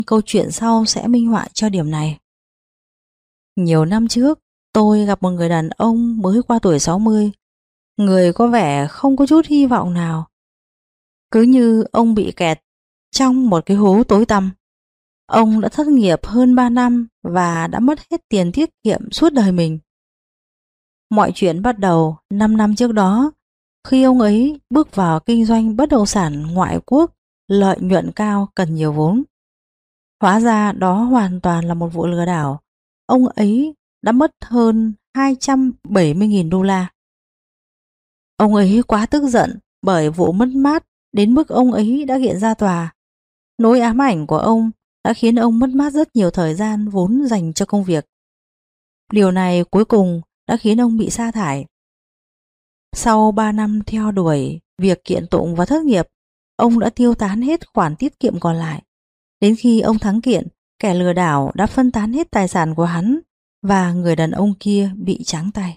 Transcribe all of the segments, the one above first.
câu chuyện sau sẽ minh họa cho điểm này. Nhiều năm trước, tôi gặp một người đàn ông mới qua tuổi 60. Người có vẻ không có chút hy vọng nào. Cứ như ông bị kẹt trong một cái hố tối tăm. Ông đã thất nghiệp hơn 3 năm và đã mất hết tiền tiết kiệm suốt đời mình. Mọi chuyện bắt đầu 5 năm trước đó, khi ông ấy bước vào kinh doanh bất động sản ngoại quốc, lợi nhuận cao, cần nhiều vốn. Hóa ra đó hoàn toàn là một vụ lừa đảo. Ông ấy đã mất hơn 270.000 đô la. Ông ấy quá tức giận bởi vụ mất mát đến mức ông ấy đã kiện ra tòa. Nỗi ám ảnh của ông đã khiến ông mất mát rất nhiều thời gian vốn dành cho công việc. Điều này cuối cùng đã khiến ông bị sa thải. Sau 3 năm theo đuổi việc kiện tụng và thất nghiệp, ông đã tiêu tán hết khoản tiết kiệm còn lại. Đến khi ông thắng kiện, kẻ lừa đảo đã phân tán hết tài sản của hắn và người đàn ông kia bị trắng tay.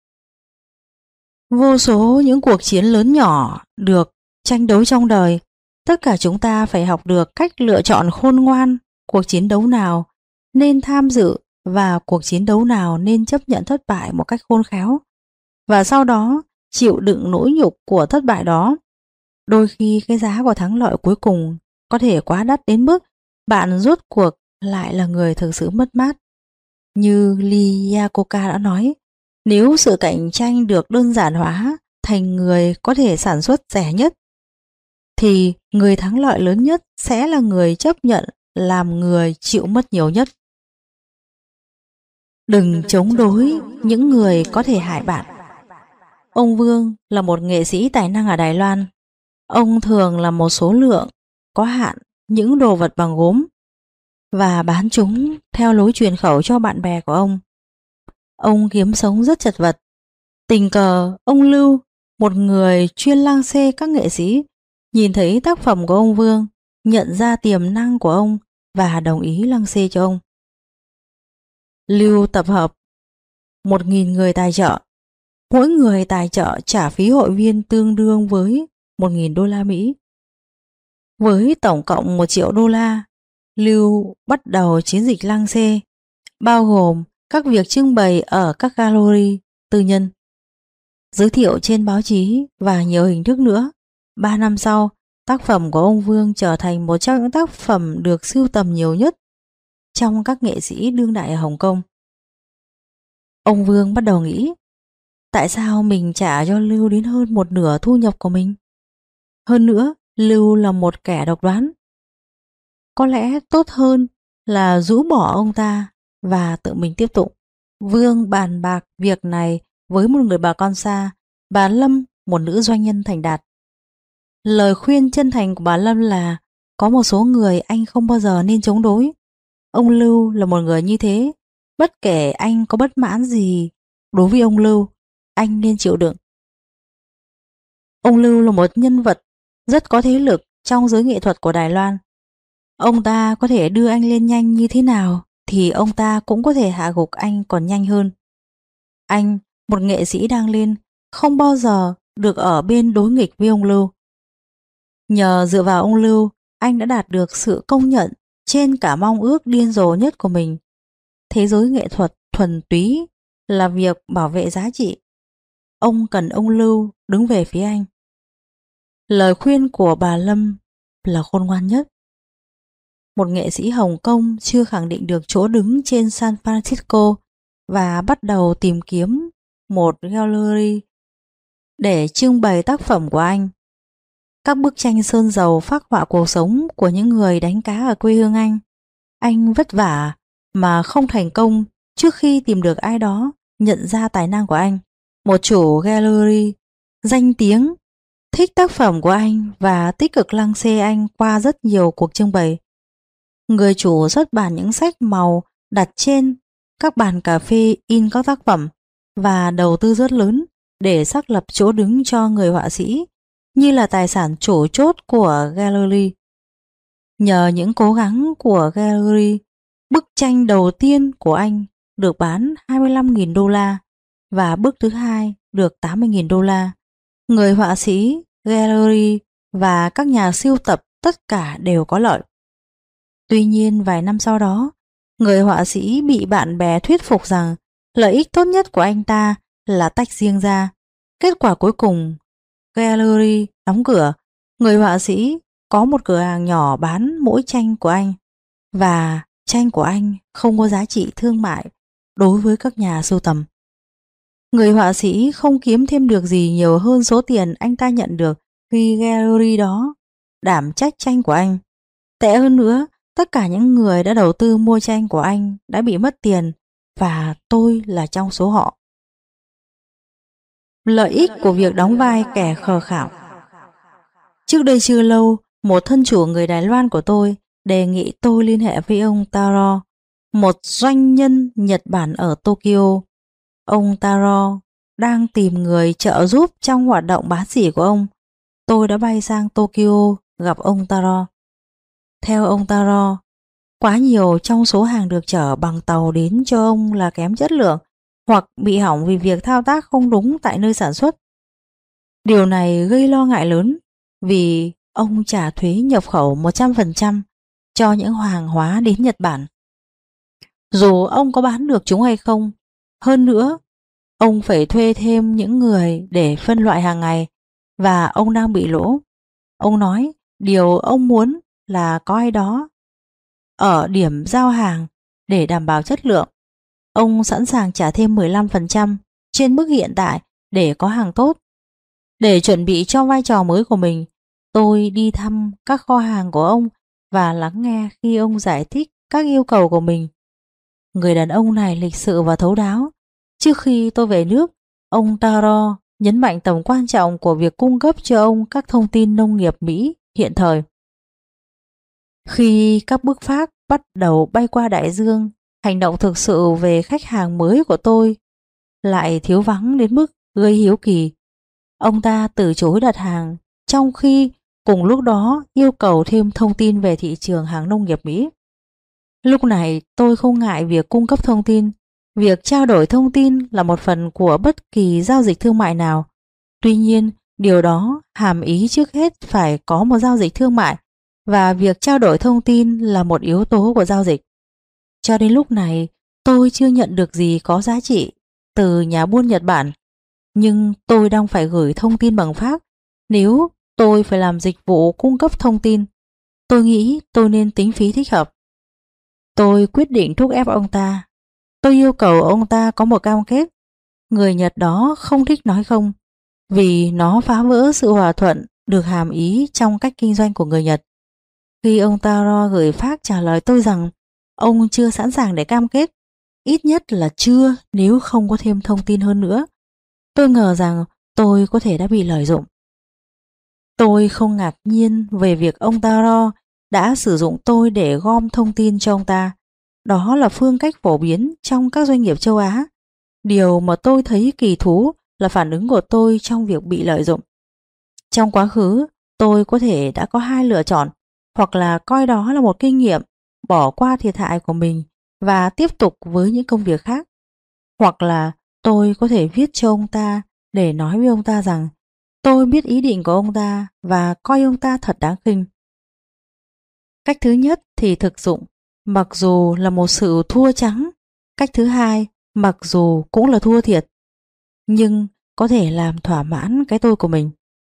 Vô số những cuộc chiến lớn nhỏ được tranh đấu trong đời. Tất cả chúng ta phải học được cách lựa chọn khôn ngoan, cuộc chiến đấu nào nên tham dự và cuộc chiến đấu nào nên chấp nhận thất bại một cách khôn khéo. Và sau đó chịu đựng nỗi nhục của thất bại đó. Đôi khi cái giá của thắng lợi cuối cùng có thể quá đắt đến mức bạn rốt cuộc lại là người thực sự mất mát. Như Lee Iacocca đã nói, nếu sự cạnh tranh được đơn giản hóa thành người có thể sản xuất rẻ nhất, thì người thắng lợi lớn nhất sẽ là người chấp nhận làm người chịu mất nhiều nhất. Đừng chống đối những người có thể hại bạn. Ông Vương là một nghệ sĩ tài năng ở Đài Loan. Ông thường làm một số lượng có hạn những đồ vật bằng gốm và bán chúng theo lối truyền khẩu cho bạn bè của ông. Ông kiếm sống rất chật vật. Tình cờ ông Lưu, một người chuyên lang xê các nghệ sĩ, nhìn thấy tác phẩm của ông Vương, nhận ra tiềm năng của ông và đồng ý lang xê cho ông. Lưu tập hợp 1.000 người tài trợ. Mỗi người tài trợ trả phí hội viên tương đương với 1.000 đô la Mỹ. Với tổng cộng 1 triệu đô la, Lưu bắt đầu chiến dịch lang xê, bao gồm các việc trưng bày ở các gallery tư nhân, giới thiệu trên báo chí và nhiều hình thức nữa. 3 năm sau, tác phẩm của ông Vương trở thành một trong những tác phẩm được sưu tầm nhiều nhất trong các nghệ sĩ đương đại ở Hồng Kông. Ông Vương bắt đầu nghĩ, tại sao mình trả cho Lưu đến hơn 1/2 thu nhập của mình? Hơn nữa, Lưu là một kẻ độc đoán. Có lẽ tốt hơn là rũ bỏ ông ta và tự mình tiếp tục. Vương bàn bạc việc này với một người bà con xa, bà Lâm, một nữ doanh nhân thành đạt. Lời khuyên chân thành của bà Lâm là có một số người anh không bao giờ nên chống đối. Ông Lưu là một người như thế. Bất kể anh có bất mãn gì đối với ông Lưu, anh nên chịu đựng. Ông Lưu là một nhân vật rất có thế lực trong giới nghệ thuật của Đài Loan. Ông ta có thể đưa anh lên nhanh như thế nào thì ông ta cũng có thể hạ gục anh còn nhanh hơn. Anh, một nghệ sĩ đang lên, không bao giờ được ở bên đối nghịch với ông Lưu. Nhờ dựa vào ông Lưu, anh đã đạt được sự công nhận trên cả mong ước điên rồ nhất của mình. Thế giới nghệ thuật thuần túy là việc bảo vệ giá trị. Ông cần ông Lưu đứng về phía anh. Lời khuyên của bà Lâm là khôn ngoan nhất. Một nghệ sĩ Hồng Kông chưa khẳng định được chỗ đứng trên San Francisco và bắt đầu tìm kiếm một gallery để trưng bày tác phẩm của anh. Các bức tranh sơn dầu phác họa cuộc sống của những người đánh cá ở quê hương anh. Anh vất vả mà không thành công trước khi tìm được ai đó nhận ra tài năng của anh. Một chủ gallery danh tiếng thích tác phẩm của anh và tích cực lăng xê anh qua rất nhiều cuộc trưng bày. Người chủ xuất bản những sách màu đặt trên các bàn cà phê in các tác phẩm và đầu tư rất lớn để xác lập chỗ đứng cho người họa sĩ như là tài sản chủ chốt của gallery. Nhờ những cố gắng của gallery, bức tranh đầu tiên của anh được bán 25.000 đô la và bức thứ hai được 80.000 đô la. Người họa sĩ, gallery và các nhà sưu tập tất cả đều có lợi. Tuy nhiên vài năm sau đó, người họa sĩ bị bạn bè thuyết phục rằng lợi ích tốt nhất của anh ta là tách riêng ra. Kết quả cuối cùng, gallery đóng cửa. Người họa sĩ có một cửa hàng nhỏ bán mỗi tranh của anh, và tranh của anh không có giá trị thương mại đối với các nhà sưu tầm. Người họa sĩ không kiếm thêm được gì nhiều hơn số tiền anh ta nhận được khi gallery đó đảm trách tranh của anh. Tệ hơn nữa, tất cả những người đã đầu tư mua tranh của anh đã bị mất tiền, và tôi là trong số họ. Lợi ích của việc đóng vai kẻ khờ khạo. Trước đây chưa lâu, một thân chủ người Đài Loan của tôi đề nghị tôi liên hệ với ông Taro, một doanh nhân Nhật Bản ở Tokyo. Ông Taro đang tìm người trợ giúp trong hoạt động bán sỉ của ông. Tôi đã bay sang Tokyo gặp ông Taro. Theo ông Taro, quá nhiều trong số hàng được chở bằng tàu đến cho ông là kém chất lượng hoặc bị hỏng vì việc thao tác không đúng tại nơi sản xuất. Điều này gây lo ngại lớn vì ông trả thuế nhập khẩu 100% cho những hàng hóa đến Nhật Bản, dù ông có bán được chúng hay không. Hơn nữa, ông phải thuê thêm những người để phân loại hàng ngày, và ông đang bị lỗ. Ông nói điều ông muốn là có ai đó ở điểm giao hàng để đảm bảo chất lượng. Ông sẵn sàng trả thêm 15% trên mức hiện tại để có hàng tốt. Để chuẩn bị cho vai trò mới của mình, tôi đi thăm các kho hàng của ông và lắng nghe khi ông giải thích các yêu cầu của mình. Người đàn ông này lịch sự và thấu đáo. Trước khi tôi về nước, ông Taro nhấn mạnh tầm quan trọng của việc cung cấp cho ông các thông tin nông nghiệp Mỹ hiện thời. Khi các bước phát bắt đầu bay qua đại dương, hành động thực sự về khách hàng mới của tôi lại thiếu vắng đến mức gây hiếu kỳ. Ông ta từ chối đặt hàng, trong khi cùng lúc đó yêu cầu thêm thông tin về thị trường hàng nông nghiệp Mỹ. Lúc này tôi không ngại việc cung cấp thông tin. Việc trao đổi thông tin là một phần của bất kỳ giao dịch thương mại nào. Tuy nhiên, điều đó hàm ý trước hết phải có một giao dịch thương mại, và việc trao đổi thông tin là một yếu tố của giao dịch. Cho đến lúc này, tôi chưa nhận được gì có giá trị từ nhà buôn Nhật Bản, nhưng tôi đang phải gửi thông tin bằng fax. Nếu tôi phải làm dịch vụ cung cấp thông tin, tôi nghĩ tôi nên tính phí thích hợp. Tôi quyết định thúc ép ông ta. Tôi yêu cầu ông ta có một cam kết. Người Nhật đó không thích nói không, vì nó phá vỡ sự hòa thuận được hàm ý trong cách kinh doanh của người Nhật. Khi ông Taro gửi fax trả lời tôi rằng ông chưa sẵn sàng để cam kết, ít nhất là chưa nếu không có thêm thông tin hơn nữa, tôi ngờ rằng tôi có thể đã bị lợi dụng. Tôi không ngạc nhiên về việc ông Taro đã sử dụng tôi để gom thông tin cho ông ta. Đó là phương cách phổ biến trong các doanh nghiệp châu Á. Điều mà tôi thấy kỳ thú là phản ứng của tôi trong việc bị lợi dụng. Trong quá khứ, tôi có thể đã có hai lựa chọn, hoặc là coi đó là một kinh nghiệm, bỏ qua thiệt hại của mình và tiếp tục với những công việc khác. Hoặc là tôi có thể viết cho ông ta để nói với ông ta rằng tôi biết ý định của ông ta và coi ông ta thật đáng khinh. Cách thứ nhất thì thực dụng, mặc dù là một sự thua trắng. Cách thứ hai, mặc dù cũng là thua thiệt, nhưng có thể làm thỏa mãn cái tôi của mình.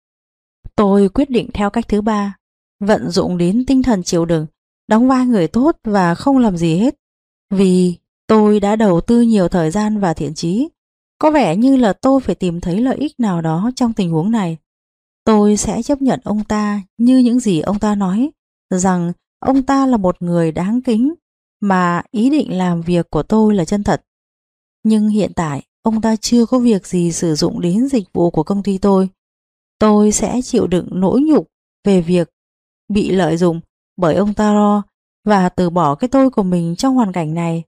Tôi quyết định theo cách thứ ba, vận dụng đến tinh thần chịu đựng, đóng vai người tốt và không làm gì hết. Vì tôi đã đầu tư nhiều thời gian và thiện chí, có vẻ như là tôi phải tìm thấy lợi ích nào đó trong tình huống này. Tôi sẽ chấp nhận ông ta như những gì ông ta nói, rằng ông ta là một người đáng kính, mà ý định làm việc của tôi là chân thật. Nhưng hiện tại, ông ta chưa có việc gì sử dụng đến dịch vụ của công ty tôi. Tôi sẽ chịu đựng nỗi nhục về việc bị lợi dụng bởi ông Taro và từ bỏ cái tôi của mình trong hoàn cảnh này,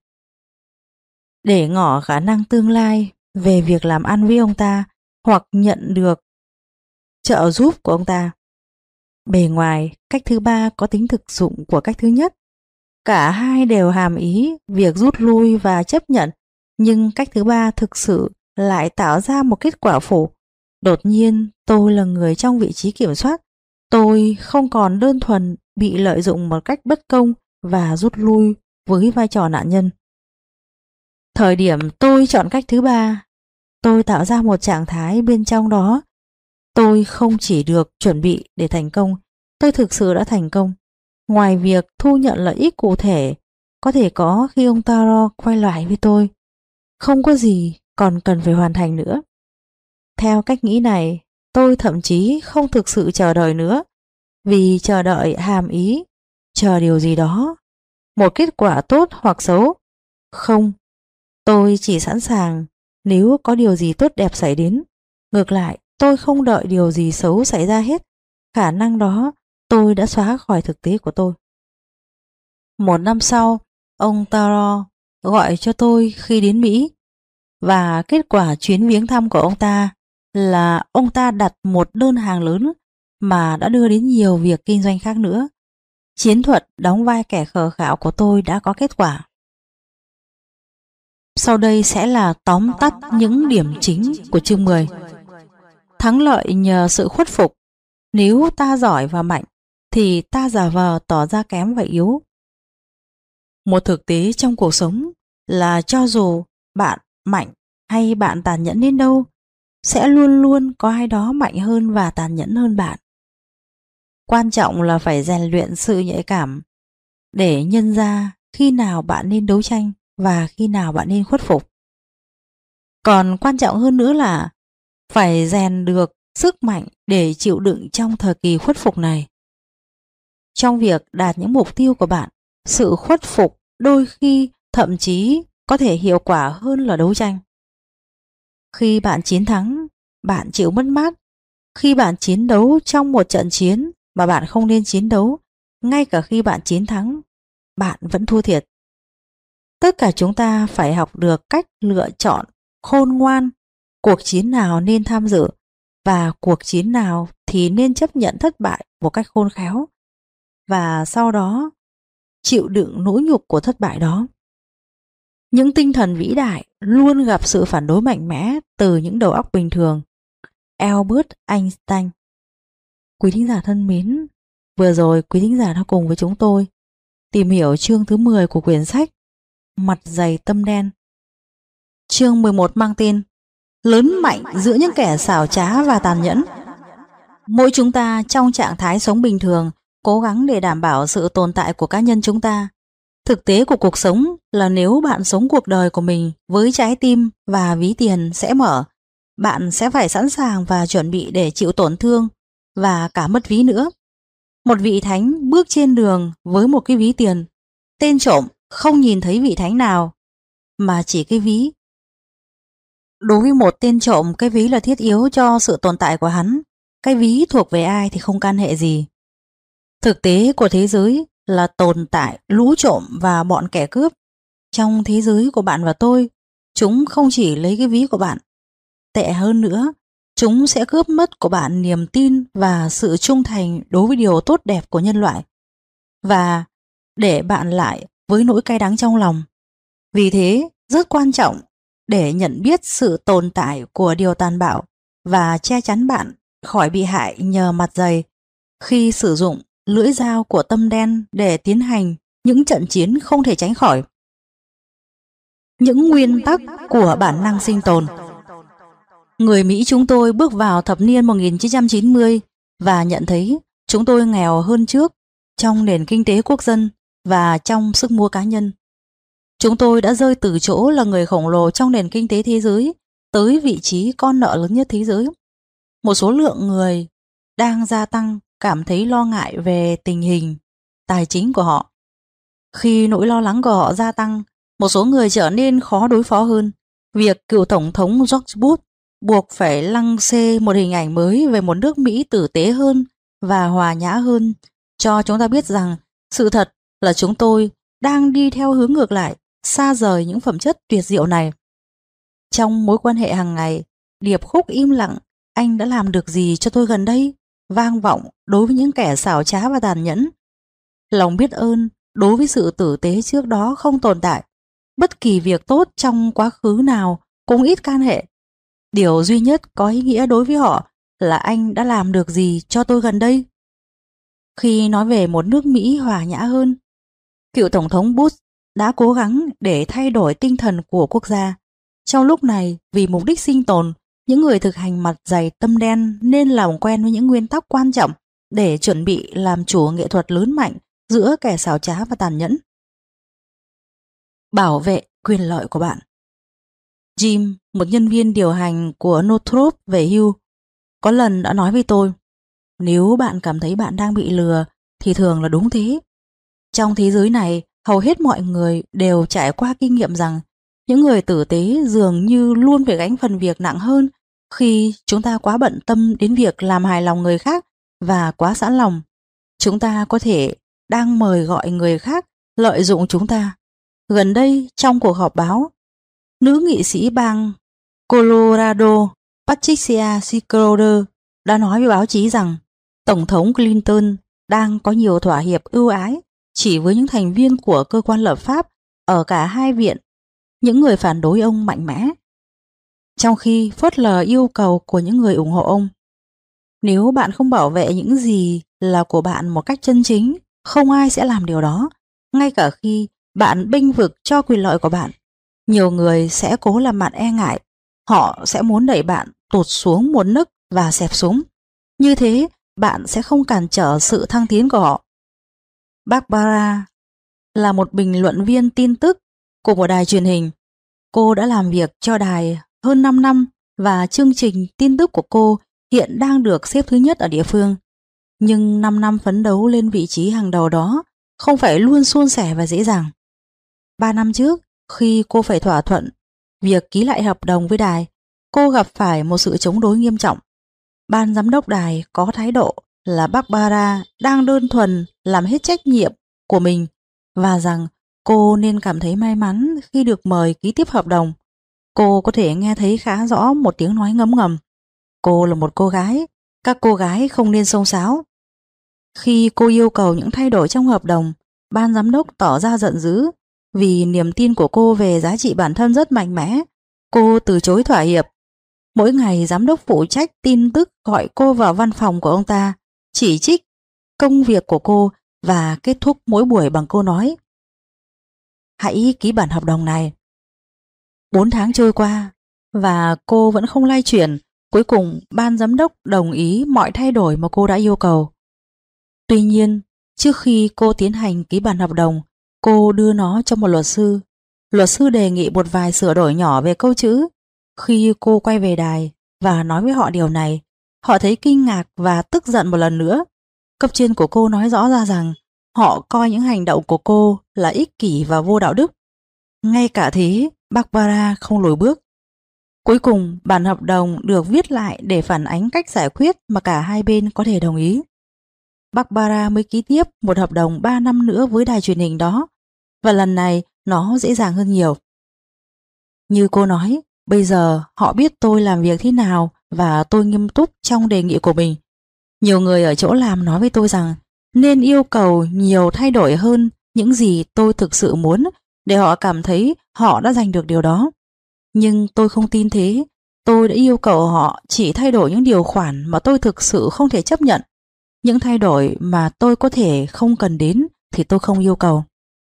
để ngỏ khả năng tương lai về việc làm ăn với ông ta hoặc nhận được trợ giúp của ông ta. Bề ngoài, cách thứ ba có tính thực dụng của cách thứ nhất. Cả hai đều hàm ý việc rút lui và chấp nhận, nhưng cách thứ ba thực sự lại tạo ra một kết quả phụ. Đột nhiên, tôi là người trong vị trí kiểm soát. Tôi không còn đơn thuần bị lợi dụng một cách bất công, và rút lui với vai trò nạn nhân. Thời điểm tôi chọn cách thứ ba, tôi tạo ra một trạng thái bên trong đó. Tôi không chỉ được chuẩn bị để thành công, tôi thực sự đã thành công. Ngoài việc thu nhận lợi ích cụ thể có thể có khi ông Taro quay lại với tôi, không có gì còn cần phải hoàn thành nữa. Theo cách nghĩ này, tôi thậm chí không thực sự chờ đợi nữa, vì chờ đợi hàm ý chờ điều gì đó, một kết quả tốt hoặc xấu. Không, tôi chỉ sẵn sàng nếu có điều gì tốt đẹp xảy đến. Ngược lại, tôi không đợi điều gì xấu xảy ra hết. Khả năng đó tôi đã xóa khỏi thực tế của tôi. Một năm sau, ông Taro gọi cho tôi khi đến Mỹ, và kết quả chuyến viếng thăm của ông ta là ông ta đặt một đơn hàng lớn mà đã đưa đến nhiều việc kinh doanh khác nữa. Chiến thuật đóng vai kẻ khờ khạo của tôi đã có kết quả. Sau đây sẽ là tóm tắt những điểm chính của chương 10. Thắng lợi nhờ sự khuất phục. Nếu ta giỏi và mạnh, thì ta giả vờ tỏ ra kém và yếu. Một thực tế trong cuộc sống là cho dù bạn mạnh hay bạn tàn nhẫn đến đâu, sẽ luôn luôn có ai đó mạnh hơn và tàn nhẫn hơn bạn. Quan trọng là phải rèn luyện sự nhạy cảm để nhận ra khi nào bạn nên đấu tranh và khi nào bạn nên khuất phục. Còn quan trọng hơn nữa là phải rèn được sức mạnh để chịu đựng trong thời kỳ khuất phục này. Trong việc đạt những mục tiêu của bạn, sự khuất phục đôi khi thậm chí có thể hiệu quả hơn là đấu tranh. Khi bạn chiến thắng, bạn chịu mất mát. Khi bạn chiến đấu trong một trận chiến mà bạn không nên chiến đấu, ngay cả khi bạn chiến thắng, bạn vẫn thua thiệt. Tất cả chúng ta phải học được cách lựa chọn khôn ngoan cuộc chiến nào nên tham dự và cuộc chiến nào thì nên chấp nhận thất bại một cách khôn khéo, và sau đó chịu đựng nỗi nhục của thất bại đó. Những tinh thần vĩ đại luôn gặp sự phản đối mạnh mẽ từ những đầu óc bình thường. Albert Einstein. Quý thính giả thân mến, vừa rồi quý thính giả đã cùng với chúng tôi tìm hiểu chương thứ 10 của quyển sách Mặt dày tâm đen. Chương 11 mang tên Lớn mạnh giữa những kẻ xảo trá và tàn nhẫn. Mỗi chúng ta trong trạng thái sống bình thường cố gắng để đảm bảo sự tồn tại của cá nhân chúng ta. Thực tế của cuộc sống là nếu bạn sống cuộc đời của mình với trái tim và ví tiền sẽ mở, bạn sẽ phải sẵn sàng và chuẩn bị để chịu tổn thương và cả mất ví nữa. Một vị thánh bước trên đường với một cái ví tiền. Tên trộm không nhìn thấy vị thánh nào mà chỉ cái ví. Đối với một tên trộm, cái ví là thiết yếu cho sự tồn tại của hắn. Cái ví thuộc về ai thì không can hệ gì. Thực tế của thế giới là tồn tại lũ trộm và bọn kẻ cướp. Trong thế giới của bạn và tôi, chúng không chỉ lấy cái ví của bạn. Tệ hơn nữa, chúng sẽ cướp mất của bạn niềm tin và sự trung thành đối với điều tốt đẹp của nhân loại, và để bạn lại với nỗi cay đắng trong lòng. Vì thế, rất quan trọng để nhận biết sự tồn tại của điều tàn bạo và che chắn bạn khỏi bị hại nhờ mặt dày khi sử dụng lưỡi dao của tâm đen để tiến hành những trận chiến không thể tránh khỏi. Những nguyên tắc của bản năng sinh tồn. Người Mỹ chúng tôi bước vào thập niên 1990 và nhận thấy chúng tôi nghèo hơn trước trong nền kinh tế quốc dân và trong sức mua cá nhân. Chúng tôi đã rơi từ chỗ là người khổng lồ trong nền kinh tế thế giới tới vị trí con nợ lớn nhất thế giới. Một số lượng người đang gia tăng cảm thấy lo ngại về tình hình tài chính của họ. Khi nỗi lo lắng của họ gia tăng, một số người trở nên khó đối phó hơn. Việc cựu Tổng thống George Bush buộc phải lăng xê một hình ảnh mới về một nước Mỹ tử tế hơn và hòa nhã hơn cho chúng ta biết rằng sự thật là chúng tôi đang đi theo hướng ngược lại, xa rời những phẩm chất tuyệt diệu này. Trong mối quan hệ hàng ngày, điệp khúc im lặng "Anh đã làm được gì cho tôi gần đây?" vang vọng đối với những kẻ xảo trá và tàn nhẫn. Lòng biết ơn đối với sự tử tế trước đó không tồn tại. Bất kỳ việc tốt trong quá khứ nào cũng ít can hệ. Điều duy nhất có ý nghĩa đối với họ là "Anh đã làm được gì cho tôi gần đây?" Khi nói về một nước Mỹ hòa nhã hơn, Cựu Tổng thống Bush đã cố gắng để thay đổi tinh thần của quốc gia. Trong lúc này, vì mục đích sinh tồn, những người thực hành mặt dày tâm đen nên làm quen với những nguyên tắc quan trọng để chuẩn bị làm chủ nghệ thuật lớn mạnh giữa kẻ xảo trá và tàn nhẫn. Bảo vệ quyền lợi của bạn. Jim, một nhân viên điều hành của Northrop về hưu, có lần đã nói với tôi, nếu bạn cảm thấy bạn đang bị lừa thì thường là đúng thế. Trong thế giới này, hầu hết mọi người đều trải qua kinh nghiệm rằng những người tử tế dường như luôn phải gánh phần việc nặng hơn khi chúng ta quá bận tâm đến việc làm hài lòng người khác và quá sẵn lòng. Chúng ta có thể đang mời gọi người khác lợi dụng chúng ta. Gần đây, trong cuộc họp báo, nữ nghị sĩ bang Colorado Patricia Schroeder đã nói với báo chí rằng Tổng thống Clinton đang có nhiều thỏa hiệp ưu ái chỉ với những thành viên của cơ quan lập pháp ở cả hai viện, những người phản đối ông mạnh mẽ, trong khi phớt lờ yêu cầu của những người ủng hộ ông. Nếu bạn không bảo vệ những gì là của bạn một cách chân chính, không ai sẽ làm điều đó. Ngay cả khi bạn bênh vực cho quyền lợi của bạn, nhiều người sẽ cố làm bạn e ngại. Họ sẽ muốn đẩy bạn tụt xuống một nấc và xẹp xuống. Như thế, bạn sẽ không cản trở sự thăng tiến của họ. Barbara là một bình luận viên tin tức của một đài truyền hình. Cô đã làm việc cho đài hơn 5 năm và chương trình tin tức của cô hiện đang được xếp thứ nhất ở địa phương. Nhưng 5 năm phấn đấu lên vị trí hàng đầu đó không phải luôn suôn sẻ và dễ dàng. 3 năm trước, khi cô phải thỏa thuận việc ký lại hợp đồng với đài, cô gặp phải một sự chống đối nghiêm trọng. Ban giám đốc đài có thái độ là Barbara đang đơn thuần làm hết trách nhiệm của mình và rằng cô nên cảm thấy may mắn khi được mời ký tiếp hợp đồng. Cô có thể nghe thấy khá rõ một tiếng nói ngấm ngầm. Cô là một cô gái, các cô gái không nên xông xáo. Khi cô yêu cầu những thay đổi trong hợp đồng, ban giám đốc tỏ ra giận dữ. Vì niềm tin của cô về giá trị bản thân rất mạnh mẽ, cô từ chối thỏa hiệp. Mỗi ngày giám đốc phụ trách tin tức gọi cô vào văn phòng của ông ta, chỉ trích công việc của cô và kết thúc mỗi buổi bằng câu nói: hãy ký bản hợp đồng này. 4 tháng trôi qua và cô vẫn không lay chuyển. Cuối cùng ban giám đốc đồng ý mọi thay đổi mà cô đã yêu cầu. Tuy nhiên, trước khi cô tiến hành ký bản hợp đồng, cô đưa nó cho một luật sư. Luật sư đề nghị một vài sửa đổi nhỏ về câu chữ. Khi cô quay về đài và nói với họ điều này, họ thấy kinh ngạc và tức giận một lần nữa. Cấp trên của cô nói rõ ra rằng họ coi những hành động của cô là ích kỷ và vô đạo đức. Ngay cả thế, Barbara không lùi bước. Cuối cùng, bản hợp đồng được viết lại để phản ánh cách giải quyết mà cả hai bên có thể đồng ý. Barbara mới ký tiếp một hợp đồng 3 năm nữa với đài truyền hình đó, và lần này nó dễ dàng hơn nhiều. Như cô nói, bây giờ họ biết tôi làm việc thế nào và tôi nghiêm túc trong đề nghị của mình. Nhiều người ở chỗ làm nói với tôi rằng nên yêu cầu nhiều thay đổi hơn những gì tôi thực sự muốn để họ cảm thấy họ đã giành được điều đó. Nhưng tôi không tin thế. Tôi đã yêu cầu họ chỉ thay đổi những điều khoản mà tôi thực sự không thể chấp nhận. Những thay đổi mà tôi có thể không cần đến thì tôi không yêu cầu.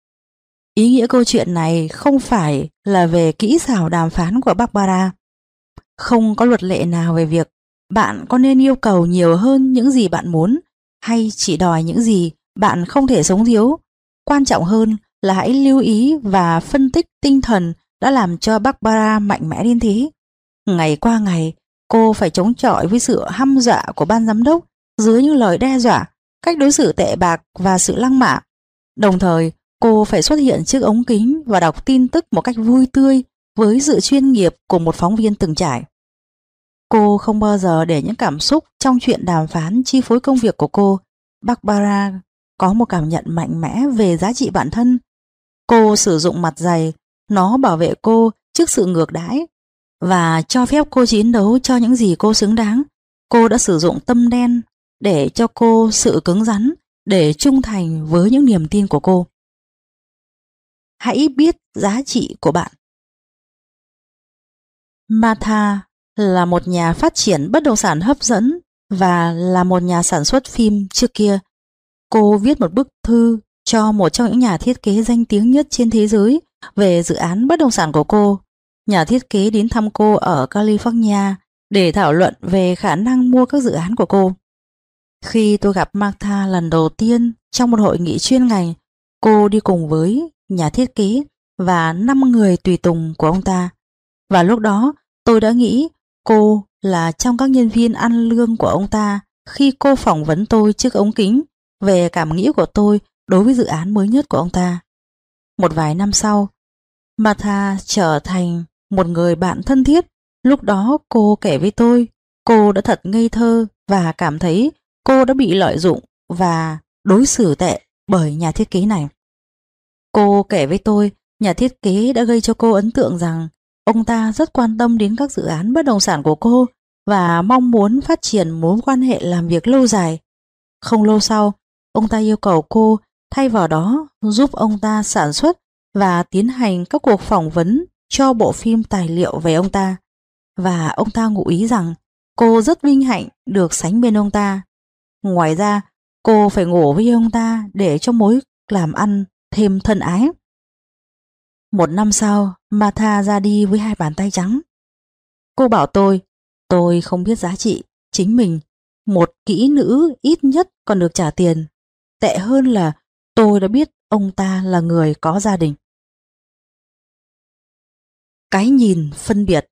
Ý nghĩa câu chuyện này không phải là về kỹ xảo đàm phán của Barbara. Không có luật lệ nào về việc bạn có nên yêu cầu nhiều hơn những gì bạn muốn hay chỉ đòi những gì bạn không thể sống thiếu. Quan trọng hơn là hãy lưu ý và phân tích tinh thần đã làm cho Barbara mạnh mẽ đến thế. Ngày qua ngày, cô phải chống chọi với sự hăm dọa của ban giám đốc dưới những lời đe dọa, cách đối xử tệ bạc và sự lăng mạ. Đồng thời, cô phải xuất hiện trước ống kính và đọc tin tức một cách vui tươi với sự chuyên nghiệp của một phóng viên từng trải. Cô không bao giờ để những cảm xúc trong chuyện đàm phán chi phối công việc của cô. Barbara có một cảm nhận mạnh mẽ về giá trị bản thân. Cô sử dụng mặt dày, nó bảo vệ cô trước sự ngược đãi và cho phép cô chiến đấu cho những gì cô xứng đáng. Cô đã sử dụng tâm đen để cho cô sự cứng rắn, để trung thành với những niềm tin của cô. Hãy biết giá trị của bạn. Martha là một nhà phát triển bất động sản hấp dẫn và là một nhà sản xuất phim trước kia. Cô viết một bức thư cho một trong những nhà thiết kế danh tiếng nhất trên thế giới về dự án bất động sản của cô. Nhà thiết kế đến thăm cô ở California để thảo luận về khả năng mua các dự án của cô. Khi tôi gặp Martha lần đầu tiên trong một hội nghị chuyên ngành, cô đi cùng với nhà thiết kế và 5 người tùy tùng của ông ta. Và lúc đó tôi đã nghĩ cô là trong các nhân viên ăn lương của ông ta khi cô phỏng vấn tôi trước ống kính về cảm nghĩ của tôi đối với dự án mới nhất của ông ta. Một vài năm sau, Martha trở thành một người bạn thân thiết. Lúc đó cô kể với tôi cô đã thật ngây thơ và cảm thấy cô đã bị lợi dụng và đối xử tệ bởi nhà thiết kế này. Cô kể với tôi nhà thiết kế đã gây cho cô ấn tượng rằng ông ta rất quan tâm đến các dự án bất động sản của cô và mong muốn phát triển mối quan hệ làm việc lâu dài. Không lâu sau, ông ta yêu cầu cô thay vào đó giúp ông ta sản xuất và tiến hành các cuộc phỏng vấn cho bộ phim tài liệu về ông ta. Và ông ta ngụ ý rằng cô rất vinh hạnh được sánh bên ông ta. Ngoài ra, cô phải ngủ với ông ta để cho mối làm ăn thêm thân ái. Một năm sau, Martha ra đi với 2 bàn tay trắng. Cô bảo tôi không biết giá trị chính mình. Một kỹ nữ ít nhất còn được trả tiền. Tệ hơn là tôi đã biết ông ta là người có gia đình. Cái nhìn phân biệt.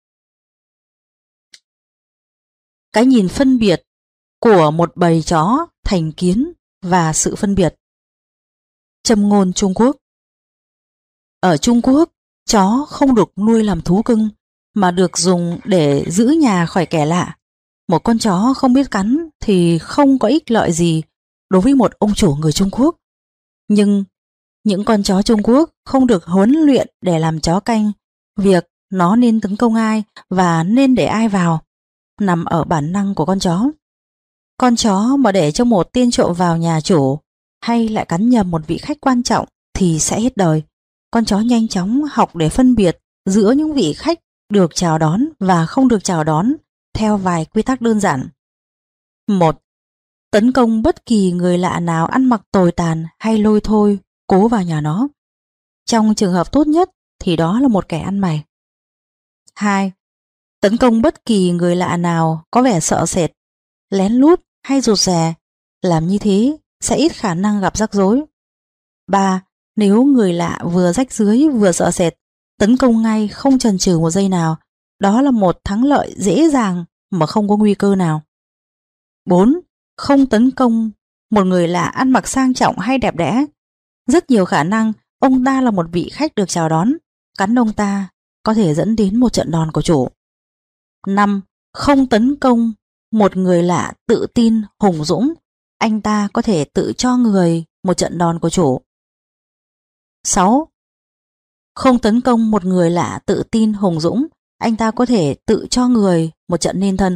Cái nhìn phân biệt của một bầy chó, thành kiến và sự phân biệt. Châm ngôn Trung Quốc. Ở Trung Quốc, chó không được nuôi làm thú cưng mà được dùng để giữ nhà khỏi kẻ lạ. Một con chó không biết cắn thì không có ích lợi gì đối với một ông chủ người Trung Quốc. Nhưng những con chó Trung Quốc không được huấn luyện để làm chó canh. Việc nó nên tấn công ai và nên để ai vào nằm ở bản năng của con chó. Con chó mà để cho một tên trộm vào nhà chủ hay lại cắn nhầm một vị khách quan trọng thì sẽ hết đời. Con chó nhanh chóng học để phân biệt giữa những vị khách được chào đón và không được chào đón theo vài quy tắc đơn giản. 1. Tấn công bất kỳ người lạ nào ăn mặc tồi tàn hay lôi thôi cố vào nhà nó. Trong trường hợp tốt nhất thì đó là một kẻ ăn mày. 2. Tấn công bất kỳ người lạ nào có vẻ sợ sệt, lén lút hay rụt rè. Làm như thế sẽ ít khả năng gặp rắc rối. 3. Nếu người lạ vừa rách rưới vừa sợ sệt, tấn công ngay không chần chừ một giây nào. Đó là một thắng lợi dễ dàng mà không có nguy cơ nào. 4. Không tấn công một người lạ ăn mặc sang trọng hay đẹp đẽ. Rất nhiều khả năng ông ta là một vị khách được chào đón. Cắn ông ta có thể dẫn đến một trận đòn của chủ. 5. Không tấn công một người lạ tự tin, hùng dũng. Anh ta có thể tự cho người một trận đòn của chủ. 6. Không tấn công một người lạ tự tin, hùng dũng. Anh ta có thể tự cho người một trận nên thân.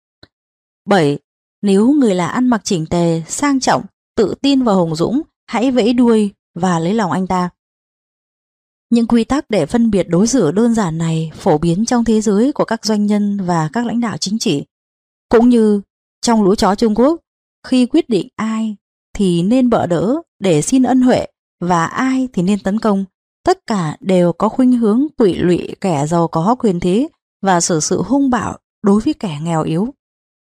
7. Nếu người lạ ăn mặc chỉnh tề, sang trọng, tự tin và hùng dũng, hãy vẫy đuôi và lấy lòng anh ta. Những quy tắc để phân biệt đối xử đơn giản này phổ biến trong thế giới của các doanh nhân và các lãnh đạo chính trị. Cũng như trong lũ chó Trung Quốc, khi quyết định ai thì nên bợ đỡ để xin ân huệ và ai thì nên tấn công, tất cả đều có khuynh hướng tụy lụy kẻ giàu có quyền thế và xử sự hung bạo đối với kẻ nghèo yếu.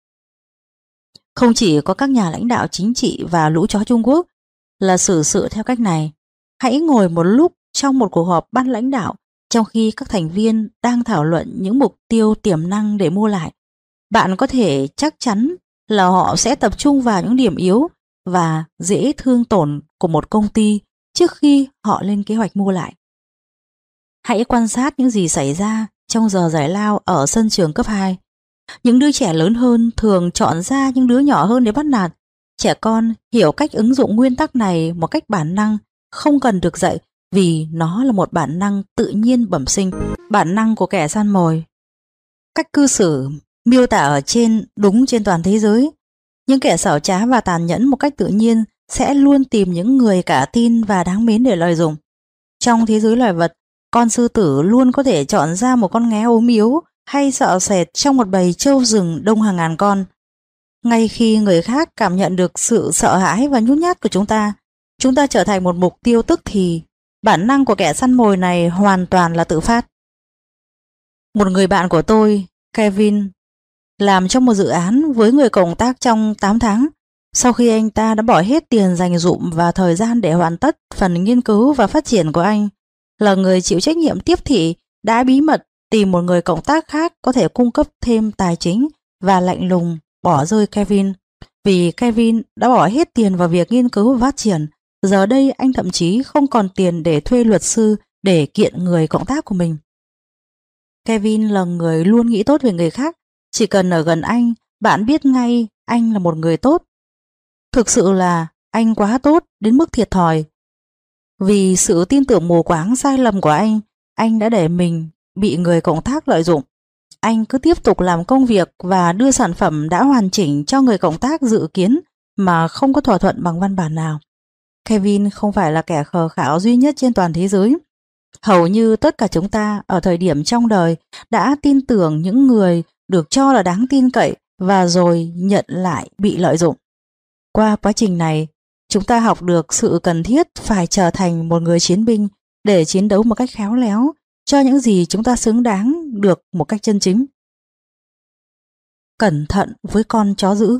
Không chỉ có các nhà lãnh đạo chính trị và lũ chó Trung Quốc là xử sự theo cách này. Hãy ngồi một lúc trong một cuộc họp ban lãnh đạo trong khi các thành viên đang thảo luận những mục tiêu tiềm năng để mua lại. Bạn có thể chắc chắn là họ sẽ tập trung vào những điểm yếu và dễ thương tổn của một công ty trước khi họ lên kế hoạch mua lại. Hãy quan sát những gì xảy ra trong giờ giải lao ở sân trường cấp 2. Những đứa trẻ lớn hơn thường chọn ra những đứa nhỏ hơn để bắt nạt. Trẻ con hiểu cách ứng dụng nguyên tắc này một cách bản năng, không cần được dạy vì nó là một bản năng tự nhiên bẩm sinh, bản năng của kẻ săn mồi. Cách cư xử miêu tả ở trên đúng trên toàn thế giới. Những kẻ xảo trá và tàn nhẫn một cách tự nhiên sẽ luôn tìm những người cả tin và đáng mến để lợi dụng. Trong thế giới loài vật, con sư tử luôn có thể chọn ra một con nghé ốm yếu hay sợ sệt trong một bầy trâu rừng đông hàng ngàn con. Ngay khi người khác cảm nhận được sự sợ hãi và nhút nhát của chúng chúng ta trở thành một mục tiêu tức thì. Bản năng của kẻ săn mồi này hoàn toàn là tự phát. Một người bạn của tôi, Kevin, làm trong một dự án với người cộng tác trong 8 tháng. Sau khi anh ta đã bỏ hết tiền dành dụm và thời gian để hoàn tất phần nghiên cứu và phát triển của anh, là người chịu trách nhiệm tiếp thị đã bí mật tìm một người cộng tác khác có thể cung cấp thêm tài chính và lạnh lùng bỏ rơi Kevin. Vì Kevin đã bỏ hết tiền vào việc nghiên cứu và phát triển, giờ đây anh thậm chí không còn tiền để thuê luật sư để kiện người cộng tác của mình. Kevin là người luôn nghĩ tốt về người khác. Chỉ cần ở gần anh, bạn biết ngay anh là một người tốt. Thực sự là anh quá tốt đến mức thiệt thòi. Vì sự tin tưởng mù quáng sai lầm của anh đã để mình bị người cộng tác lợi dụng. Anh cứ tiếp tục làm công việc và đưa sản phẩm đã hoàn chỉnh cho người cộng tác dự kiến mà không có thỏa thuận bằng văn bản nào. Kevin không phải là kẻ khờ khảo duy nhất trên toàn thế giới. Hầu như tất cả chúng ta ở thời điểm trong đời đã tin tưởng những người được cho là đáng tin cậy và rồi nhận lại bị lợi dụng. Qua quá trình này, chúng ta học được sự cần thiết phải trở thành một người chiến binh để chiến đấu một cách khéo léo cho những gì chúng ta xứng đáng được một cách chân chính. Cẩn thận với con chó dữ.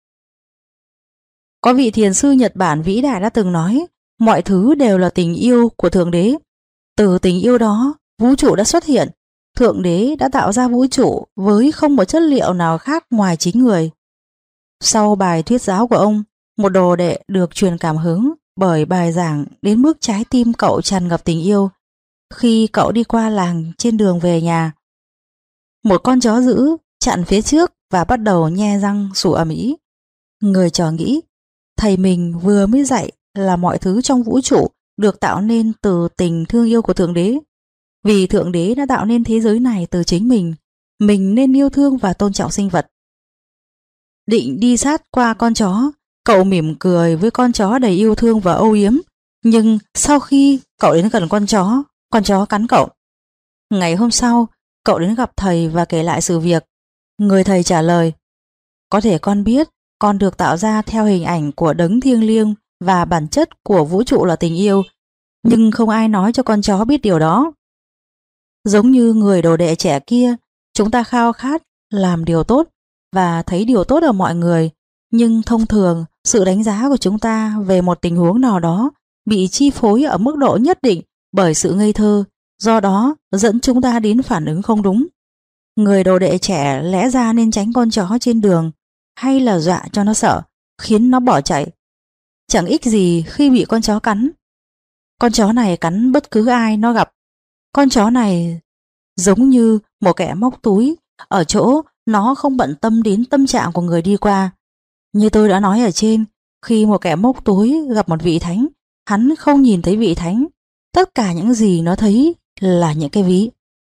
Có vị thiền sư Nhật Bản vĩ đại đã từng nói, mọi thứ đều là tình yêu của Thượng Đế. Từ tình yêu đó, vũ trụ đã xuất hiện. Thượng Đế đã tạo ra vũ trụ với không một chất liệu nào khác ngoài chính người. Sau bài thuyết giáo của ông, một đồ đệ được truyền cảm hứng bởi bài giảng đến mức trái tim cậu tràn ngập tình yêu. Khi cậu đi qua làng trên đường về nhà, một con chó dữ chặn phía trước và bắt đầu nhe răng sủa ầm ĩ. Người trò nghĩ, thầy mình vừa mới dạy là mọi thứ trong vũ trụ được tạo nên từ tình thương yêu của Thượng Đế. Vì Thượng Đế đã tạo nên thế giới này từ chính mình nên yêu thương và tôn trọng sinh vật. Định đi sát qua con chó, cậu mỉm cười với con chó đầy yêu thương và âu yếm. Nhưng sau khi cậu đến gần con chó cắn cậu. Ngày hôm sau, cậu đến gặp thầy và kể lại sự việc. Người thầy trả lời, có thể con biết con được tạo ra theo hình ảnh của đấng thiêng liêng và bản chất của vũ trụ là tình yêu, nhưng không ai nói cho con chó biết điều đó. Giống như người đồ đệ trẻ kia, chúng ta khao khát làm điều tốt và thấy điều tốt ở mọi người, nhưng thông thường sự đánh giá của chúng ta về một tình huống nào đó bị chi phối ở mức độ nhất định bởi sự ngây thơ, do đó dẫn chúng ta đến phản ứng không đúng. Người đồ đệ trẻ lẽ ra nên tránh con chó trên đường hay là dọa cho nó sợ, khiến nó bỏ chạy. Chẳng ích gì khi bị con chó cắn. Con chó này cắn bất cứ ai nó gặp. Con chó này giống như một kẻ móc túi, ở chỗ nó không bận tâm đến tâm trạng của người đi qua. Như tôi đã nói ở trên, khi một kẻ móc túi gặp một vị thánh, hắn không nhìn thấy vị thánh. Tất cả những gì nó thấy là những cái ví.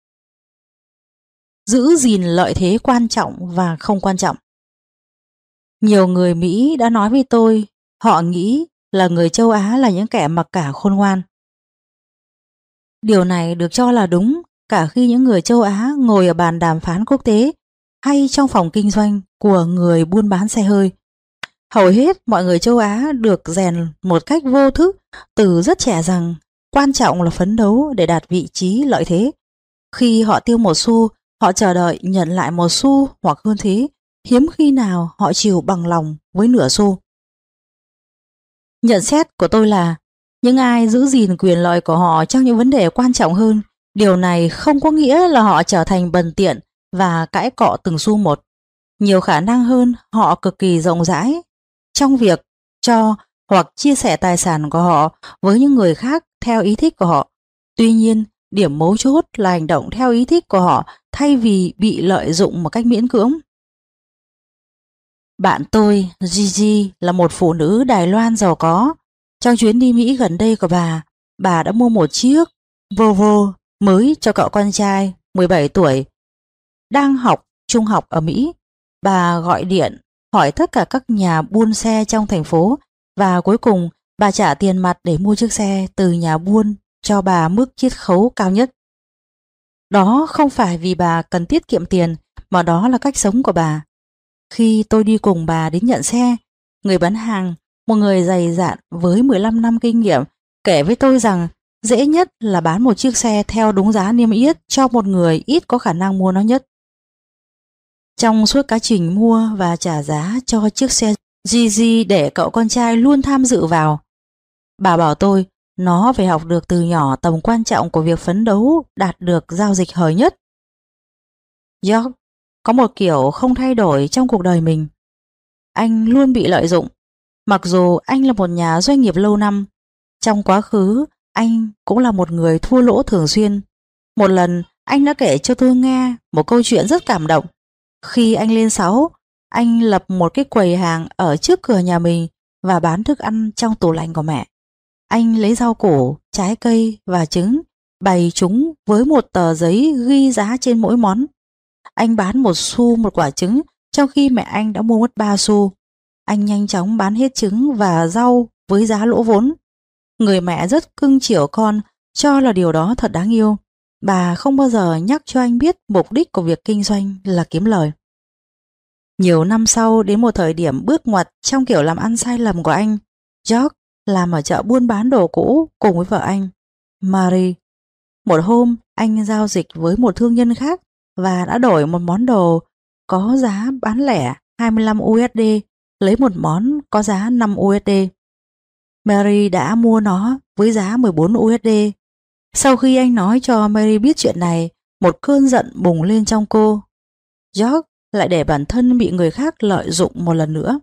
Giữ gìn lợi thế quan trọng và không quan trọng. Nhiều người Mỹ đã nói với tôi, họ nghĩ là người châu Á là những kẻ mặc cả khôn ngoan. Điều này được cho là đúng cả khi những người châu Á ngồi ở bàn đàm phán quốc tế hay trong phòng kinh doanh của người buôn bán xe hơi. Hầu hết mọi người châu Á được rèn một cách vô thức từ rất trẻ rằng quan trọng là phấn đấu để đạt vị trí lợi thế. Khi họ tiêu một xu, họ chờ đợi nhận lại một xu hoặc hơn thế, hiếm khi nào họ chịu bằng lòng với nửa xu. Nhận xét của tôi là những ai giữ gìn quyền lợi của họ trong những vấn đề quan trọng hơn, điều này không có nghĩa là họ trở thành bần tiện và cãi cọ từng xu một. Nhiều khả năng hơn họ cực kỳ rộng rãi trong việc cho hoặc chia sẻ tài sản của họ với những người khác theo ý thích của họ. Tuy nhiên, điểm mấu chốt là hành động theo ý thích của họ thay vì bị lợi dụng một cách miễn cưỡng. Bạn tôi, Gigi, là một phụ nữ Đài Loan giàu có. Trong chuyến đi Mỹ gần đây của bà đã mua một chiếc Volvo mới cho cậu con trai 17 tuổi, đang học trung học ở Mỹ. Bà gọi điện hỏi tất cả các nhà buôn xe trong thành phố và cuối cùng bà trả tiền mặt để mua chiếc xe từ nhà buôn cho bà mức chiết khấu cao nhất. Đó không phải vì bà cần tiết kiệm tiền, mà đó là cách sống của bà. Khi tôi đi cùng bà đến nhận xe, người bán hàng một người dày dạn với 15 năm kinh nghiệm, kể với tôi rằng dễ nhất là bán một chiếc xe theo đúng giá niêm yết cho một người ít có khả năng mua nó nhất. Trong suốt quá trình mua và trả giá cho chiếc xe GG để cậu con trai luôn tham dự vào, bà bảo tôi nó phải học được từ nhỏ tầm quan trọng của việc phấn đấu đạt được giao dịch hời nhất. George có một kiểu không thay đổi trong cuộc đời mình. Anh luôn bị lợi dụng. Mặc dù anh là một nhà doanh nghiệp lâu năm, trong quá khứ anh cũng là một người thua lỗ thường xuyên. Một lần anh đã kể cho tôi nghe một câu chuyện rất cảm động. Khi anh lên 6, anh lập một cái quầy hàng ở trước cửa nhà mình và bán thức ăn trong tủ lạnh của mẹ. Anh lấy rau củ, trái cây và trứng, bày chúng với một tờ giấy ghi giá trên mỗi món. Anh bán 1 xu một quả trứng, trong khi mẹ anh đã mua mất 3 xu. Anh nhanh chóng bán hết trứng và rau với giá lỗ vốn. Người mẹ rất cưng chiều con, cho là điều đó thật đáng yêu. Bà không bao giờ nhắc cho anh biết mục đích của việc kinh doanh là kiếm lời. Nhiều năm sau, đến một thời điểm bước ngoặt trong kiểu làm ăn sai lầm của anh, George làm ở chợ buôn bán đồ cũ cùng với vợ anh, Marie. Một hôm, anh giao dịch với một thương nhân khác và đã đổi một món đồ có giá bán lẻ 25 USD lấy một món có giá 5 USD. Mary đã mua nó với giá 14 USD. Sau khi anh nói cho Mary biết chuyện này, một cơn giận bùng lên trong cô. George lại để bản thân bị người khác lợi dụng một lần nữa.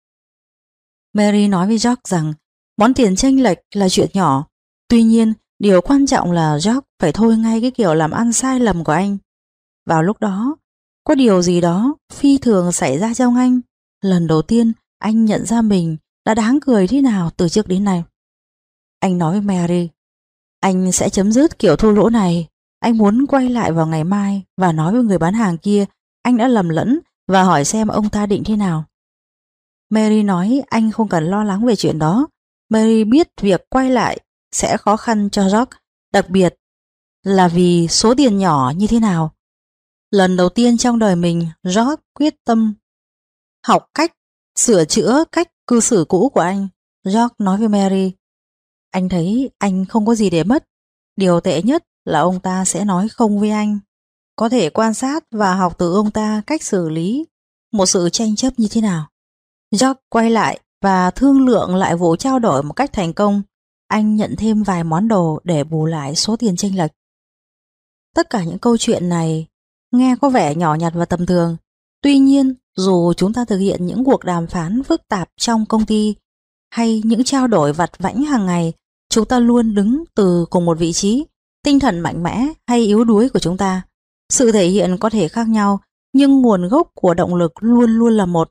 Mary nói với George rằng món tiền chênh lệch là chuyện nhỏ. Tuy nhiên, điều quan trọng là George phải thôi ngay cái kiểu làm ăn sai lầm của anh. Vào lúc đó, có điều gì đó phi thường xảy ra trong anh. Lần đầu tiên anh nhận ra mình đã đáng cười thế nào từ trước đến nay. Anh nói với Mary, anh sẽ chấm dứt kiểu thua lỗ này. Anh muốn quay lại vào ngày mai và nói với người bán hàng kia anh đã lầm lẫn và hỏi xem ông ta định thế nào. Mary nói anh không cần lo lắng về chuyện đó. Mary biết việc quay lại sẽ khó khăn cho George, đặc biệt là vì số tiền nhỏ như thế nào. Lần đầu tiên trong đời mình, George quyết tâm học cách sửa chữa cách cư xử cũ của anh. George nói với Mary, anh thấy anh không có gì để mất. Điều tệ nhất là ông ta sẽ nói không với anh. Có thể quan sát và học từ ông ta cách xử lý một sự tranh chấp như thế nào. George quay lại và thương lượng lại vụ trao đổi một cách thành công. Anh nhận thêm vài món đồ để bù lại số tiền chênh lệch. Tất cả những câu chuyện này nghe có vẻ nhỏ nhặt và tầm thường. Tuy nhiên, dù chúng ta thực hiện những cuộc đàm phán phức tạp trong công ty hay những trao đổi vặt vãnh hàng ngày, chúng ta luôn đứng từ cùng một vị trí. Tinh thần mạnh mẽ hay yếu đuối của chúng ta, sự thể hiện có thể khác nhau, nhưng nguồn gốc của động lực luôn luôn là một.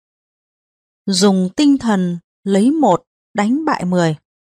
Dùng tinh thần lấy 1 đánh bại 10.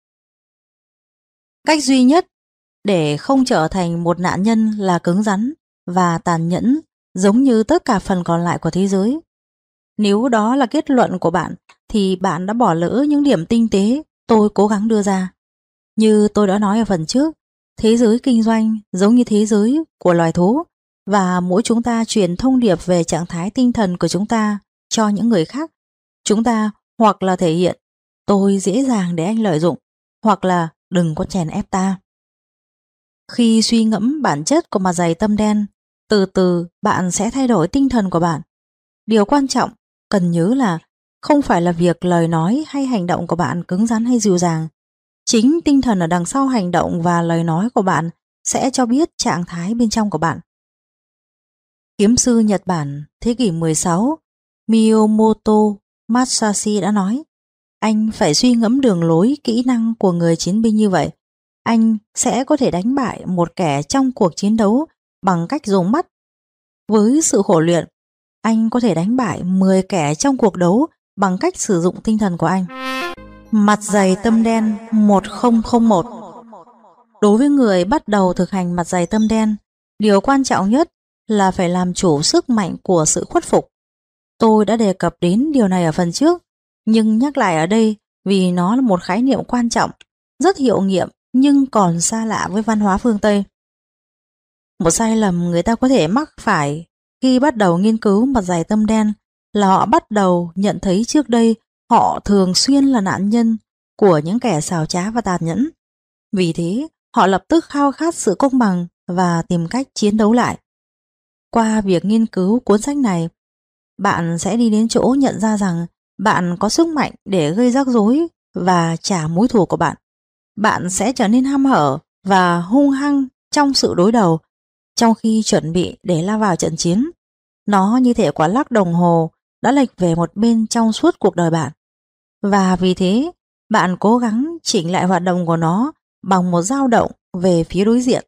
Cách duy nhất để không trở thành một nạn nhân là cứng rắn và tàn nhẫn giống như tất cả phần còn lại của thế giới. Nếu đó là kết luận của bạn thì bạn đã bỏ lỡ những điểm tinh tế tôi cố gắng đưa ra. Như tôi đã nói ở phần trước, thế giới kinh doanh giống như thế giới của loài thú, và mỗi chúng ta truyền thông điệp về trạng thái tinh thần của chúng ta cho những người khác. Chúng ta hoặc là thể hiện tôi dễ dàng để anh lợi dụng, hoặc là đừng có chèn ép ta. Khi suy ngẫm bản chất của mặt dày tâm đen, từ từ bạn sẽ thay đổi tinh thần của bạn. Điều quan trọng cần nhớ là không phải là việc lời nói hay hành động của bạn cứng rắn hay dịu dàng. Chính tinh thần ở đằng sau hành động và lời nói của bạn sẽ cho biết trạng thái bên trong của bạn. Kiếm sư Nhật Bản thế kỷ 16 Miyamoto Musashi đã nói, anh phải suy ngẫm đường lối kỹ năng của người chiến binh như vậy. Anh sẽ có thể đánh bại một kẻ trong cuộc chiến đấu bằng cách dùng mắt. Với sự khổ luyện, anh có thể đánh bại 10 kẻ trong cuộc đấu bằng cách sử dụng tinh thần của anh. Mặt dày tâm đen 1001. Đối với người bắt đầu thực hành mặt dày tâm đen, điều quan trọng nhất là phải làm chủ sức mạnh của sự khuất phục. Tôi đã đề cập đến điều này ở phần trước, nhưng nhắc lại ở đây vì nó là một khái niệm quan trọng, rất hiệu nghiệm nhưng còn xa lạ với văn hóa phương Tây. Một sai lầm người ta có thể mắc phải khi bắt đầu nghiên cứu mặt dày tâm đen là họ bắt đầu nhận thấy trước đây Họ thường xuyên là nạn nhân của những kẻ xảo trá và tàn nhẫn. Vì thế, họ lập tức khao khát sự công bằng và tìm cách chiến đấu lại. Qua việc nghiên cứu cuốn sách này, bạn sẽ đi đến chỗ nhận ra rằng bạn có sức mạnh để gây rắc rối và trả mối thù của bạn. Bạn sẽ trở nên hăm hở và hung hăng trong sự đối đầu, trong khi chuẩn bị để lao vào trận chiến. Nó như thể quả lắc đồng hồ đã lệch về một bên trong suốt cuộc đời bạn. Và vì thế, bạn cố gắng chỉnh lại hoạt động của nó bằng một dao động về phía đối diện.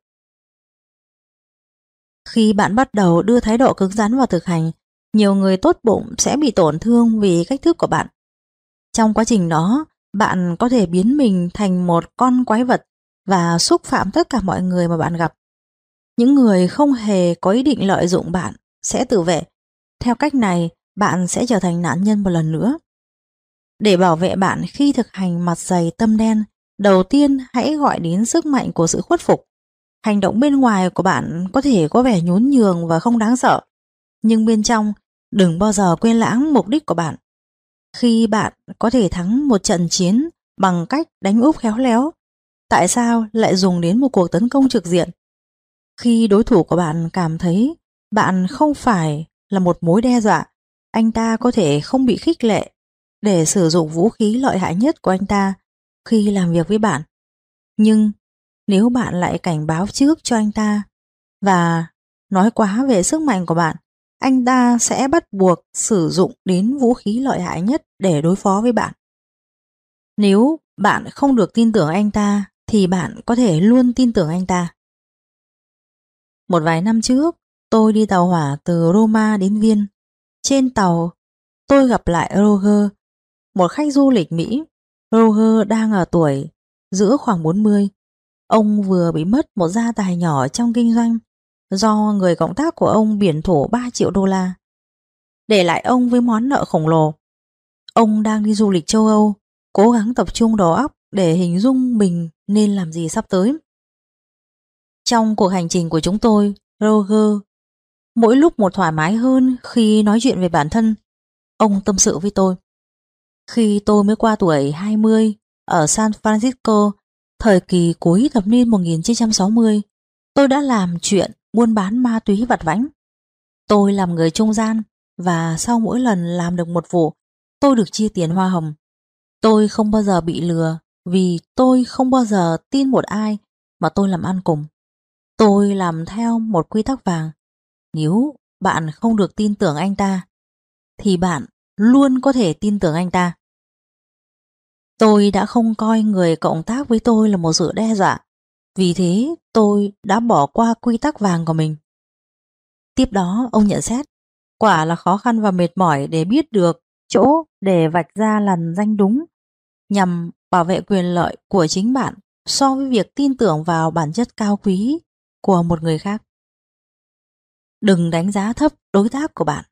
Khi bạn bắt đầu đưa thái độ cứng rắn vào thực hành, nhiều người tốt bụng sẽ bị tổn thương vì cách thức của bạn. Trong quá trình đó, bạn có thể biến mình thành một con quái vật và xúc phạm tất cả mọi người mà bạn gặp. Những người không hề có ý định lợi dụng bạn sẽ tự vệ. Theo cách này, bạn sẽ trở thành nạn nhân một lần nữa. Để bảo vệ bạn khi thực hành mặt dày tâm đen, đầu tiên hãy gọi đến sức mạnh của sự khuất phục. Hành động bên ngoài của bạn có thể có vẻ nhún nhường và không đáng sợ, nhưng bên trong đừng bao giờ quên lãng mục đích của bạn. Khi bạn có thể thắng một trận chiến bằng cách đánh úp khéo léo, tại sao lại dùng đến một cuộc tấn công trực diện? Khi đối thủ của bạn cảm thấy bạn không phải là một mối đe dọa, anh ta có thể không bị khích lệ để sử dụng vũ khí lợi hại nhất của anh ta khi làm việc với bạn. Nhưng nếu bạn lại cảnh báo trước cho anh ta và nói quá về sức mạnh của bạn, anh ta sẽ bắt buộc sử dụng đến vũ khí lợi hại nhất để đối phó với bạn. Nếu bạn không được tin tưởng anh ta, thì bạn có thể luôn tin tưởng anh ta. Một vài năm trước, tôi đi tàu hỏa từ Roma đến Viên. Trên tàu, tôi gặp lại Roger, một khách du lịch Mỹ. Roger đang ở tuổi giữa khoảng 40. Ông vừa bị mất một gia tài nhỏ trong kinh doanh do người cộng tác của ông biển thủ 3 triệu đô la, để lại ông với món nợ khổng lồ. Ông đang đi du lịch châu Âu, cố gắng tập trung đầu óc để hình dung mình nên làm gì sắp tới. Trong cuộc hành trình của chúng tôi, Roger mỗi lúc một thoải mái hơn khi nói chuyện về bản thân. Ông tâm sự với tôi: khi tôi mới qua tuổi 20 ở San Francisco, thời kỳ cuối thập niên 1960, tôi đã làm chuyện buôn bán ma túy vặt vãnh. Tôi làm người trung gian và sau mỗi lần làm được một vụ, tôi được chia tiền hoa hồng. Tôi không bao giờ bị lừa vì tôi không bao giờ tin một ai mà tôi làm ăn cùng. Tôi làm theo một quy tắc vàng: nếu bạn không được tin tưởng anh ta, thì bạn luôn có thể tin tưởng anh ta. Tôi đã không coi người cộng tác với tôi là một sự đe dọa, vì thế tôi đã bỏ qua quy tắc vàng của mình. Tiếp đó ông nhận xét: quả là khó khăn và mệt mỏi để biết được chỗ để vạch ra lằn ranh đúng nhằm bảo vệ quyền lợi của chính bạn so với việc tin tưởng vào bản chất cao quý của một người khác. Đừng đánh giá thấp đối tác của bạn.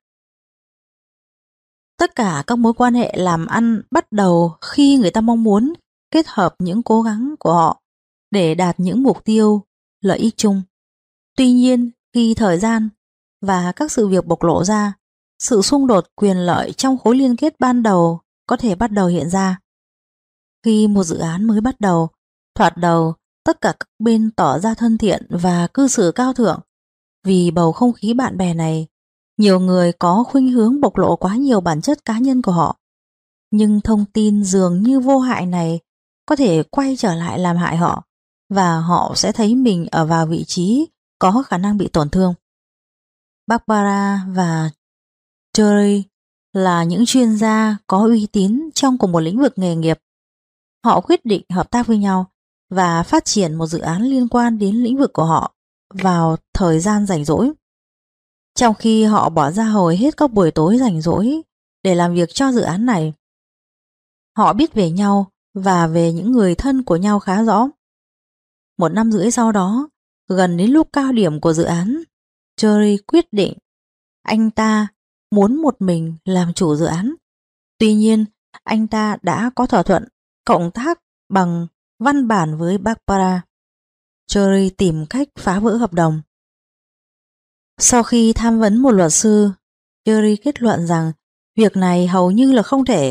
Tất cả các mối quan hệ làm ăn bắt đầu khi người ta mong muốn kết hợp những cố gắng của họ để đạt những mục tiêu lợi ích chung. Tuy nhiên, khi thời gian và các sự việc bộc lộ ra, sự xung đột quyền lợi trong khối liên kết ban đầu có thể bắt đầu hiện ra. Khi một dự án mới bắt đầu, thoạt đầu tất cả các bên tỏ ra thân thiện và cư xử cao thượng. Vì bầu không khí bạn bè này, nhiều người có khuynh hướng bộc lộ quá nhiều bản chất cá nhân của họ. Nhưng thông tin dường như vô hại này có thể quay trở lại làm hại họ, và họ sẽ thấy mình ở vào vị trí có khả năng bị tổn thương. Barbara và Terry là những chuyên gia có uy tín trong cùng một lĩnh vực nghề nghiệp. Họ quyết định hợp tác với nhau và phát triển một dự án liên quan đến lĩnh vực của họ vào thời gian rảnh rỗi. Trong khi họ bỏ ra hầu hết các buổi tối rảnh rỗi để làm việc cho dự án này, họ biết về nhau và về những người thân của nhau khá rõ. 1 năm rưỡi sau đó, gần đến lúc cao điểm của dự án, Jerry quyết định anh ta muốn một mình làm chủ dự án. Tuy nhiên, anh ta đã có thỏa thuận cộng tác bằng văn bản với Barbara. Jerry tìm cách phá vỡ hợp đồng. Sau khi tham vấn một luật sư, Jerry kết luận rằng việc này hầu như là không thể,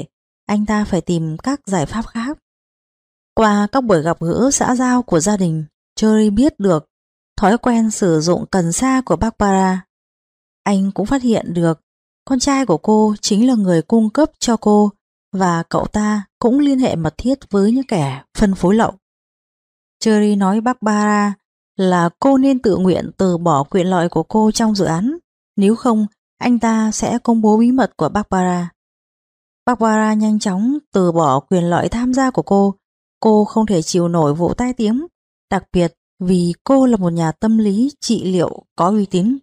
anh ta phải tìm các giải pháp khác. Qua các buổi gặp gỡ xã giao của gia đình, Jerry biết được thói quen sử dụng cần sa của Barbara. Anh cũng phát hiện được con trai của cô chính là người cung cấp cho cô và cậu ta cũng liên hệ mật thiết với những kẻ phân phối lậu. Jerry nói Barbara là cô nên tự nguyện từ bỏ quyền lợi của cô trong dự án, nếu không anh ta sẽ công bố bí mật của Barbara. Barbara nhanh chóng từ bỏ quyền lợi tham gia của cô không thể chịu nổi vụ tai tiếng, đặc biệt vì cô là một nhà tâm lý trị liệu có uy tín.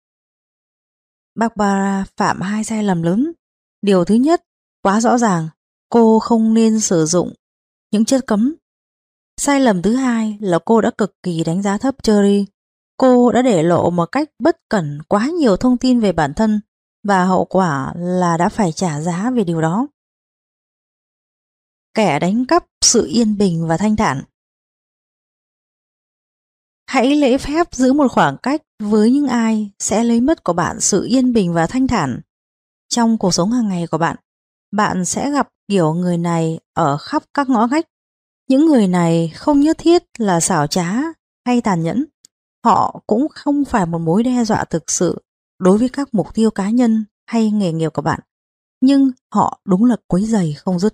Barbara phạm 2 sai lầm lớn. Điều thứ nhất, quá rõ ràng, cô không nên sử dụng những chất cấm. Sai lầm thứ hai là cô đã cực kỳ đánh giá thấp Jerry. Cô đã để lộ một cách bất cẩn quá nhiều thông tin về bản thân và hậu quả là đã phải trả giá về điều đó. Kẻ đánh cắp sự yên bình và thanh thản. Hãy lễ phép giữ một khoảng cách với những ai sẽ lấy mất của bạn sự yên bình và thanh thản. Trong cuộc sống hàng ngày của bạn, bạn sẽ gặp kiểu người này ở khắp các ngõ ngách. Những người này không nhất thiết là xảo trá hay tàn nhẫn. Họ cũng không phải một mối đe dọa thực sự đối với các mục tiêu cá nhân hay nghề nghiệp của bạn. Nhưng họ đúng là quấy rầy không dứt.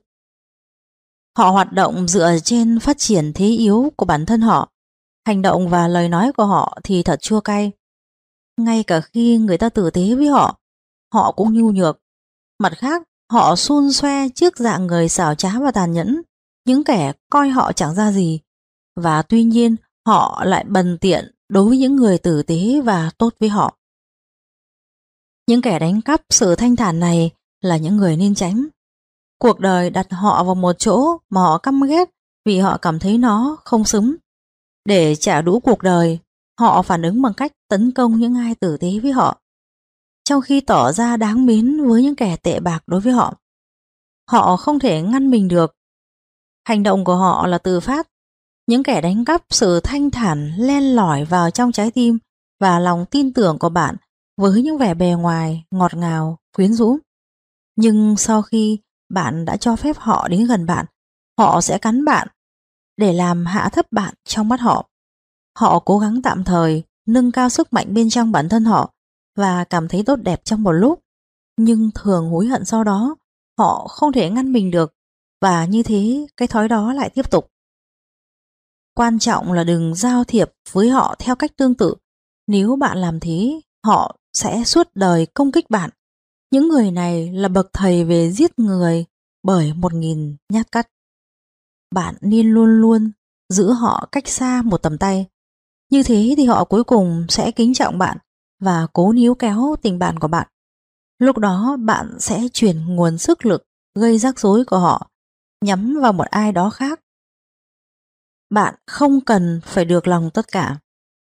Họ hoạt động dựa trên phát triển thế yếu của bản thân họ. Hành động và lời nói của họ thì thật chua cay. Ngay cả khi người ta tử tế với họ, họ cũng nhu nhược. Mặt khác, họ xun xoe trước dạng người xảo trá và tàn nhẫn, những kẻ coi họ chẳng ra gì. Và tuy nhiên, họ lại bần tiện đối với những người tử tế và tốt với họ. Những kẻ đánh cắp sự thanh thản này là những người nên tránh. Cuộc đời đặt họ vào một chỗ mà họ căm ghét vì họ cảm thấy nó không xứng. Để trả đũa cuộc đời, họ phản ứng bằng cách tấn công những ai tử tế với họ, trong khi tỏ ra đáng mến với những kẻ tệ bạc đối với họ. Họ không thể ngăn mình được. Hành động của họ là tự phát. Những kẻ đánh cắp sự thanh thản len lỏi vào trong trái tim và lòng tin tưởng của bạn với những vẻ bề ngoài ngọt ngào, quyến rũ. Nhưng sau khi bạn đã cho phép họ đến gần bạn, họ sẽ cắn bạn để làm hạ thấp bạn trong mắt họ. Họ cố gắng tạm thời nâng cao sức mạnh bên trong bản thân họ và cảm thấy tốt đẹp trong một lúc, nhưng thường hối hận sau đó. Họ không thể ngăn mình được và như thế cái thói đó lại tiếp tục. Quan trọng là đừng giao thiệp với họ theo cách tương tự. Nếu bạn làm thế, họ sẽ suốt đời công kích bạn. Những người này là bậc thầy về giết người bởi 1000 nhát cắt. Bạn nên luôn luôn giữ họ cách xa một tầm tay. Như thế thì họ cuối cùng sẽ kính trọng bạn và cố níu kéo tình bạn của bạn. Lúc đó bạn sẽ chuyển nguồn sức lực gây rắc rối của họ nhắm vào một ai đó khác. Bạn không cần phải được lòng tất cả.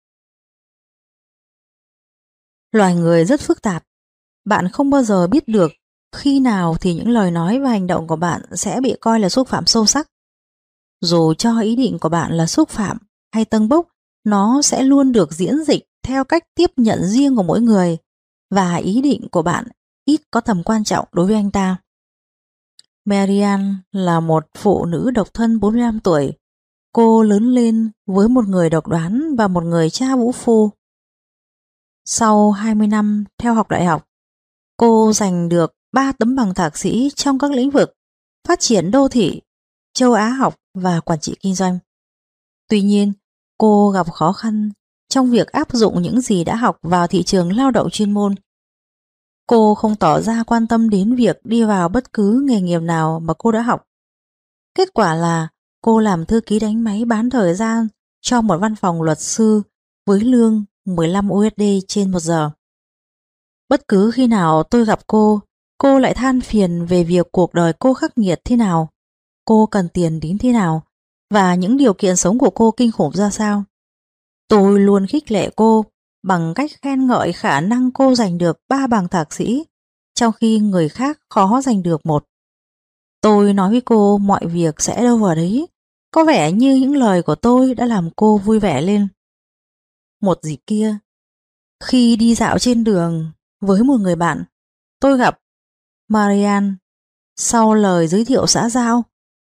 Loài người rất phức tạp. Bạn không bao giờ biết được khi nào thì những lời nói và hành động của bạn sẽ bị coi là xúc phạm sâu sắc. Dù cho ý định của bạn là xúc phạm hay tâng bốc, nó sẽ luôn được diễn dịch theo cách tiếp nhận riêng của mỗi người, và ý định của bạn ít có tầm quan trọng đối với anh ta. Marianne là một phụ nữ độc thân 45 tuổi. Cô lớn lên với một người độc đoán và một người cha vũ phu. Sau 20 năm theo học đại học, cô giành được 3 tấm bằng thạc sĩ trong các lĩnh vực phát triển đô thị, châu Á học và quản trị kinh doanh. Tuy nhiên, cô gặp khó khăn trong việc áp dụng những gì đã học vào thị trường lao động chuyên môn. Cô không tỏ ra quan tâm đến việc đi vào bất cứ nghề nghiệp nào mà cô đã học. Kết quả là cô làm thư ký đánh máy bán thời gian cho một văn phòng luật sư với lương 15 USD trên 1 giờ. Bất cứ khi nào tôi gặp cô lại than phiền về việc cuộc đời cô khắc nghiệt thế nào, cô cần tiền đến thế nào và những điều kiện sống của cô kinh khủng ra sao. Tôi luôn khích lệ cô bằng cách khen ngợi khả năng cô giành được 3 bằng thạc sĩ, trong khi người khác khó giành được 1. Tôi nói với cô mọi việc sẽ đâu vào đấy. Có vẻ như những lời của tôi đã làm cô vui vẻ lên. Một dịp kia, khi đi dạo trên đường với một người bạn, tôi gặp Marianne. sau lời giới thiệu xã giao.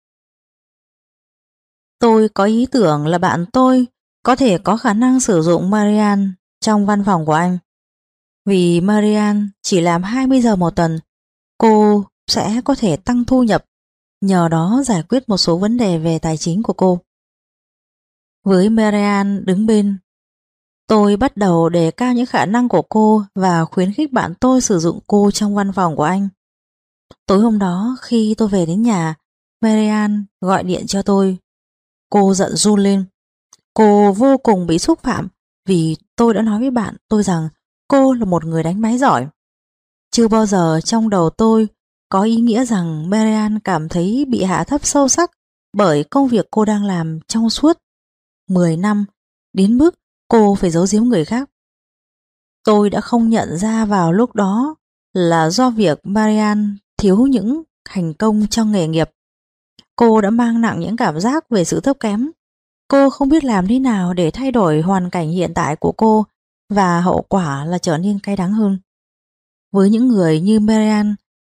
Tôi có ý tưởng là bạn tôi có thể có khả năng sử dụng Marian trong văn phòng của anh. Vì Marian chỉ làm 20 giờ một tuần, cô sẽ có thể tăng thu nhập, nhờ đó giải quyết một số vấn đề về tài chính của cô. Với Marian đứng bên, tôi bắt đầu đề cao những khả năng của cô và khuyến khích bạn tôi sử dụng cô trong văn phòng của anh. Tối hôm đó khi tôi về đến nhà, Marian gọi điện cho tôi. Cô giận run lên. Cô vô cùng bị xúc phạm vì tôi đã nói với bạn tôi rằng cô là một người đánh máy giỏi. Chưa bao giờ trong đầu tôi có ý nghĩa rằng Marian cảm thấy bị hạ thấp sâu sắc bởi công việc cô đang làm trong suốt 10 năm, đến mức cô phải giấu giếm người khác. Tôi đã không nhận ra vào lúc đó là do việc Marian thiếu những thành công trong nghề nghiệp. Cô đã mang nặng những cảm giác về sự thấp kém. Cô không biết làm thế nào để thay đổi hoàn cảnh hiện tại của cô, và hậu quả là trở nên cay đắng hơn. Với những người như Marian,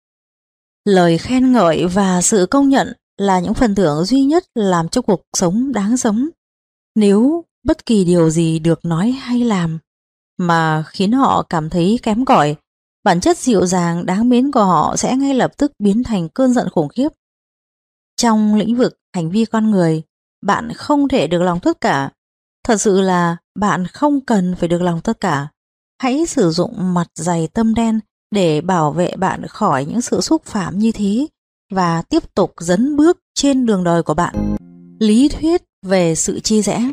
lời khen ngợi và sự công nhận là những phần thưởng duy nhất làm cho cuộc sống đáng sống. Nếu bất kỳ điều gì được nói hay làm mà khiến họ cảm thấy kém cỏi, bản chất dịu dàng đáng mến của họ sẽ ngay lập tức biến thành cơn giận khủng khiếp. Trong lĩnh vực hành vi con người, bạn không thể được lòng tất cả. Thật sự là bạn không cần phải được lòng tất cả. Hãy sử dụng mặt dày tâm đen để bảo vệ bạn khỏi những sự xúc phạm như thế và tiếp tục dấn bước trên đường đời của bạn. Lý thuyết về sự chia rẽ.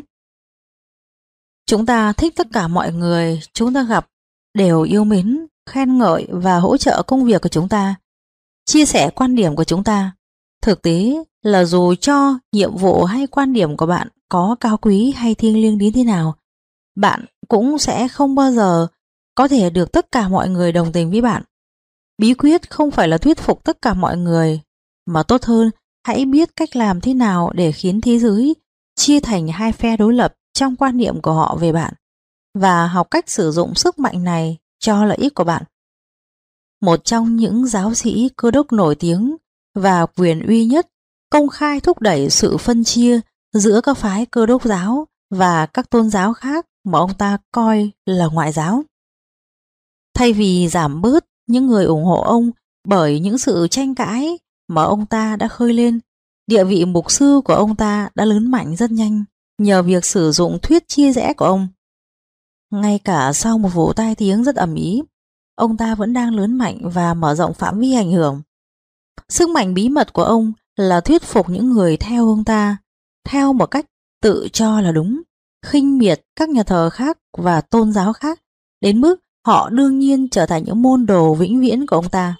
Chúng ta thích tất cả mọi người chúng ta gặp đều yêu mến, khen ngợi và hỗ trợ công việc của chúng ta, chia sẻ quan điểm của chúng ta. Thực tế là dù cho nhiệm vụ hay quan điểm của bạn có cao quý hay thiêng liêng đến thế nào, bạn cũng sẽ không bao giờ có thể được tất cả mọi người đồng tình với bạn. Bí quyết không phải là thuyết phục tất cả mọi người, mà tốt hơn hãy biết cách làm thế nào để khiến thế giới chia thành hai phe đối lập trong quan niệm của họ về bạn, và học cách sử dụng sức mạnh này cho lợi ích của bạn. Một trong những giáo sĩ Cơ đốc nổi tiếng và quyền uy nhất công khai thúc đẩy sự phân chia giữa các phái Cơ đốc giáo và các tôn giáo khác mà ông ta coi là ngoại giáo. Thay vì giảm bớt những người ủng hộ ông bởi những sự tranh cãi mà ông ta đã khơi lên, địa vị mục sư của ông ta đã lớn mạnh rất nhanh nhờ việc sử dụng thuyết chia rẽ của ông. Ngay cả sau một vụ tai tiếng rất ầm ĩ, ông ta vẫn đang lớn mạnh và mở rộng phạm vi ảnh hưởng. Sức mạnh bí mật của ông là thuyết phục những người theo ông ta theo một cách tự cho là đúng, khinh miệt các nhà thờ khác và tôn giáo khác đến mức họ đương nhiên trở thành những môn đồ vĩnh viễn của ông ta.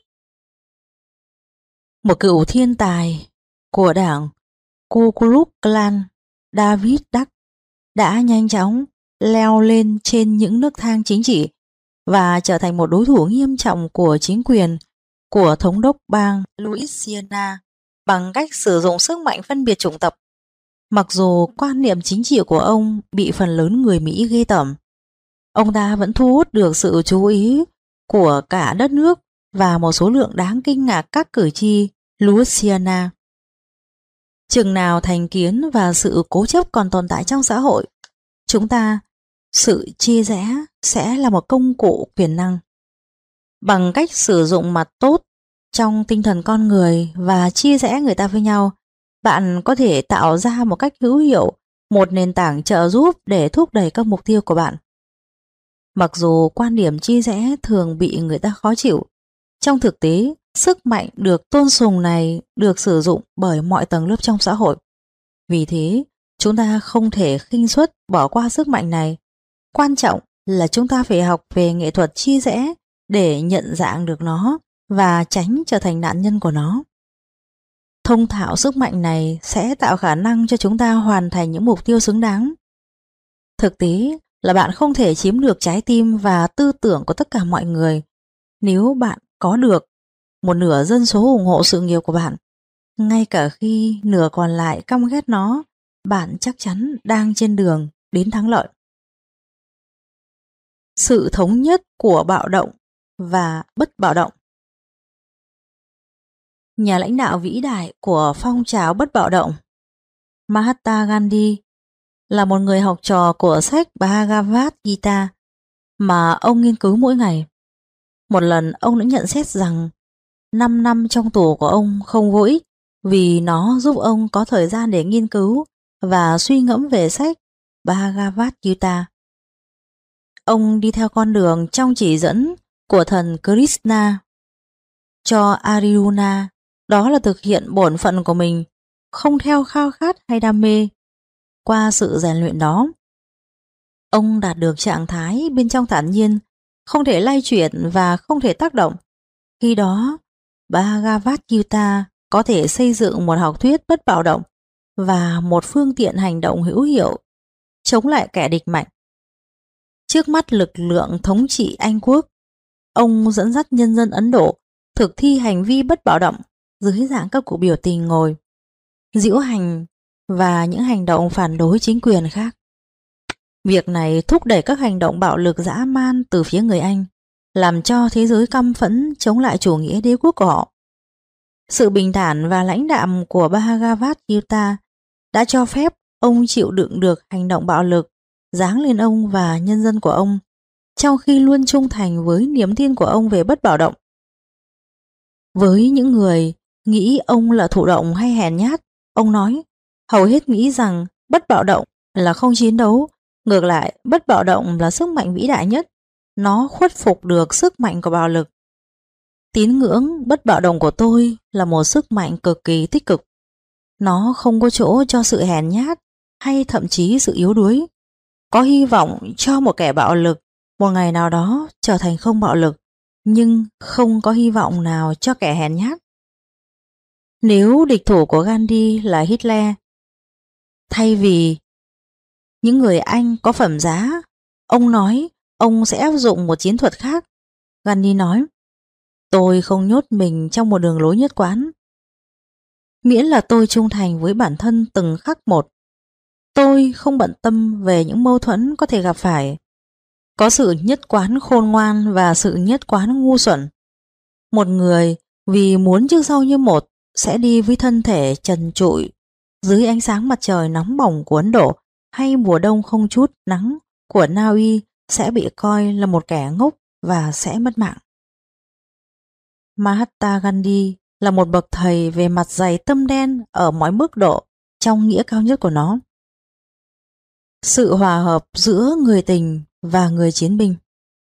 Một cựu thiên tài của đảng Ku Klux Klan, David Duck, đã nhanh chóng leo lên trên những nấc thang chính trị và trở thành một đối thủ nghiêm trọng của chính quyền của thống đốc bang Louisiana bằng cách sử dụng sức mạnh phân biệt chủng tộc. Mặc dù quan niệm chính trị của ông bị phần lớn người Mỹ ghê tởm, ông ta vẫn thu hút được sự chú ý của cả đất nước và một số lượng đáng kinh ngạc các cử tri Louisiana. Chừng nào thành kiến và sự cố chấp còn tồn tại trong xã hội, sự chia rẽ sẽ là một công cụ quyền năng. Bằng cách sử dụng mặt tốt trong tinh thần con người và chia rẽ người ta với nhau, bạn có thể tạo ra một cách hữu hiệu một nền tảng trợ giúp để thúc đẩy các mục tiêu của bạn. Mặc dù quan điểm chia rẽ thường bị người ta khó chịu, trong thực tế, sức mạnh được tôn sùng này được sử dụng bởi mọi tầng lớp trong xã hội. Vì thế, chúng ta không thể khinh suất bỏ qua sức mạnh này. Quan trọng là chúng ta phải học về nghệ thuật chia rẽ để nhận dạng được nó và tránh trở thành nạn nhân của nó. Thông thạo sức mạnh này sẽ tạo khả năng cho chúng ta hoàn thành những mục tiêu xứng đáng. Thực tế là bạn không thể chiếm được trái tim và tư tưởng của tất cả mọi người. Nếu bạn có được một nửa dân số ủng hộ sự nghiệp của bạn, ngay cả khi nửa còn lại căm ghét nó, bạn chắc chắn đang trên đường đến thắng lợi. Sự thống nhất của bạo động và bất bạo động. nhà lãnh đạo vĩ đại của phong trào bất bạo động. Mahatma Gandhi là một người học trò của sách Bhagavad Gita mà ông nghiên cứu mỗi ngày. Một lần ông đã nhận xét rằng 5 năm trong tù của ông không vô ích vì nó giúp ông có thời gian để nghiên cứu và suy ngẫm về sách Bhagavad Gita. Ông đi theo con đường trong chỉ dẫn của thần Krishna cho Arjuna, đó là thực hiện bổn phận của mình, không theo khao khát hay đam mê. Qua sự rèn luyện đó, ông đạt được trạng thái bên trong thản nhiên, không thể lay chuyển và không thể tác động. Khi đó, Bhagavad Gita có thể xây dựng một học thuyết bất bạo động và một phương tiện hành động hữu hiệu chống lại kẻ địch mạnh. Trước mắt lực lượng thống trị Anh quốc, ông dẫn dắt nhân dân Ấn Độ thực thi hành vi bất bạo động dưới dạng các cuộc biểu tình ngồi, diễu hành và những hành động phản đối chính quyền khác. Việc này thúc đẩy các hành động bạo lực dã man từ phía người Anh, làm cho thế giới căm phẫn chống lại chủ nghĩa đế quốc của họ. Sự bình thản và lãnh đạm của Bhagavad Gita đã cho phép ông chịu đựng được hành động bạo lực giáng lên ông và nhân dân của ông, trong khi luôn trung thành với niềm tin của ông về bất bạo động. Với những người nghĩ ông là thụ động hay hèn nhát, ông nói hầu hết nghĩ rằng bất bạo động là không chiến đấu. Ngược lại, bất bạo động là sức mạnh vĩ đại nhất. Nó khuất phục được sức mạnh của bạo lực. Tín ngưỡng bất bạo động của tôi là một sức mạnh cực kỳ tích cực. Nó không có chỗ cho sự hèn nhát hay thậm chí sự yếu đuối. Có hy vọng cho một kẻ bạo lực một ngày nào đó trở thành không bạo lực, nhưng không có hy vọng nào cho kẻ hèn nhát. Nếu địch thủ của Gandhi là Hitler, thay vì những người Anh có phẩm giá, ông nói ông sẽ áp dụng một chiến thuật khác. Gandhi nói, tôi không nhốt mình trong một đường lối nhất quán. Miễn là tôi trung thành với bản thân từng khắc một. Tôi không bận tâm về những mâu thuẫn có thể gặp phải. Có sự nhất quán khôn ngoan và sự nhất quán ngu xuẩn. Một người vì muốn trước sau như một sẽ đi với thân thể trần trụi dưới ánh sáng mặt trời nóng bỏng của Ấn Độ, hay mùa đông không chút nắng của Na Uy sẽ bị coi là một kẻ ngốc và sẽ mất mạng. Mahatma Gandhi là một bậc thầy về mặt dày tâm đen ở mọi mức độ trong nghĩa cao nhất của nó. Sự hòa hợp giữa người tình và người chiến binh.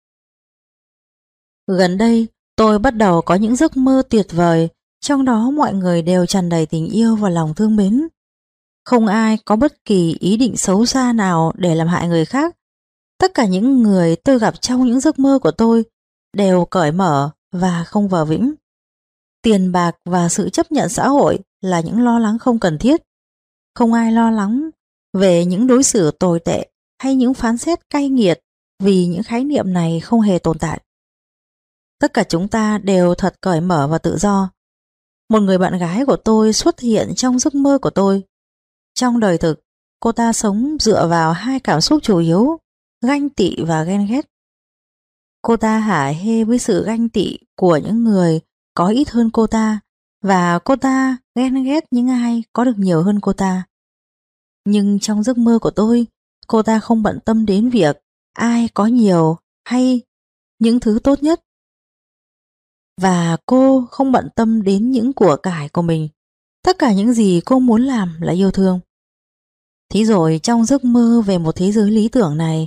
Gần đây, tôi bắt đầu có những giấc mơ tuyệt vời, trong đó mọi người đều tràn đầy tình yêu và lòng thương mến. Không ai có bất kỳ ý định xấu xa nào để làm hại người khác. Tất cả những người tôi gặp trong những giấc mơ của tôi đều cởi mở và không vờ vĩnh. Tiền bạc và sự chấp nhận xã hội là những lo lắng không cần thiết. Không ai lo lắng về những đối xử tồi tệ hay những phán xét cay nghiệt, vì những khái niệm này không hề tồn tại. Tất cả chúng ta đều thật cởi mở và tự do. Một người bạn gái của tôi xuất hiện trong giấc mơ của tôi. Trong đời thực, cô ta sống dựa vào hai cảm xúc chủ yếu, ganh tị và ghen ghét. Cô ta hả hê với sự ganh tị của những người có ít hơn cô ta, và cô ta ghen ghét những ai có được nhiều hơn cô ta. Nhưng trong giấc mơ của tôi, cô ta không bận tâm đến việc ai có nhiều hay những thứ tốt nhất. Và cô không bận tâm đến những của cải của mình. Tất cả những gì cô muốn làm là yêu thương. Thế rồi trong giấc mơ về một thế giới lý tưởng này,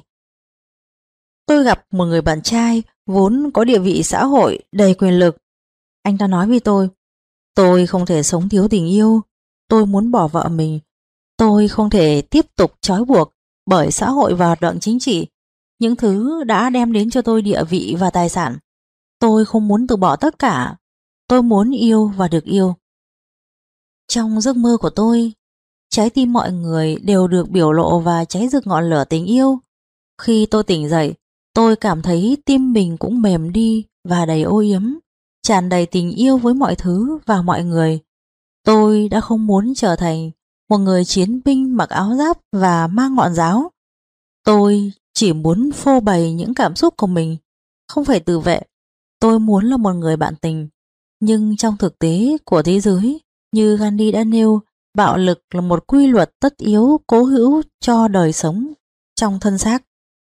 tôi gặp một người bạn trai vốn có địa vị xã hội đầy quyền lực. Anh ta nói với tôi không thể sống thiếu tình yêu, tôi muốn bỏ vợ mình, tôi không thể tiếp tục trói buộc bởi xã hội và hoạt động chính trị, những thứ đã đem đến cho tôi địa vị và tài sản. Tôi không muốn từ bỏ tất cả, tôi muốn yêu và được yêu. Trong giấc mơ của tôi, trái tim mọi người đều được biểu lộ và cháy rực ngọn lửa tình yêu. Khi tôi tỉnh dậy, tôi cảm thấy tim mình cũng mềm đi và đầy âu yếm, tràn đầy tình yêu với mọi thứ và mọi người. Tôi đã không muốn trở thành một người chiến binh mặc áo giáp và mang ngọn giáo. Tôi chỉ muốn phô bày những cảm xúc của mình, không phải tự vệ. Tôi muốn là một người bạn tình. Nhưng trong thực tế của thế giới, như Gandhi đã nêu, bạo lực là một quy luật tất yếu cố hữu cho đời sống trong thân xác.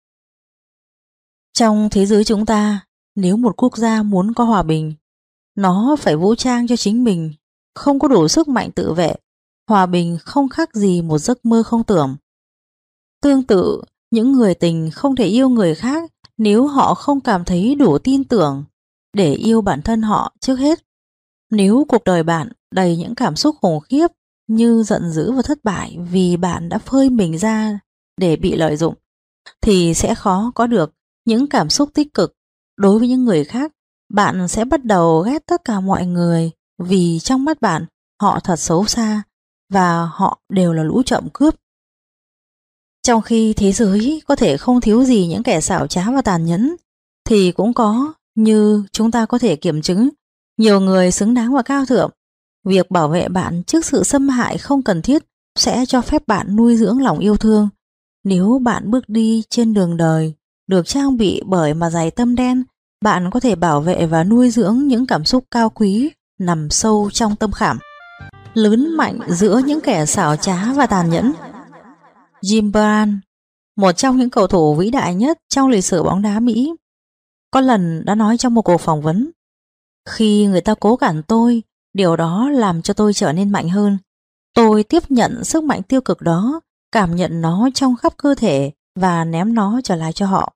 Trong thế giới chúng ta, nếu một quốc gia muốn có hòa bình, nó phải vũ trang cho chính mình, không có đủ sức mạnh tự vệ. Hòa bình không khác gì một giấc mơ không tưởng. Tương tự, những người tình không thể yêu người khác nếu họ không cảm thấy đủ tin tưởng để yêu bản thân họ trước hết. Nếu cuộc đời bạn đầy những cảm xúc khủng khiếp như giận dữ và thất bại vì bạn đã phơi mình ra để bị lợi dụng, thì sẽ khó có được những cảm xúc tích cực. Đối với những người khác, bạn sẽ bắt đầu ghét tất cả mọi người vì trong mắt bạn họ thật xấu xa và họ đều là lũ trộm cướp. Trong khi thế giới có thể không thiếu gì những kẻ xảo trá và tàn nhẫn, thì cũng có, như chúng ta có thể kiểm chứng, nhiều người xứng đáng và cao thượng. Việc bảo vệ bạn trước sự xâm hại không cần thiết sẽ cho phép bạn nuôi dưỡng lòng yêu thương. Nếu bạn bước đi trên đường đời được trang bị bởi mặt dày tâm đen, bạn có thể bảo vệ và nuôi dưỡng những cảm xúc cao quý nằm sâu trong tâm khảm, lớn mạnh giữa những kẻ xảo trá và tàn nhẫn. Jim Brown, một trong những cầu thủ vĩ đại nhất trong lịch sử bóng đá Mỹ, có lần đã nói trong một cuộc phỏng vấn: khi người ta cố cản tôi, điều đó làm cho tôi trở nên mạnh hơn. Tôi tiếp nhận sức mạnh tiêu cực đó, cảm nhận nó trong khắp cơ thể và ném nó trở lại cho họ.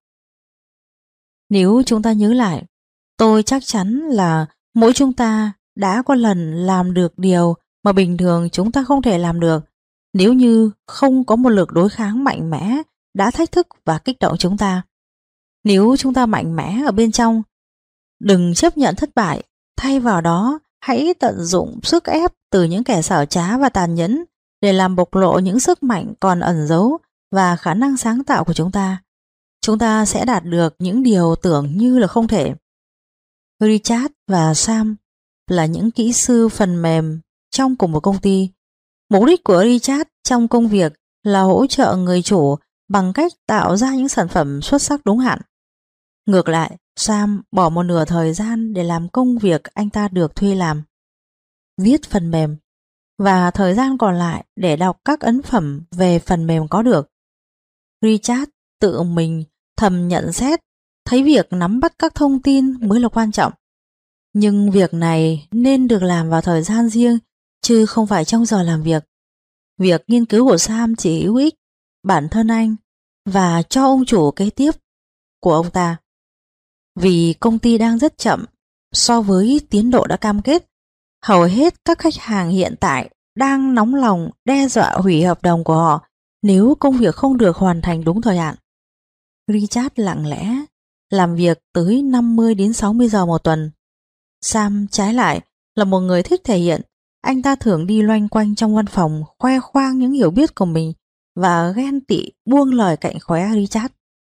Nếu chúng ta nhớ lại, tôi chắc chắn là mỗi chúng ta đã có lần làm được điều mà bình thường chúng ta không thể làm được, nếu như không có một lực đối kháng mạnh mẽ đã thách thức và kích động chúng ta. Nếu chúng ta mạnh mẽ ở bên trong, đừng chấp nhận thất bại, thay vào đó hãy tận dụng sức ép từ những kẻ xảo trá và tàn nhẫn để làm bộc lộ những sức mạnh còn ẩn giấu và khả năng sáng tạo của chúng ta. Chúng ta sẽ đạt được những điều tưởng như là không thể. Richard và Sam là những kỹ sư phần mềm trong cùng một công ty. Mục đích của Richard trong công việc là hỗ trợ người chủ bằng cách tạo ra những sản phẩm xuất sắc đúng hạn. Ngược lại, Sam bỏ một nửa thời gian để làm công việc anh ta được thuê làm, viết phần mềm, và thời gian còn lại để đọc các ấn phẩm về phần mềm có được. Richard tự mình thầm nhận xét, thấy việc nắm bắt các thông tin mới là quan trọng. Nhưng việc này nên được làm vào thời gian riêng, chứ không phải trong giờ làm việc. Việc nghiên cứu của Sam chỉ hữu ích bản thân anh và cho ông chủ kế tiếp của ông ta. Vì công ty đang rất chậm so với tiến độ đã cam kết, hầu hết các khách hàng hiện tại đang nóng lòng đe dọa hủy hợp đồng của họ nếu công việc không được hoàn thành đúng thời hạn. Richard lặng lẽ làm việc tới 50 đến 60 giờ một tuần. Sam trái lại là một người thích thể hiện. Anh ta thường đi loanh quanh trong văn phòng khoe khoang những hiểu biết của mình và ghen tị buông lời cạnh khóe Richard.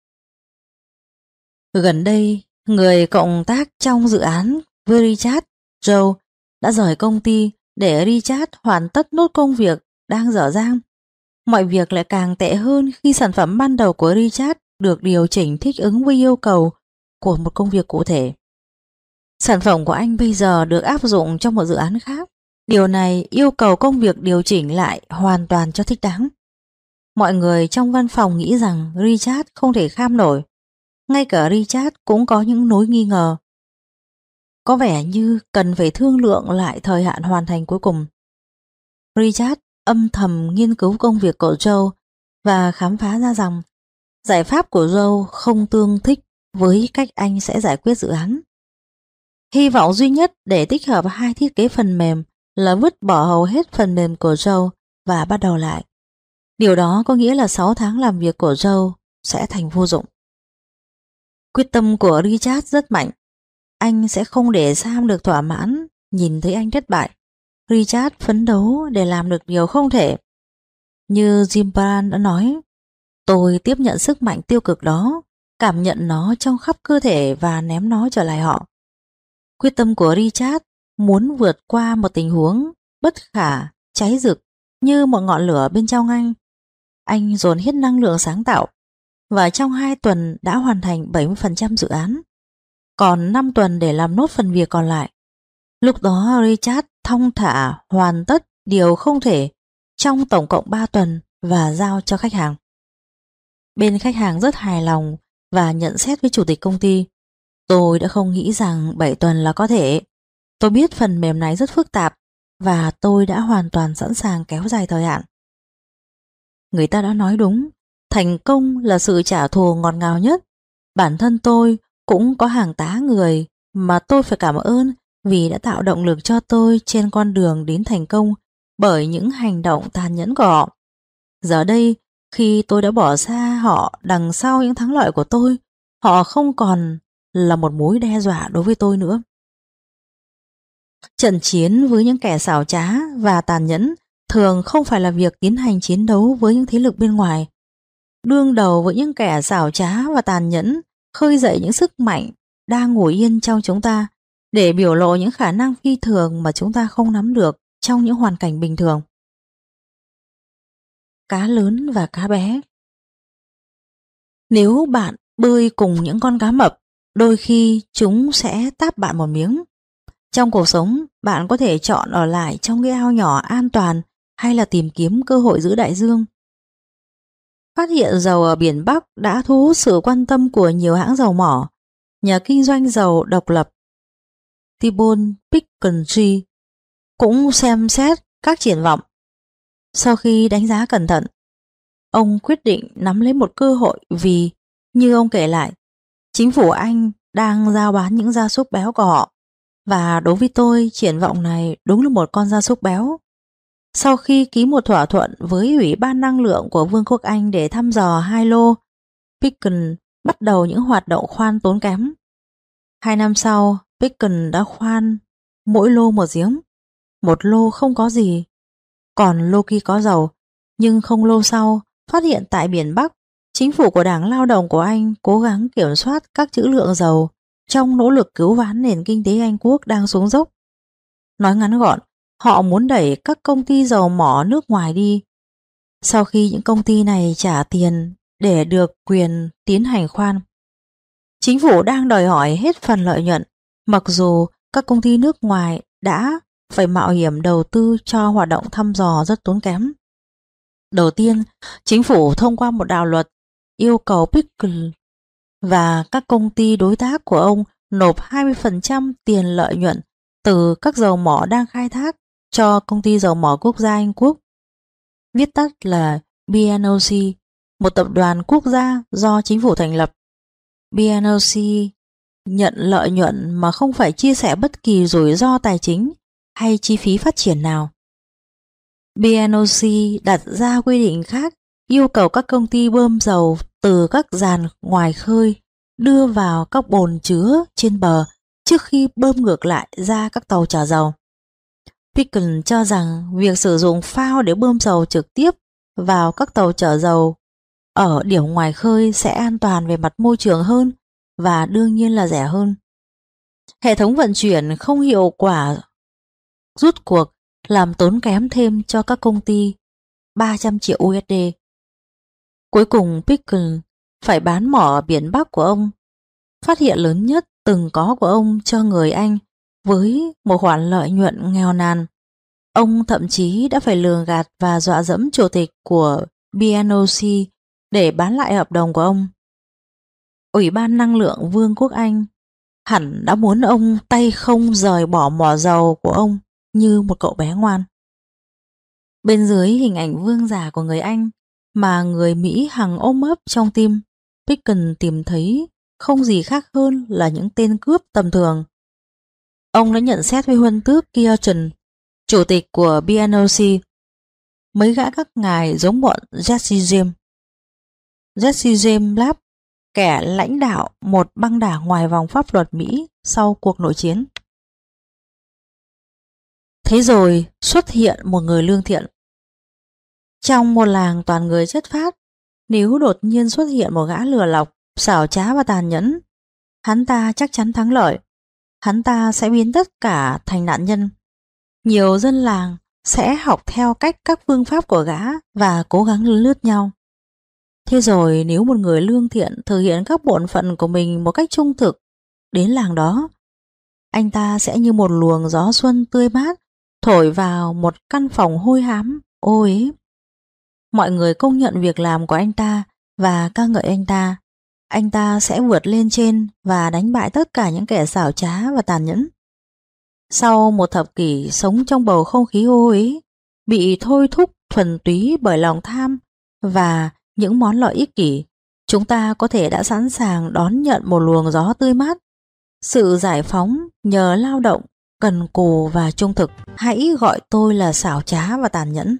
Gần đây, người cộng tác trong dự án với Richard, Joe, đã rời công ty để Richard hoàn tất nốt công việc đang dở dang. Mọi việc lại càng tệ hơn khi sản phẩm ban đầu của Richard được điều chỉnh thích ứng với yêu cầu của một công việc cụ thể. Sản phẩm của anh bây giờ được áp dụng trong một dự án khác. Điều này yêu cầu công việc điều chỉnh lại hoàn toàn cho thích đáng. Mọi người trong văn phòng nghĩ rằng Richard không thể kham nổi. Ngay cả Richard cũng có những nỗi nghi ngờ. Có vẻ như cần phải thương lượng lại thời hạn hoàn thành cuối cùng. Richard âm thầm nghiên cứu công việc của Joe và khám phá ra rằng giải pháp của Joe không tương thích với cách anh sẽ giải quyết dự án. Hy vọng duy nhất để tích hợp hai thiết kế phần mềm là vứt bỏ hầu hết phần mềm của Joe và bắt đầu lại. Điều đó có nghĩa là 6 tháng làm việc của Joe sẽ thành vô dụng. Quyết tâm của Richard rất mạnh. Anh sẽ không để Sam được thỏa mãn nhìn thấy anh thất bại. Richard phấn đấu để làm được điều không thể. Như Jim Brown đã nói, tôi tiếp nhận sức mạnh tiêu cực đó, cảm nhận nó trong khắp cơ thể và ném nó trở lại họ. Quyết tâm của Richard muốn vượt qua một tình huống bất khả cháy rực như một ngọn lửa bên trong anh. Anh dồn hết năng lượng sáng tạo và trong 2 tuần đã hoàn thành 70% dự án. Còn 5 tuần để làm nốt phần việc còn lại. Lúc đó Richard thong thả hoàn tất điều không thể trong tổng cộng 3 tuần và giao cho khách hàng. Bên khách hàng rất hài lòng và nhận xét với chủ tịch công ty. Tôi đã không nghĩ rằng 7 tuần là có thể. Tôi biết phần mềm này rất phức tạp và tôi đã hoàn toàn sẵn sàng kéo dài thời hạn. Người ta đã nói đúng, thành công là sự trả thù ngọt ngào nhất. Bản thân tôi cũng có hàng tá người mà tôi phải cảm ơn vì đã tạo động lực cho tôi trên con đường đến thành công bởi những hành động tàn nhẫn của họ. Giờ đây, khi tôi đã bỏ xa họ đằng sau những thắng lợi của tôi, họ không còn là một mối đe dọa đối với tôi nữa. Trận chiến với những kẻ xảo trá và tàn nhẫn thường không phải là việc tiến hành chiến đấu với những thế lực bên ngoài. Đương đầu với những kẻ xảo trá và tàn nhẫn khơi dậy những sức mạnh đang ngủ yên trong chúng ta để biểu lộ những khả năng phi thường mà chúng ta không nắm được trong những hoàn cảnh bình thường. Cá lớn và cá bé. Nếu bạn bơi cùng những con cá mập, đôi khi chúng sẽ táp bạn một miếng. Trong cuộc sống, bạn có thể chọn ở lại trong cái ao nhỏ an toàn hay là tìm kiếm cơ hội giữa đại dương. Phát hiện dầu ở biển Bắc đã thu hút sự quan tâm của nhiều hãng dầu mỏ. Nhà kinh doanh dầu độc lập T-Bone Pickens cũng xem xét các triển vọng. Sau khi đánh giá cẩn thận, ông quyết định nắm lấy một cơ hội vì, như ông kể lại, chính phủ Anh đang rao bán những gia súc béo của họ. Và đối với tôi, triển vọng này đúng là một con gia súc béo. Sau khi ký một thỏa thuận với Ủy ban Năng lượng của Vương quốc Anh để thăm dò 2 lô, Pickens bắt đầu những hoạt động khoan tốn kém. 2 năm sau, Pickens đã khoan mỗi lô một giếng. Một lô không có gì, còn lô kia có dầu. Nhưng không lâu sau, phát hiện tại biển Bắc, chính phủ của Đảng Lao động của Anh cố gắng kiểm soát các trữ lượng dầu trong nỗ lực cứu vãn nền kinh tế Anh quốc đang xuống dốc. Nói ngắn gọn, họ muốn đẩy các công ty dầu mỏ nước ngoài đi. Sau khi những công ty này trả tiền để được quyền tiến hành khoan, chính phủ đang đòi hỏi hết phần lợi nhuận, mặc dù các công ty nước ngoài đã phải mạo hiểm đầu tư cho hoạt động thăm dò rất tốn kém. Đầu tiên, chính phủ thông qua một đạo luật yêu cầu Pickens và các công ty đối tác của ông nộp 20% tiền lợi nhuận từ các dầu mỏ đang khai thác cho công ty dầu mỏ quốc gia Anh quốc, viết tắt là BNOC, một tập đoàn quốc gia do chính phủ thành lập. BNOC nhận lợi nhuận mà không phải chia sẻ bất kỳ rủi ro tài chính hay chi phí phát triển nào. BNOC đặt ra quy định khác yêu cầu các công ty bơm dầu từ các giàn ngoài khơi đưa vào các bồn chứa trên bờ trước khi bơm ngược lại ra các tàu chở dầu. Pickens cho rằng việc sử dụng phao để bơm dầu trực tiếp vào các tàu chở dầu ở điểm ngoài khơi sẽ an toàn về mặt môi trường hơn và đương nhiên là rẻ hơn. Hệ thống vận chuyển không hiệu quả rút cuộc làm tốn kém thêm cho các công ty 300 triệu USD. Cuối cùng Pickens phải bán mỏ ở biển Bắc của ông, phát hiện lớn nhất từng có của ông cho người Anh với một khoản lợi nhuận nghèo nàn. Ông thậm chí đã phải lường gạt và dọa dẫm chủ tịch của BNOC để bán lại hợp đồng của ông. Ủy ban Năng lượng Vương quốc Anh hẳn đã muốn ông tay không rời bỏ mỏ dầu của ông như một cậu bé ngoan. Bên dưới hình ảnh vương giả của người Anh mà người Mỹ hằng ôm ấp trong tim, Pickens tìm thấy không gì khác hơn là những tên cướp tầm thường. Ông đã nhận xét với huân tước Keaton, chủ tịch của BNOC, mấy gã các ngài giống bọn Jesse James. Jesse James Lab, kẻ lãnh đạo một băng đảng ngoài vòng pháp luật Mỹ sau cuộc nội chiến. Thế rồi xuất hiện một người lương thiện. Trong một làng toàn người chất phác, nếu đột nhiên xuất hiện một gã lừa lọc, xảo trá và tàn nhẫn, hắn ta chắc chắn thắng lợi. Hắn ta sẽ biến tất cả thành nạn nhân. Nhiều dân làng sẽ học theo cách các phương pháp của gã và cố gắng lướt nhau. Thế rồi nếu một người lương thiện thực hiện các bổn phận của mình một cách trung thực đến làng đó, anh ta sẽ như một luồng gió xuân tươi mát thổi vào một căn phòng hôi hám, ô uế. Mọi người công nhận việc làm của anh ta và ca ngợi anh ta. Anh ta sẽ vượt lên trên và đánh bại tất cả những kẻ xảo trá và tàn nhẫn. Sau một thập kỷ sống trong bầu không khí ô uế, bị thôi thúc thuần túy bởi lòng tham và những món lợi ích kỷ, chúng ta có thể đã sẵn sàng đón nhận một luồng gió tươi mát, sự giải phóng nhờ lao động, cần cù và trung thực. Hãy gọi tôi là xảo trá và tàn nhẫn.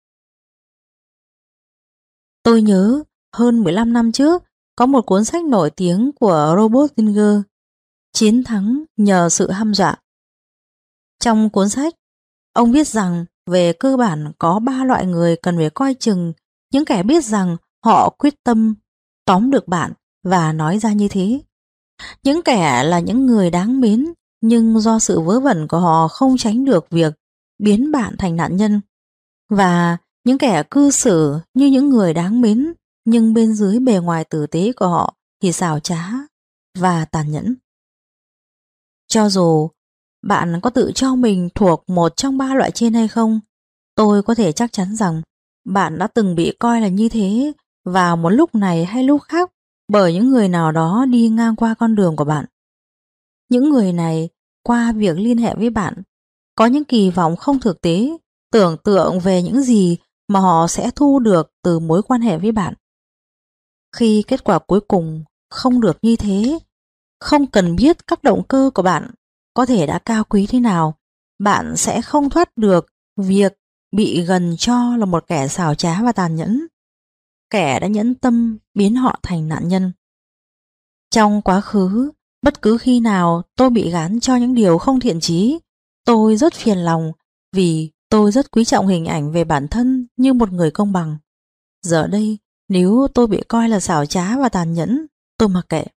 Tôi nhớ hơn 15 năm trước có một cuốn sách nổi tiếng của Robert Singer, Chiến thắng nhờ sự hăm dọa. Trong cuốn sách, ông viết rằng về cơ bản có 3 loại người cần phải coi chừng, những kẻ biết rằng họ quyết tâm tóm được bạn và nói ra như thế. Những kẻ là những người đáng mến, nhưng do sự vớ vẩn của họ không tránh được việc biến bạn thành nạn nhân. Và những kẻ cư xử như những người đáng mến, nhưng bên dưới bề ngoài tử tế của họ thì xảo trá và tàn nhẫn. Cho dù bạn có tự cho mình thuộc một trong 3 loại trên hay không, tôi có thể chắc chắn rằng bạn đã từng bị coi là như thế vào một lúc này hay lúc khác bởi những người nào đó đi ngang qua con đường của bạn. Những người này, qua việc liên hệ với bạn, có những kỳ vọng không thực tế, tưởng tượng về những gì mà họ sẽ thu được từ mối quan hệ với bạn. Khi kết quả cuối cùng không được như thế, không cần biết các động cơ của bạn có thể đã cao quý thế nào, bạn sẽ không thoát được việc bị gần cho là một kẻ xảo trá và tàn nhẫn, kẻ đã nhẫn tâm biến họ thành nạn nhân. Trong quá khứ, bất cứ khi nào tôi bị gán cho những điều không thiện chí, tôi rất phiền lòng vì tôi rất quý trọng hình ảnh về bản thân như một người công bằng. Giờ đây, nếu tôi bị coi là xảo trá và tàn nhẫn, tôi mặc kệ.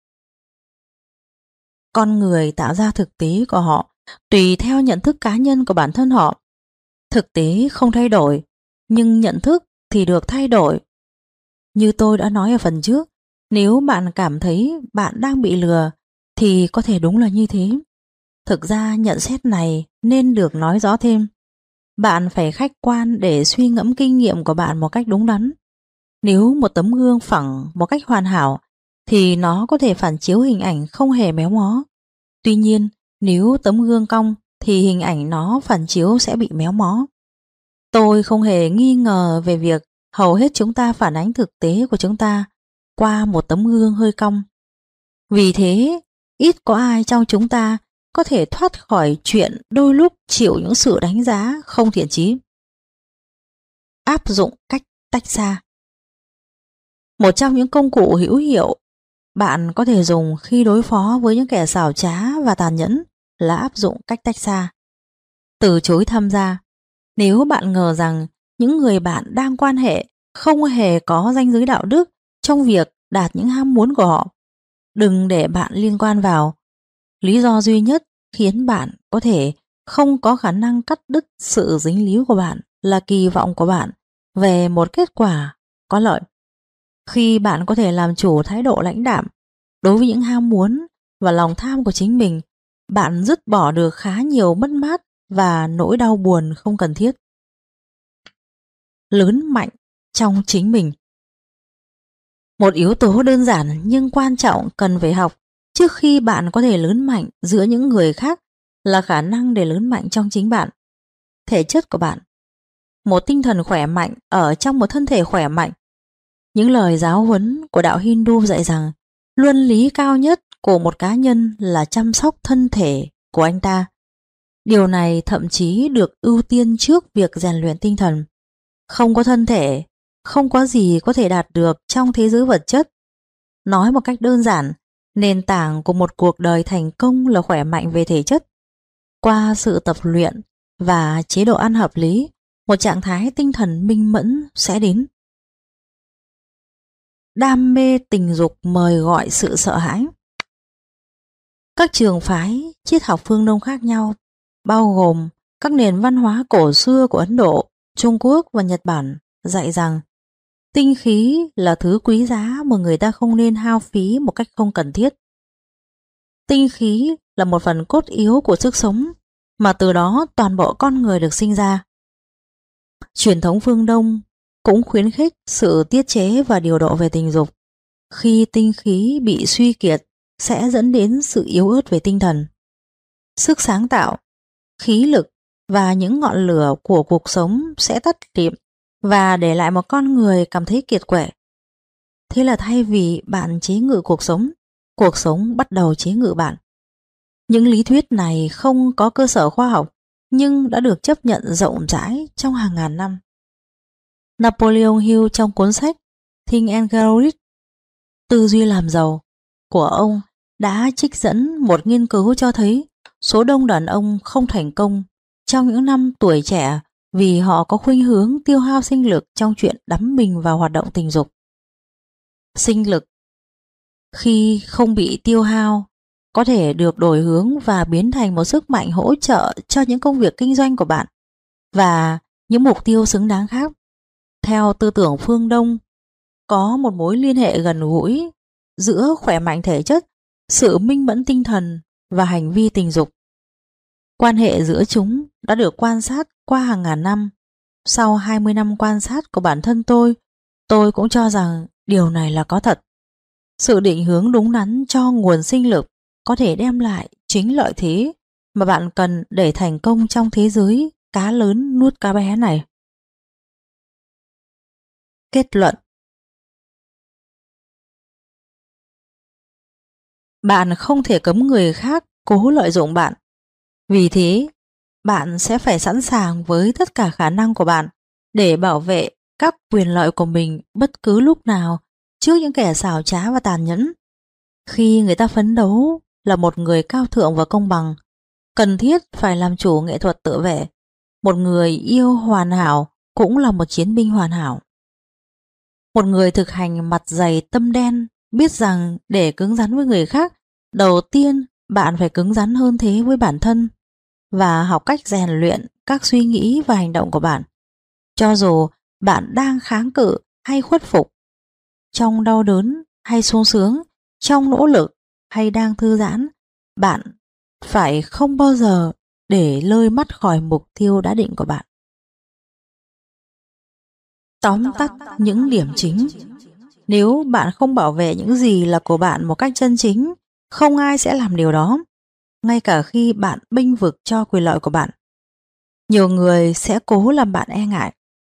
Con người tạo ra thực tế của họ tùy theo nhận thức cá nhân của bản thân họ. Thực tế không thay đổi, nhưng nhận thức thì được thay đổi. Như tôi đã nói ở phần trước, nếu bạn cảm thấy bạn đang bị lừa thì có thể đúng là như thế. Thực ra nhận xét này nên được nói rõ thêm. Bạn phải khách quan để suy ngẫm kinh nghiệm của bạn một cách đúng đắn. Nếu một tấm gương phẳng một cách hoàn hảo thì nó có thể phản chiếu hình ảnh không hề méo mó. Tuy nhiên, nếu tấm gương cong thì hình ảnh nó phản chiếu sẽ bị méo mó. Tôi không hề nghi ngờ về việc hầu hết chúng ta phản ánh thực tế của chúng ta qua một tấm gương hơi cong. Vì thế, ít có ai trong chúng ta có thể thoát khỏi chuyện đôi lúc chịu những sự đánh giá không thiện chí. Áp dụng cách tách xa. Một trong những công cụ hữu hiệu bạn có thể dùng khi đối phó với những kẻ xảo trá và tàn nhẫn là áp dụng cách tách xa. Từ chối tham gia. Nếu bạn ngờ rằng những người bạn đang quan hệ không hề có ranh giới đạo đức trong việc đạt những ham muốn của họ, đừng để bạn liên quan vào. Lý do duy nhất khiến bạn có thể không có khả năng cắt đứt sự dính líu của bạn là kỳ vọng của bạn về một kết quả có lợi. Khi bạn có thể làm chủ thái độ lãnh đạm đối với những ham muốn và lòng tham của chính mình, bạn dứt bỏ được khá nhiều mất mát và nỗi đau buồn không cần thiết. Lớn mạnh trong chính mình. Một yếu tố đơn giản nhưng quan trọng cần phải học trước khi bạn có thể lớn mạnh giữa những người khác là khả năng để lớn mạnh trong chính bạn. Thể chất của bạn. Một tinh thần khỏe mạnh ở trong một thân thể khỏe mạnh. Những lời giáo huấn của đạo Hindu dạy rằng luân lý cao nhất của một cá nhân là chăm sóc thân thể của anh ta. Điều này thậm chí được ưu tiên trước việc rèn luyện tinh thần. Không có thân thể, không có gì có thể đạt được trong thế giới vật chất. Nói một cách đơn giản, nền tảng của một cuộc đời thành công là khỏe mạnh về thể chất. Qua sự tập luyện và chế độ ăn hợp lý, một trạng thái tinh thần minh mẫn sẽ đến. Đam mê tình dục mời gọi sự sợ hãi. Các trường phái triết học phương Đông khác nhau, bao gồm các nền văn hóa cổ xưa của Ấn Độ, Trung Quốc và Nhật Bản, dạy rằng tinh khí là thứ quý giá mà người ta không nên hao phí một cách không cần thiết. Tinh khí là một phần cốt yếu của sức sống, mà từ đó toàn bộ con người được sinh ra. Truyền thống phương Đông cũng khuyến khích sự tiết chế và điều độ về tình dục. Khi tinh khí bị suy kiệt sẽ dẫn đến sự yếu ớt về tinh thần. Sức sáng tạo, khí lực và những ngọn lửa của cuộc sống sẽ tắt lịm và để lại một con người cảm thấy kiệt quệ. Thế là thay vì bạn chế ngự cuộc sống bắt đầu chế ngự bạn. Những lý thuyết này không có cơ sở khoa học nhưng đã được chấp nhận rộng rãi trong hàng ngàn năm. Napoleon Hill trong cuốn sách Think and Grow Rich, Tư duy làm giàu của ông đã trích dẫn một nghiên cứu cho thấy số đông đàn ông không thành công trong những năm tuổi trẻ vì họ có khuynh hướng tiêu hao sinh lực trong chuyện đắm mình vào hoạt động tình dục. Sinh lực khi không bị tiêu hao có thể được đổi hướng và biến thành một sức mạnh hỗ trợ cho những công việc kinh doanh của bạn và những mục tiêu xứng đáng khác. Theo tư tưởng phương Đông, có một mối liên hệ gần gũi giữa khỏe mạnh thể chất, sự minh mẫn tinh thần và hành vi tình dục. Quan hệ giữa chúng đã được quan sát qua hàng ngàn năm. Sau 20 năm quan sát của bản thân tôi cũng cho rằng điều này là có thật. Sự định hướng đúng đắn cho nguồn sinh lực có thể đem lại chính lợi thế mà bạn cần để thành công trong thế giới cá lớn nuốt cá bé này. Kết luận: bạn không thể cấm người khác cố lợi dụng bạn. Vì thế, bạn sẽ phải sẵn sàng với tất cả khả năng của bạn để bảo vệ các quyền lợi của mình bất cứ lúc nào trước những kẻ xảo trá và tàn nhẫn. Khi người ta phấn đấu là một người cao thượng và công bằng, cần thiết phải làm chủ nghệ thuật tự vệ. Một người yêu hoàn hảo cũng là một chiến binh hoàn hảo. Một người thực hành mặt dày tâm đen biết rằng để cứng rắn với người khác, đầu tiên bạn phải cứng rắn hơn thế với bản thân và học cách rèn luyện các suy nghĩ và hành động của bạn. Cho dù bạn đang kháng cự hay khuất phục, trong đau đớn hay sung sướng, trong nỗ lực hay đang thư giãn, bạn phải không bao giờ để lơi mắt khỏi mục tiêu đã định của bạn. Tóm tắt những điểm chính: nếu bạn không bảo vệ những gì là của bạn một cách chân chính, không ai sẽ làm điều đó, ngay cả khi bạn bênh vực cho quyền lợi của bạn. Nhiều người sẽ cố làm bạn e ngại.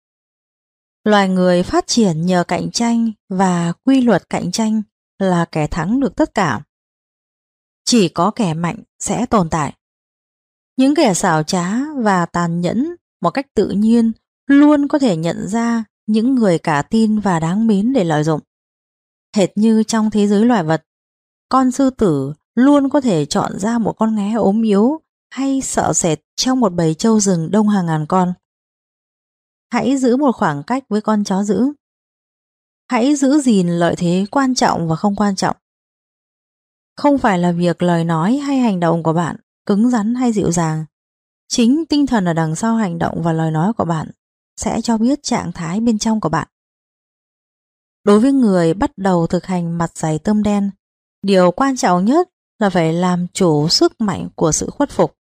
Loài người phát triển nhờ cạnh tranh và quy luật cạnh tranh là kẻ thắng được tất cả. Chỉ có kẻ mạnh sẽ tồn tại. Những kẻ xảo trá và tàn nhẫn một cách tự nhiên luôn có thể nhận ra những người cả tin và đáng mến để lợi dụng. Hệt như trong thế giới loài vật, con sư tử luôn có thể chọn ra một con nghé ốm yếu hay sợ sệt trong một bầy trâu rừng đông hàng ngàn con. Hãy giữ một khoảng cách với con chó dữ. Hãy giữ gìn lợi thế quan trọng và không quan trọng. Không phải là việc lời nói hay hành động của bạn cứng rắn hay dịu dàng. Chính tinh thần ở đằng sau hành động và lời nói của bạn sẽ cho biết trạng thái bên trong của bạn. Đối với người bắt đầu thực hành mặt dày tâm đen, điều quan trọng nhất là phải làm chủ sức mạnh của sự khuất phục.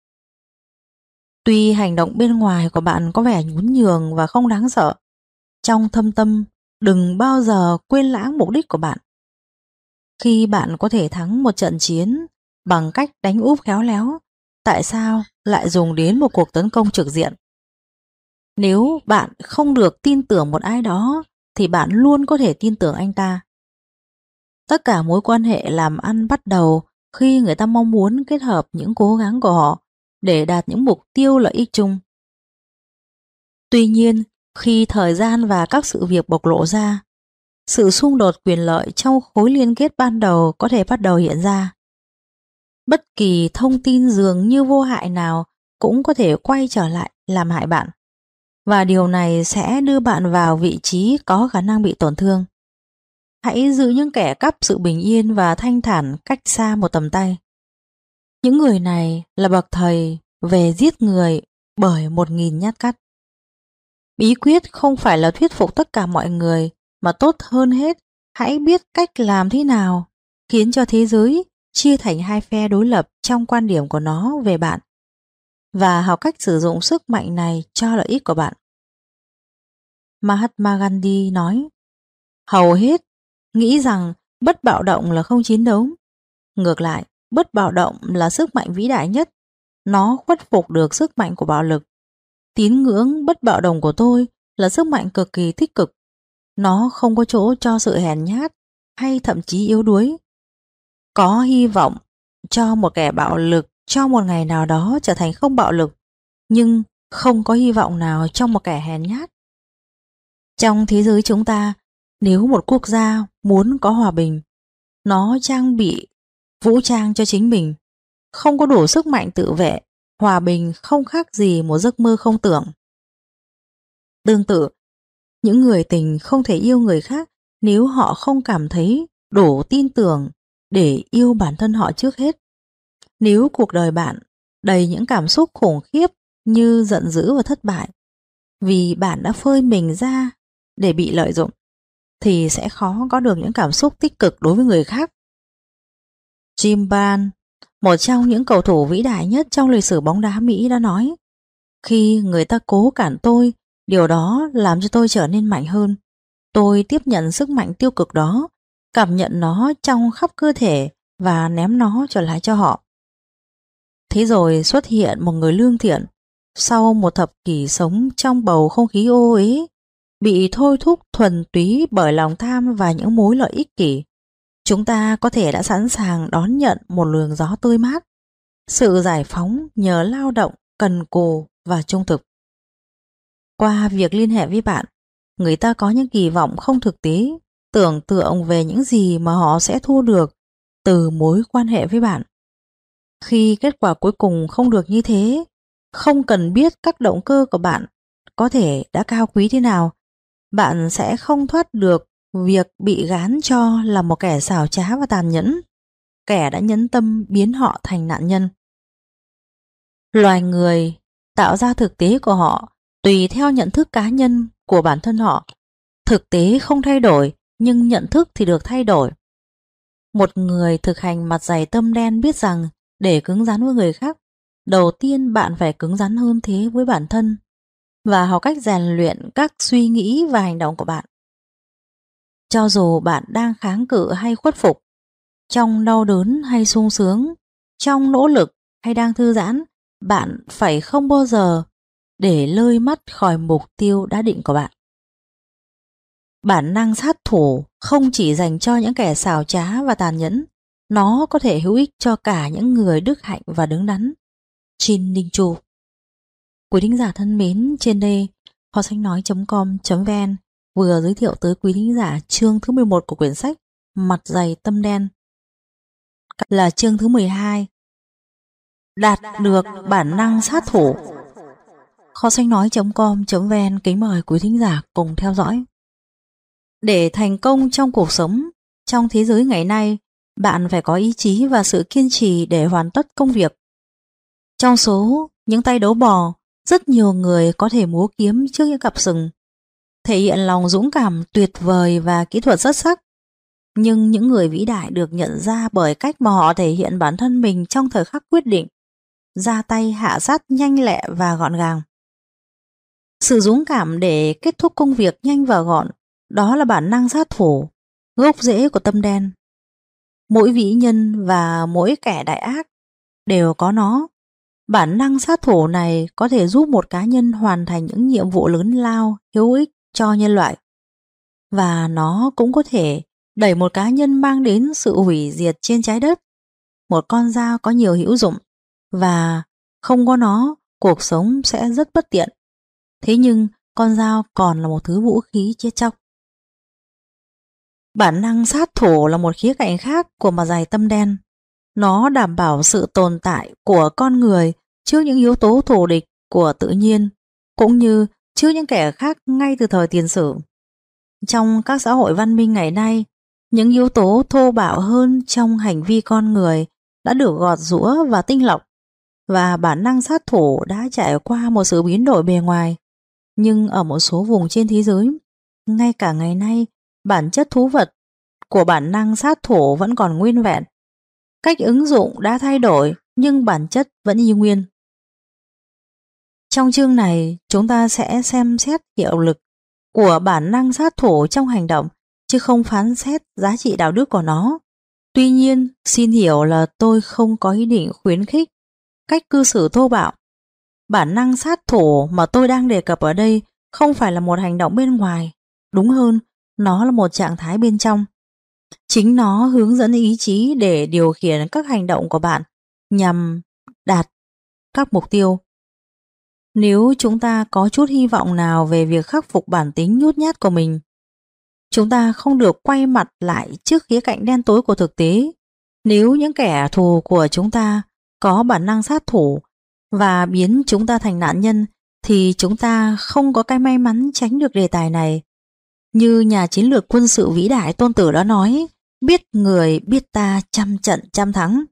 Tuy hành động bên ngoài của bạn có vẻ nhún nhường và không đáng sợ, trong thâm tâm đừng bao giờ quên lãng mục đích của bạn. Khi bạn có thể thắng một trận chiến bằng cách đánh úp khéo léo, tại sao lại dùng đến một cuộc tấn công trực diện? Nếu bạn không được tin tưởng một ai đó, thì bạn luôn có thể tin tưởng anh ta. Tất cả mối quan hệ làm ăn bắt đầu khi người ta mong muốn kết hợp những cố gắng của họ để đạt những mục tiêu lợi ích chung. Tuy nhiên, khi thời gian và các sự việc bộc lộ ra, sự xung đột quyền lợi trong khối liên kết ban đầu có thể bắt đầu hiện ra. Bất kỳ thông tin dường như vô hại nào cũng có thể quay trở lại làm hại bạn, và điều này sẽ đưa bạn vào vị trí có khả năng bị tổn thương. Hãy giữ những kẻ cắp sự bình yên và thanh thản cách xa một tầm tay. Những người này là bậc thầy về giết người bởi 1000 nhát cắt. Bí quyết không phải là thuyết phục tất cả mọi người, mà tốt hơn hết, hãy biết cách làm thế nào khiến cho thế giới chia thành hai phe đối lập trong quan điểm của nó về bạn và học cách sử dụng sức mạnh này cho lợi ích của bạn. Mahatma Gandhi nói, hầu hết nghĩ rằng bất bạo động là không chiến đấu. Ngược lại, bất bạo động là sức mạnh vĩ đại nhất. Nó khuất phục được sức mạnh của bạo lực. Tín ngưỡng bất bạo động của tôi là sức mạnh cực kỳ tích cực. Nó không có chỗ cho sự hèn nhát hay thậm chí yếu đuối. Có hy vọng cho một kẻ bạo lực cho một ngày nào đó trở thành không bạo lực, nhưng không có hy vọng nào trong một kẻ hèn nhát. Trong thế giới chúng ta, nếu một quốc gia muốn có hòa bình, nó trang bị vũ trang cho chính mình, không có đủ sức mạnh tự vệ, hòa bình không khác gì một giấc mơ không tưởng. Tương tự, những người tình không thể yêu người khác nếu họ không cảm thấy đủ tin tưởng để yêu bản thân họ trước hết. Nếu cuộc đời bạn đầy những cảm xúc khủng khiếp như giận dữ và thất bại, vì bạn đã phơi mình ra để bị lợi dụng, thì sẽ khó có được những cảm xúc tích cực đối với người khác. Jim Brown, một trong những cầu thủ vĩ đại nhất trong lịch sử bóng đá Mỹ đã nói, khi người ta cố cản tôi, điều đó làm cho tôi trở nên mạnh hơn. Tôi tiếp nhận sức mạnh tiêu cực đó, cảm nhận nó trong khắp cơ thể và ném nó trở lại cho họ. Thế rồi xuất hiện một người lương thiện, sau một thập kỷ sống trong bầu không khí ô uế, bị thôi thúc thuần túy bởi lòng tham và những mối lợi ích kỷ, chúng ta có thể đã sẵn sàng đón nhận một luồng gió tươi mát, sự giải phóng nhờ lao động cần cù và trung thực. Qua việc liên hệ với bạn, người ta có những kỳ vọng không thực tế, tưởng tượng về những gì mà họ sẽ thu được từ mối quan hệ với bạn. Khi kết quả cuối cùng không được như thế, không cần biết các động cơ của bạn có thể đã cao quý thế nào, bạn sẽ không thoát được việc bị gán cho là một kẻ xảo trá và tàn nhẫn, kẻ đã nhẫn tâm biến họ thành nạn nhân. Loài người tạo ra thực tế của họ tùy theo nhận thức cá nhân của bản thân họ. Thực tế không thay đổi, nhưng nhận thức thì được thay đổi. Một người thực hành mặt dày tâm đen biết rằng để cứng rắn với người khác, đầu tiên bạn phải cứng rắn hơn thế với bản thân và học cách rèn luyện các suy nghĩ và hành động của bạn. Cho dù bạn đang kháng cự hay khuất phục, trong đau đớn hay sung sướng, trong nỗ lực hay đang thư giãn, bạn phải không bao giờ để lơi mắt khỏi mục tiêu đã định của bạn. Bản năng sát thủ không chỉ dành cho những kẻ xảo trá và tàn nhẫn, nó có thể hữu ích cho cả những người đức hạnh và đứng đắn. Jin Ninh Chu. Quý thính giả thân mến, trên đây hocsánh.com.vn vừa giới thiệu tới quý thính giả chương thứ 11 của quyển sách Mặt dày tâm đen, là chương thứ 12. Đạt được bản năng sát thủ. hocsánh.com.vn kính mời quý thính giả cùng theo dõi. Để thành công trong cuộc sống, trong thế giới ngày nay, bạn phải có ý chí và sự kiên trì để hoàn tất công việc. Trong số những tay đấu bò, rất nhiều người có thể múa kiếm trước những cặp sừng, thể hiện lòng dũng cảm tuyệt vời và kỹ thuật xuất sắc. Nhưng những người vĩ đại được nhận ra bởi cách mà họ thể hiện bản thân mình trong thời khắc quyết định, ra tay hạ sát nhanh lẹ và gọn gàng. Sự dũng cảm để kết thúc công việc nhanh và gọn, đó là bản năng sát thủ, gốc rễ của tâm đen. Mỗi vĩ nhân và mỗi kẻ đại ác đều có nó. Bản năng sát thủ này có thể giúp một cá nhân hoàn thành những nhiệm vụ lớn lao, hữu ích cho nhân loại. Và nó cũng có thể đẩy một cá nhân mang đến sự hủy diệt trên trái đất. Một con dao có nhiều hữu dụng, và không có nó, cuộc sống sẽ rất bất tiện. Thế nhưng con dao còn là một thứ vũ khí chết chóc. Bản năng sát thủ là một khía cạnh khác của mặt dày tâm đen. Nó đảm bảo sự tồn tại của con người trước những yếu tố thù địch của tự nhiên, cũng như trước những kẻ khác ngay từ thời tiền sử. Trong các xã hội văn minh ngày nay, những yếu tố thô bạo hơn trong hành vi con người đã được gọt giũa và tinh lọc, và bản năng sát thủ đã trải qua một sự biến đổi bề ngoài. Nhưng ở một số vùng trên thế giới, ngay cả ngày nay, bản chất thú vật của bản năng sát thủ vẫn còn nguyên vẹn. Cách ứng dụng đã thay đổi nhưng bản chất vẫn y nguyên. Trong chương này, chúng ta sẽ xem xét hiệu lực của bản năng sát thủ trong hành động, chứ không phán xét giá trị đạo đức của nó. Tuy nhiên, xin hiểu là tôi không có ý định khuyến khích cách cư xử thô bạo. Bản năng sát thủ mà tôi đang đề cập ở đây không phải là một hành động bên ngoài, đúng hơn, nó là một trạng thái bên trong. Chính nó hướng dẫn ý chí để điều khiển các hành động của bạn nhằm đạt các mục tiêu. Nếu chúng ta có chút hy vọng nào về việc khắc phục bản tính nhút nhát của mình, chúng ta không được quay mặt lại trước khía cạnh đen tối của thực tế. Nếu những kẻ thù của chúng ta có bản năng sát thủ và biến chúng ta thành nạn nhân, thì chúng ta không có cái may mắn tránh được đề tài này. Như nhà chiến lược quân sự vĩ đại Tôn Tử đã nói, biết người biết ta trăm trận trăm thắng.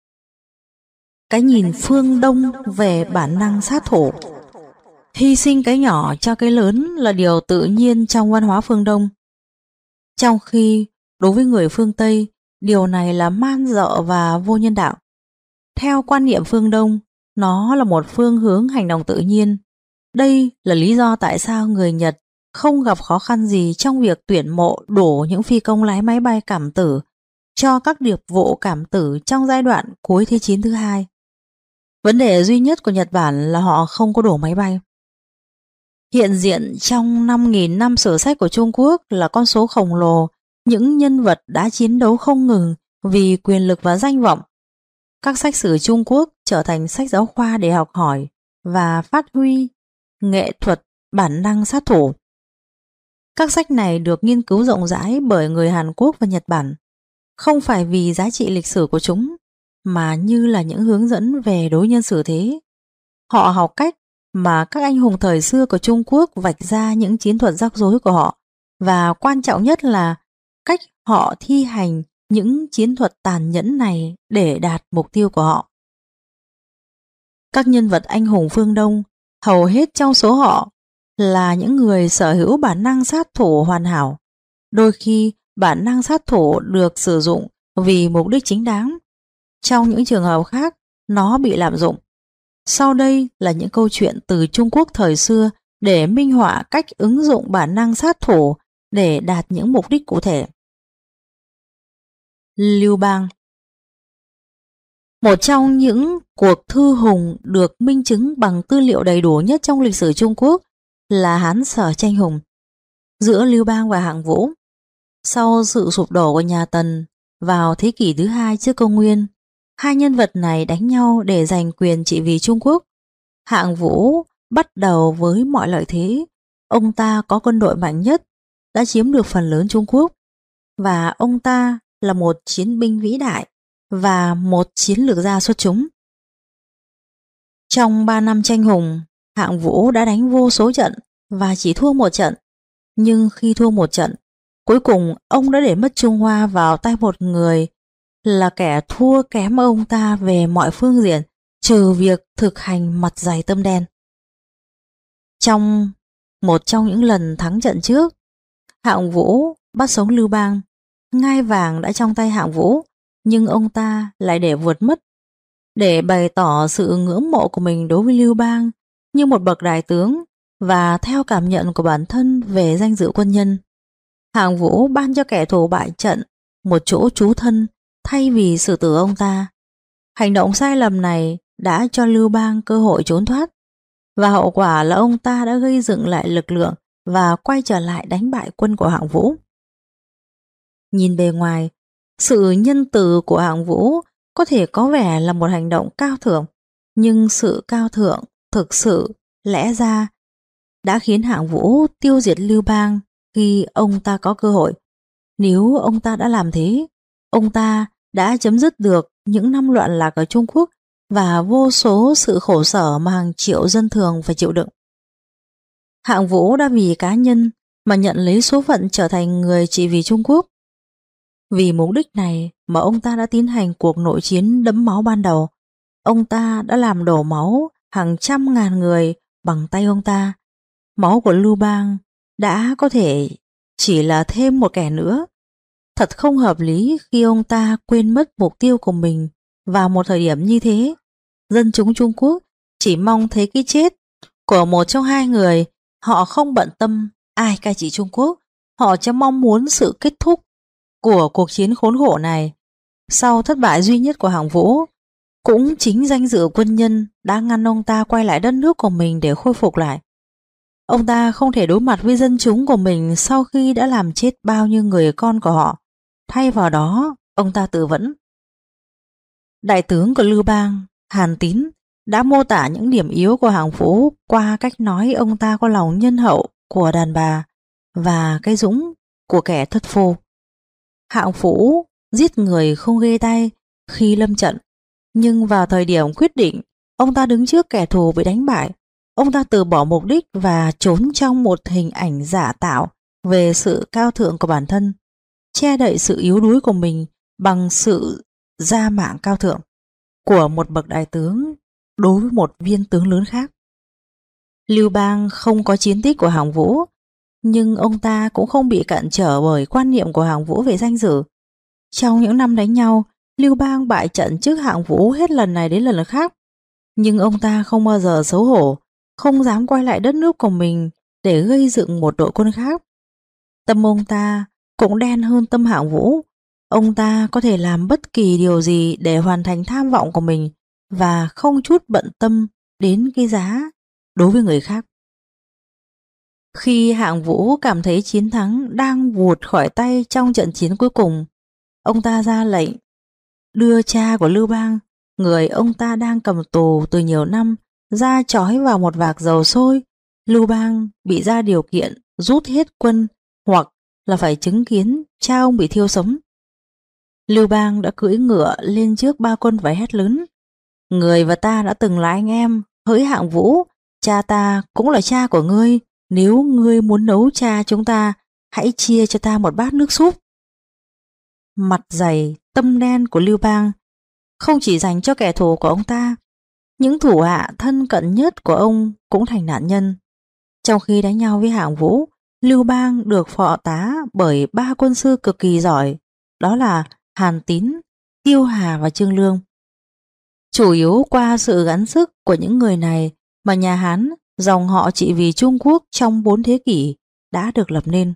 Cái nhìn phương Đông về bản năng sát thủ. Hy sinh cái nhỏ cho cái lớn là điều tự nhiên trong văn hóa phương Đông. Trong khi đối với người phương Tây, điều này là man dợ và vô nhân đạo. Theo quan niệm phương Đông, nó là một phương hướng hành động tự nhiên. Đây là lý do tại sao người Nhật không gặp khó khăn gì trong việc tuyển mộ đủ những phi công lái máy bay cảm tử cho các điệp vụ cảm tử trong giai đoạn cuối Thế chiến thứ hai. Vấn đề duy nhất của Nhật Bản là họ không có đủ máy bay. Hiện diện trong 5.000 năm sử sách của Trung Quốc là con số khổng lồ những nhân vật đã chiến đấu không ngừng vì quyền lực và danh vọng. Các sách sử Trung Quốc trở thành sách giáo khoa để học hỏi và phát huy nghệ thuật bản năng sát thủ. Các sách này được nghiên cứu rộng rãi bởi người Hàn Quốc và Nhật Bản, không phải vì giá trị lịch sử của chúng, mà như là những hướng dẫn về đối nhân xử thế. Họ học cách mà các anh hùng thời xưa của Trung Quốc vạch ra những chiến thuật rắc rối của họ, và quan trọng nhất là cách họ thi hành những chiến thuật tàn nhẫn này để đạt mục tiêu của họ. Các nhân vật anh hùng phương Đông, hầu hết trong số họ là những người sở hữu bản năng sát thủ hoàn hảo. Đôi khi bản năng sát thủ được sử dụng vì mục đích chính đáng. Trong những trường hợp khác, nó bị lạm dụng. Sau đây là những câu chuyện từ Trung Quốc thời xưa để minh họa cách ứng dụng bản năng sát thủ để đạt những mục đích cụ thể. Lưu Bang. Một trong những cuộc thư hùng được minh chứng bằng tư liệu đầy đủ nhất trong lịch sử Trung Quốc là Hán Sở tranh hùng giữa Lưu Bang và Hạng Vũ. Sau sự sụp đổ của nhà Tần vào thế kỷ thứ hai trước công nguyên, hai nhân vật này đánh nhau để giành quyền trị vì Trung Quốc. Hạng Vũ bắt đầu với mọi lợi thế. Ông ta có quân đội mạnh nhất, đã chiếm được phần lớn Trung Quốc, và ông ta là một chiến binh vĩ đại và một chiến lược gia xuất chúng. Trong 3 năm tranh hùng, Hạng Vũ đã đánh vô số trận và chỉ thua một trận. Nhưng khi thua một trận, cuối cùng ông đã để mất Trung Hoa vào tay một người là kẻ thua kém ông ta về mọi phương diện, trừ việc thực hành mặt dày tâm đen. Trong một trong những lần thắng trận trước, Hạng Vũ bắt sống Lưu Bang. Ngai vàng đã trong tay Hạng Vũ, nhưng ông ta lại để vượt mất. Để bày tỏ sự ngưỡng mộ của mình đối với Lưu Bang như một bậc đại tướng và theo cảm nhận của bản thân về danh dự quân nhân, Hạng Vũ ban cho kẻ thù bại trận một chỗ trú thân thay vì xử tử ông ta. Hành động sai lầm này đã cho Lưu Bang cơ hội trốn thoát, và hậu quả là ông ta đã gây dựng lại lực lượng và quay trở lại đánh bại quân của Hạng Vũ. Nhìn bề ngoài, sự nhân từ của Hạng Vũ có thể có vẻ là một hành động cao thượng, nhưng sự cao thượng thực sự lẽ ra đã khiến Hạng Vũ tiêu diệt Lưu Bang khi ông ta có cơ hội. Nếu ông ta đã làm thế, ông ta đã chấm dứt được những năm loạn lạc ở Trung Quốc và vô số sự khổ sở mà hàng triệu dân thường phải chịu đựng. Hạng Vũ đã vì cá nhân mà nhận lấy số phận trở thành người trị vì Trung Quốc. Vì mục đích này mà ông ta đã tiến hành cuộc nội chiến đẫm máu ban đầu. Ông ta đã làm đổ máu hàng trăm ngàn người bằng tay ông ta. Máu của Lưu Bang đã có thể chỉ là thêm một kẻ nữa Thật không hợp lý khi ông ta quên mất mục tiêu của mình vào một thời điểm như thế. Dân chúng Trung Quốc chỉ mong thấy cái chết của một trong hai người, họ không bận tâm ai cai trị Trung Quốc, họ chỉ mong muốn sự kết thúc của cuộc chiến khốn khổ này. Sau thất bại duy nhất của Hạng Vũ, cũng chính danh dự quân nhân đã ngăn ông ta quay lại đất nước của mình để khôi phục lại. Ông ta không thể đối mặt với dân chúng của mình sau khi đã làm chết bao nhiêu người con của họ. Thay vào đó, ông ta tự vẫn. Đại tướng của Lưu Bang, Hàn Tín, đã mô tả những điểm yếu của Hạng Vũ qua cách nói ông ta có lòng nhân hậu của đàn bà và cái dũng của kẻ thất phu. Hạng Vũ giết người không ghê tay khi lâm trận, nhưng vào thời điểm quyết định, ông ta đứng trước kẻ thù bị đánh bại. Ông ta từ bỏ mục đích và trốn trong một hình ảnh giả tạo về sự cao thượng của bản thân, che đậy sự yếu đuối của mình bằng sự gia mạng cao thượng của một bậc đại tướng đối với một viên tướng lớn khác. Lưu Bang không có chiến tích của Hạng Vũ, nhưng ông ta cũng không bị cản trở bởi quan niệm của Hạng Vũ về danh dự. Trong những năm đánh nhau, Lưu Bang bại trận trước Hạng Vũ hết lần này đến lần khác, nhưng ông ta không bao giờ xấu hổ, không dám quay lại đất nước của mình để gây dựng một đội quân khác. Tâm ông ta cũng đen hơn tâm Hạng Vũ. Ông ta có thể làm bất kỳ điều gì để hoàn thành tham vọng của mình và không chút bận tâm đến cái giá đối với người khác. Khi Hạng Vũ cảm thấy chiến thắng đang vụt khỏi tay trong trận chiến cuối cùng, ông ta ra lệnh đưa cha của Lưu Bang, người ông ta đang cầm tù từ nhiều năm, ra trói vào một vạc dầu sôi. Lưu Bang bị ra điều kiện rút hết quân hoặc là phải chứng kiến cha ông bị thiêu sống. Lưu Bang đã cưỡi ngựa lên trước ba quân và hét lớn: người và ta đã từng là anh em, hỡi Hạng Vũ, cha ta cũng là cha của ngươi, nếu ngươi muốn nấu cha chúng ta, hãy chia cho ta một bát nước súp. Mặt dày, tâm đen của Lưu Bang không chỉ dành cho kẻ thù của ông ta, những thủ hạ thân cận nhất của ông cũng thành nạn nhân. Trong khi đánh nhau với Hạng Vũ, Lưu Bang được phò tá bởi ba quân sư cực kỳ giỏi, đó là Hàn Tín, Tiêu Hà và Trương Lương. Chủ yếu qua sự gắng sức của những người này mà nhà Hán, dòng họ trị vì Trung Quốc trong 4 thế kỷ đã được lập nên.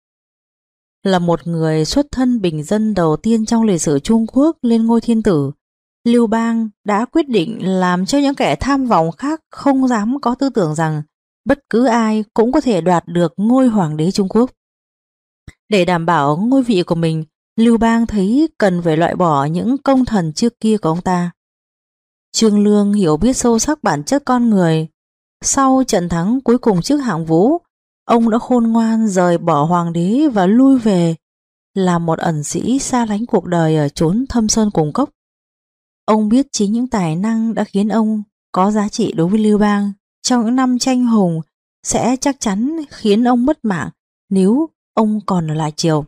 Là một người xuất thân bình dân đầu tiên trong lịch sử Trung Quốc lên ngôi thiên tử, Lưu Bang đã quyết định làm cho những kẻ tham vọng khác không dám có tư tưởng rằng bất cứ ai cũng có thể đoạt được ngôi hoàng đế Trung Quốc. Để đảm bảo ngôi vị của mình, Lưu Bang thấy cần phải loại bỏ những công thần trước kia của ông ta. Trương Lương hiểu biết sâu sắc bản chất con người. Sau trận thắng cuối cùng trước Hạng Vũ, ông đã khôn ngoan rời bỏ hoàng đế và lui về làm một ẩn sĩ xa lánh cuộc đời ở chốn thâm sơn cùng cốc. Ông biết chính những tài năng đã khiến ông có giá trị đối với Lưu Bang trong những năm tranh hùng sẽ chắc chắn khiến ông mất mạng nếu ông còn ở lại triều.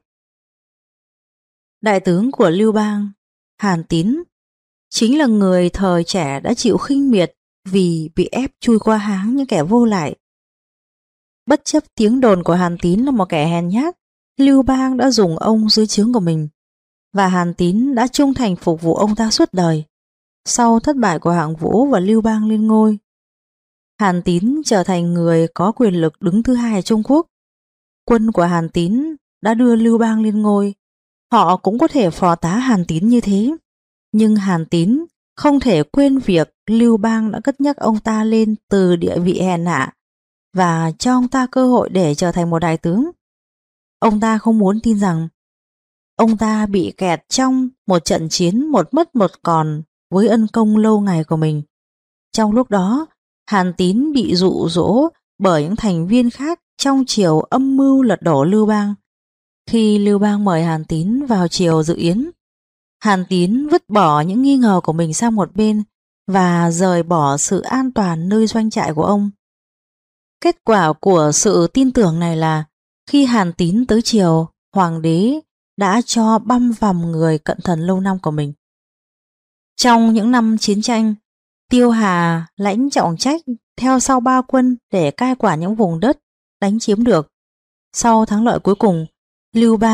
Đại tướng của Lưu Bang, Hàn Tín, chính là người thời trẻ đã chịu khinh miệt vì bị ép chui qua háng những kẻ vô lại. Bất chấp tiếng đồn của Hàn Tín là một kẻ hèn nhát, Lưu Bang đã dùng ông dưới trướng của mình, và Hàn Tín đã trung thành phục vụ ông ta suốt đời. Sau thất bại của Hạng Vũ và Lưu Bang lên ngôi, Hàn Tín trở thành người có quyền lực đứng thứ hai ở Trung Quốc. Quân của Hàn Tín đã đưa Lưu Bang lên ngôi. Họ cũng có thể phò tá Hàn Tín như thế, nhưng Hàn Tín không thể quên việc Lưu Bang đã cất nhắc ông ta lên từ địa vị hèn hạ và cho ông ta cơ hội để trở thành một đại tướng. Ông ta không muốn tin rằng ông ta bị kẹt trong một trận chiến một mất một còn với ân công lâu ngày của mình. Trong lúc đó, Hàn Tín bị dụ dỗ bởi những thành viên khác trong triều âm mưu lật đổ Lưu Bang. Khi Lưu Bang mời Hàn Tín vào triều dự yến, Hàn Tín vứt bỏ những nghi ngờ của mình sang một bên và rời bỏ sự an toàn nơi doanh trại của ông. Kết quả của sự tin tưởng này là khi Hàn Tín tới triều, hoàng đế đã cho băm vằm người cận thần lâu năm của mình. Trong những năm chiến tranh, Tiêu Hà lãnh trọng trách theo sau ba quân để cai quản những vùng đất đánh chiếm được. Sau thắng lợi cuối cùng, Lưu Bang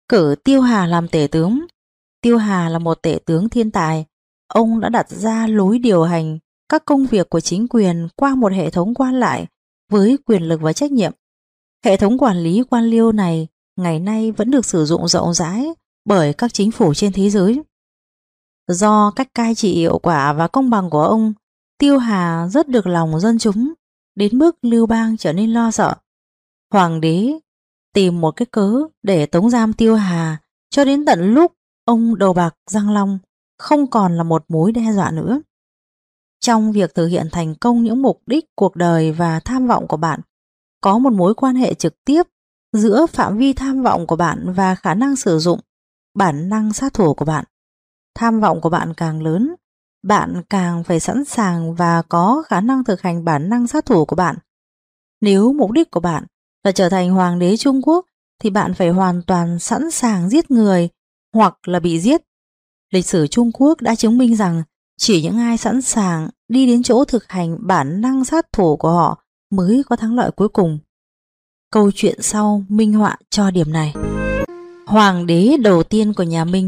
cử Tiêu Hà làm tể tướng. Tiêu Hà là một tể tướng thiên tài. Ông đã đặt ra lối điều hành các công việc của chính quyền qua một hệ thống quan lại với quyền lực và trách nhiệm. Hệ thống quản lý quan liêu này ngày nay vẫn được sử dụng rộng rãi bởi các chính phủ trên thế giới. Do cách cai trị hiệu quả và công bằng của ông, Tiêu Hà rất được lòng dân chúng, đến mức Lưu Bang trở nên lo sợ. Hoàng đế tìm một cái cớ để tống giam Tiêu Hà cho đến tận lúc ông đầu bạc răng long, không còn là một mối đe dọa nữa. Trong việc thực hiện thành công những mục đích cuộc đời và tham vọng của bạn, có một mối quan hệ trực tiếp giữa phạm vi tham vọng của bạn và khả năng sử dụng bản năng sát thủ của bạn. Tham vọng của bạn càng lớn, bạn càng phải sẵn sàng và có khả năng thực hành bản năng sát thủ của bạn. Nếu mục đích của bạn là trở thành hoàng đế Trung Quốc thì bạn phải hoàn toàn sẵn sàng giết người hoặc là bị giết. Lịch sử Trung Quốc đã chứng minh rằng chỉ những ai sẵn sàng đi đến chỗ thực hành bản năng sát thủ của họ mới có thắng lợi cuối cùng. Câu chuyện sau minh họa cho điểm này. Hoàng đế đầu tiên của nhà Minh.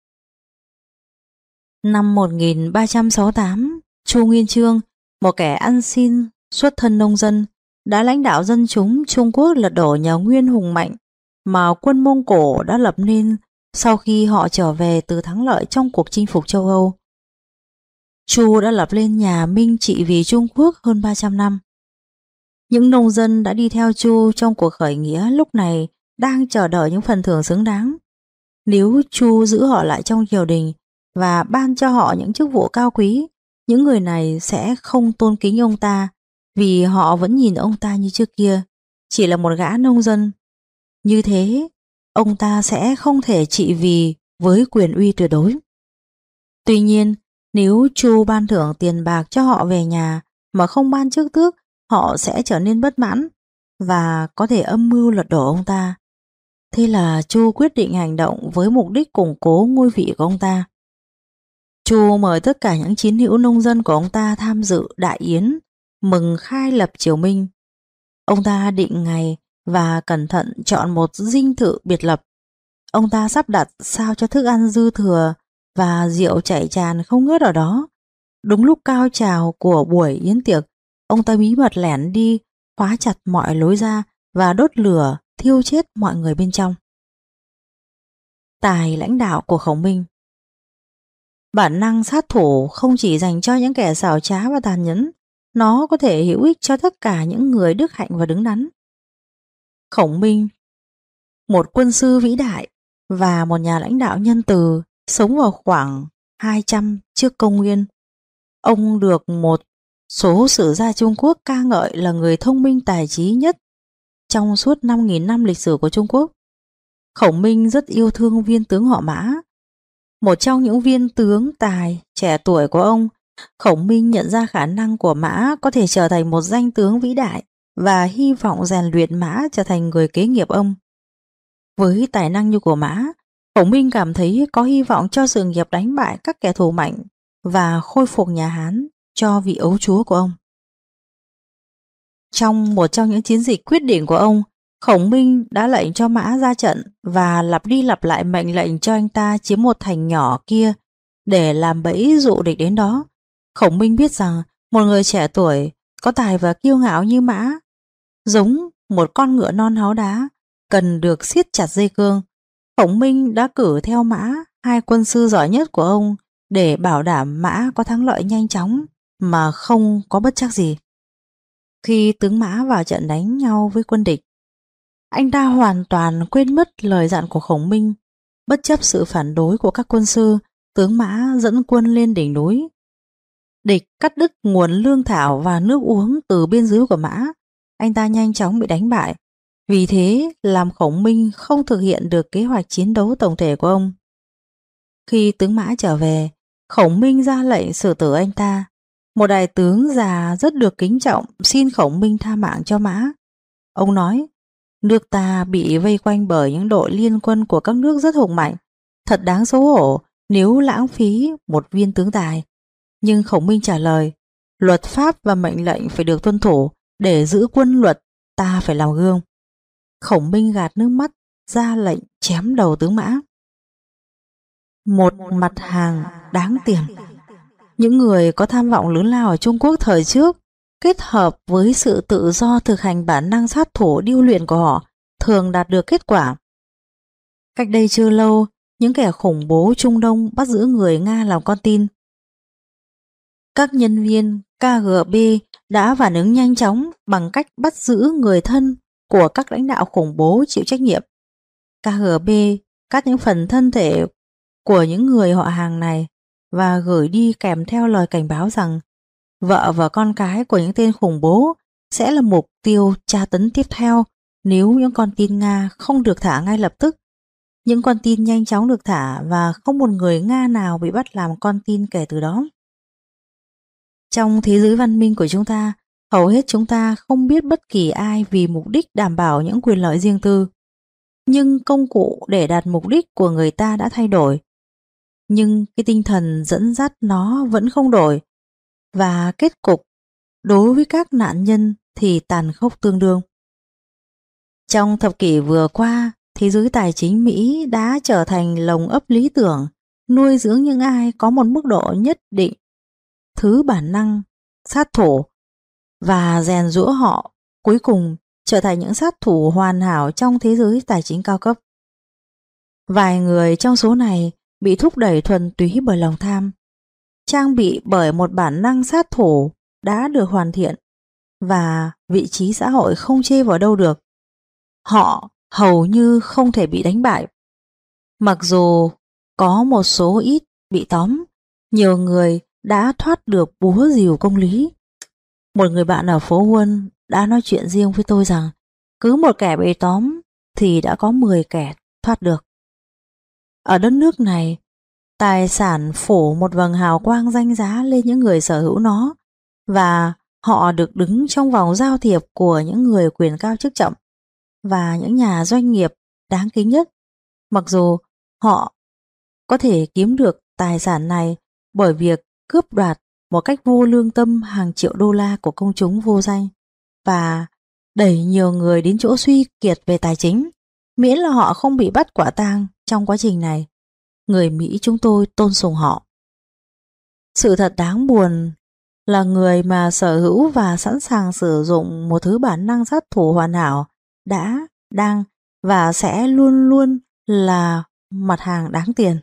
Năm 1368, Chu Nguyên Chương, một kẻ ăn xin xuất thân nông dân, đã lãnh đạo dân chúng Trung Quốc lật đổ nhà Nguyên hùng mạnh mà quân Mông Cổ đã lập nên sau khi họ trở về từ thắng lợi trong cuộc chinh phục châu Âu. Chu đã lập lên nhà Minh trị vì Trung Quốc hơn 300 năm. Những nông dân đã đi theo Chu trong cuộc khởi nghĩa lúc này đang chờ đợi những phần thưởng xứng đáng. Nếu Chu giữ họ lại trong triều đình và ban cho họ những chức vụ cao quý, những người này sẽ không tôn kính ông ta vì họ vẫn nhìn ông ta như trước kia, chỉ là một gã nông dân. Như thế, ông ta sẽ không thể trị vì với quyền uy tuyệt đối. Tuy nhiên, nếu Chu ban thưởng tiền bạc cho họ về nhà mà không ban chức tước, họ sẽ trở nên bất mãn và có thể âm mưu lật đổ ông ta. Thế là Chu quyết định hành động với mục đích củng cố ngôi vị của ông ta. Chu mời tất cả những chiến hữu nông dân của ông ta tham dự đại yến mừng khai lập triều Minh. Ông ta định ngày và cẩn thận chọn một dinh thự biệt lập. Ông ta sắp đặt sao cho thức ăn dư thừa và rượu chảy tràn không ngớt ở đó. Đúng lúc cao trào của buổi yến tiệc, ông ta bí mật lẻn đi, khóa chặt mọi lối ra và đốt lửa thiêu chết mọi người bên trong. Tài lãnh đạo của Khổng Minh. Bản năng sát thủ không chỉ dành cho những kẻ xảo trá và tàn nhẫn, nó có thể hữu ích cho tất cả những người đức hạnh và đứng đắn. Khổng Minh, một quân sư vĩ đại và một nhà lãnh đạo nhân từ, sống vào khoảng 200 trước công nguyên. Ông được một số sử gia Trung Quốc ca ngợi là người thông minh tài trí nhất trong suốt 5.000 năm lịch sử của Trung Quốc. Khổng Minh rất yêu thương viên tướng họ Mã. Một trong những viên tướng tài trẻ tuổi của ông, Khổng Minh nhận ra khả năng của Mã có thể trở thành một danh tướng vĩ đại và hy vọng rèn luyện Mã trở thành người kế nghiệp ông. Với tài năng như của Mã, Khổng Minh cảm thấy có hy vọng cho sự nghiệp đánh bại các kẻ thù mạnh và khôi phục nhà Hán cho vị ấu chúa của ông. Trong một trong những chiến dịch quyết định của ông, Khổng Minh đã lệnh cho Mã ra trận và lặp đi lặp lại mệnh lệnh cho anh ta chiếm một thành nhỏ kia để làm bẫy dụ địch đến đó. Khổng Minh biết rằng một người trẻ tuổi có tài và kiêu ngạo như Mã, giống một con ngựa non háu đá, cần được siết chặt dây cương. Khổng Minh đã cử theo Mã hai quân sư giỏi nhất của ông để bảo đảm Mã có thắng lợi nhanh chóng mà không có bất trắc gì. Khi tướng Mã vào trận đánh nhau với quân địch, anh ta hoàn toàn quên mất lời dặn của Khổng Minh. Bất chấp sự phản đối của các quân sư, tướng Mã dẫn quân lên đỉnh núi. Địch cắt đứt nguồn lương thảo và nước uống từ bên dưới của Mã. Anh ta nhanh chóng bị đánh bại. Vì thế làm Khổng Minh không thực hiện được kế hoạch chiến đấu tổng thể của ông. Khi tướng Mã trở về, Khổng Minh ra lệnh xử tử anh ta. Một đại tướng già rất được kính trọng xin Khổng Minh tha mạng cho Mã. Ông nói, nước ta bị vây quanh bởi những đội liên quân của các nước rất hùng mạnh. Thật đáng xấu hổ nếu lãng phí một viên tướng tài. Nhưng Khổng Minh trả lời, luật pháp và mệnh lệnh phải được tuân thủ, để giữ quân luật ta phải làm gương. Khổng Minh gạt nước mắt ra lệnh chém đầu tướng Mã. Một mặt hàng đáng tiền. Những người có tham vọng lớn lao ở Trung Quốc thời trước kết hợp với sự tự do thực hành bản năng sát thủ điêu luyện của họ thường đạt được kết quả. Cách đây chưa lâu, những kẻ khủng bố Trung Đông bắt giữ người Nga làm con tin. Các nhân viên KGB đã phản ứng nhanh chóng bằng cách bắt giữ người thân của các lãnh đạo khủng bố chịu trách nhiệm. KGB cắt những phần thân thể của những người họ hàng này và gửi đi kèm theo lời cảnh báo rằng vợ và con cái của những tên khủng bố sẽ là mục tiêu tra tấn tiếp theo nếu những con tin Nga không được thả ngay lập tức. Những con tin nhanh chóng được thả và không một người Nga nào bị bắt làm con tin kể từ đó. Trong thế giới văn minh của chúng ta, hầu hết chúng ta không biết bất kỳ ai vì mục đích đảm bảo những quyền lợi riêng tư. Nhưng công cụ để đạt mục đích của người ta đã thay đổi. Nhưng cái tinh thần dẫn dắt nó vẫn không đổi. Và kết cục đối với các nạn nhân thì tàn khốc tương đương. Trong thập kỷ vừa qua, thế giới tài chính Mỹ đã trở thành lồng ấp lý tưởng, nuôi dưỡng những ai có một mức độ nhất định thứ bản năng sát thủ và rèn giũa họ cuối cùng trở thành những sát thủ hoàn hảo trong thế giới tài chính cao cấp. Vài người trong số này bị thúc đẩy thuần túy bởi lòng tham, trang bị bởi một bản năng sát thủ đã được hoàn thiện và vị trí xã hội không chê vào đâu được. Họ hầu như không thể bị đánh bại. Mặc dù có một số ít bị tóm, nhiều người đã thoát được búa rìu công lý. Một người bạn ở phố Wall đã nói chuyện riêng với tôi rằng cứ một kẻ bị tóm thì đã có 10 kẻ thoát được. Ở đất nước này, tài sản phủ một vầng hào quang danh giá lên những người sở hữu nó và họ được đứng trong vòng giao thiệp của những người quyền cao chức trọng và những nhà doanh nghiệp đáng kính nhất, mặc dù họ có thể kiếm được tài sản này bởi việc cướp đoạt một cách vô lương tâm hàng triệu đô la của công chúng vô danh và đẩy nhiều người đến chỗ suy kiệt về tài chính, miễn là họ không bị bắt quả tang trong quá trình này. Người Mỹ chúng tôi tôn sùng họ. Sự thật đáng buồn là người mà sở hữu và sẵn sàng sử dụng một thứ bản năng sát thủ hoàn hảo đã, đang và sẽ luôn luôn là mặt hàng đáng tiền.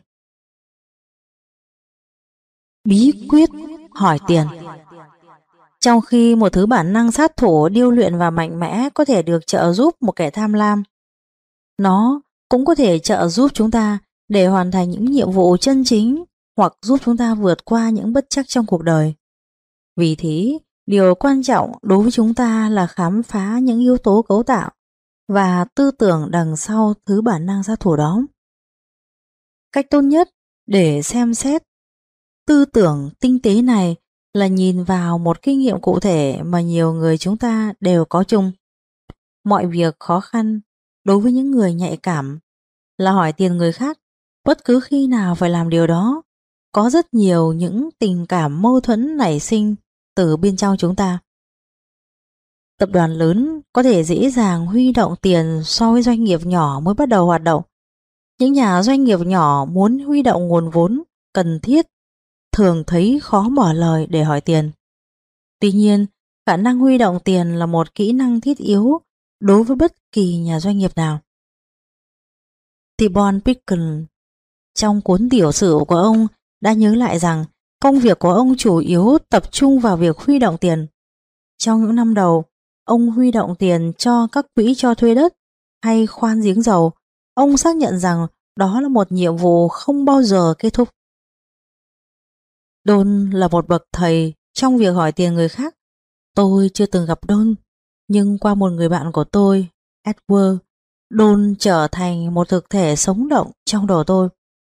Bí quyết hỏi tiền. Trong khi một thứ bản năng sát thủ điêu luyện và mạnh mẽ có thể được trợ giúp một kẻ tham lam, nó cũng có thể trợ giúp chúng ta để hoàn thành những nhiệm vụ chân chính hoặc giúp chúng ta vượt qua những bất trắc trong cuộc đời. Vì thế, điều quan trọng đối với chúng ta là khám phá những yếu tố cấu tạo và tư tưởng đằng sau thứ bản năng sát thủ đó. Cách tốt nhất để xem xét tư tưởng tinh tế này là nhìn vào một kinh nghiệm cụ thể mà nhiều người chúng ta đều có chung. Mọi việc khó khăn đối với những người nhạy cảm là hỏi tiền người khác. Bất cứ khi nào phải làm điều đó, có rất nhiều những tình cảm mâu thuẫn nảy sinh từ bên trong chúng ta. Tập đoàn lớn có thể dễ dàng huy động tiền so với doanh nghiệp nhỏ mới bắt đầu hoạt động. Những nhà doanh nghiệp nhỏ muốn huy động nguồn vốn cần thiết thường thấy khó mở lời để hỏi tiền. Tuy nhiên, khả năng huy động tiền là một kỹ năng thiết yếu đối với bất kỳ nhà doanh nghiệp nào. T-Bone Pickens trong cuốn tiểu sử của ông đã nhớ lại rằng công việc của ông chủ yếu tập trung vào việc huy động tiền. Trong những năm đầu, ông huy động tiền cho các quỹ cho thuê đất hay khoan giếng dầu. Ông xác nhận rằng đó là một nhiệm vụ không bao giờ kết thúc. Don là một bậc thầy trong việc hỏi tiền người khác. Tôi chưa từng gặp Don, nhưng qua một người bạn của tôi, Edward, Don trở thành một thực thể sống động trong đầu tôi.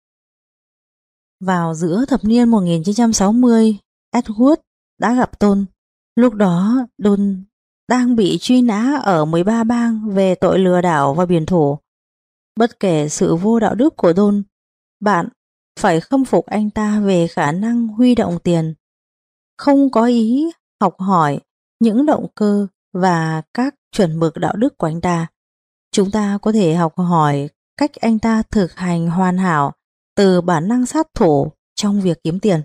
Vào giữa thập niên 1960, Edward đã gặp Don. Lúc đó, Don đang bị truy nã ở 13 bang về tội lừa đảo và biển thủ. Bất kể sự vô đạo đức của Don, bạn phải khâm phục anh ta về khả năng huy động tiền, không có ý học hỏi những động cơ và các chuẩn mực đạo đức của anh ta. Chúng ta có thể học hỏi cách anh ta thực hành hoàn hảo từ bản năng sát thủ trong việc kiếm tiền.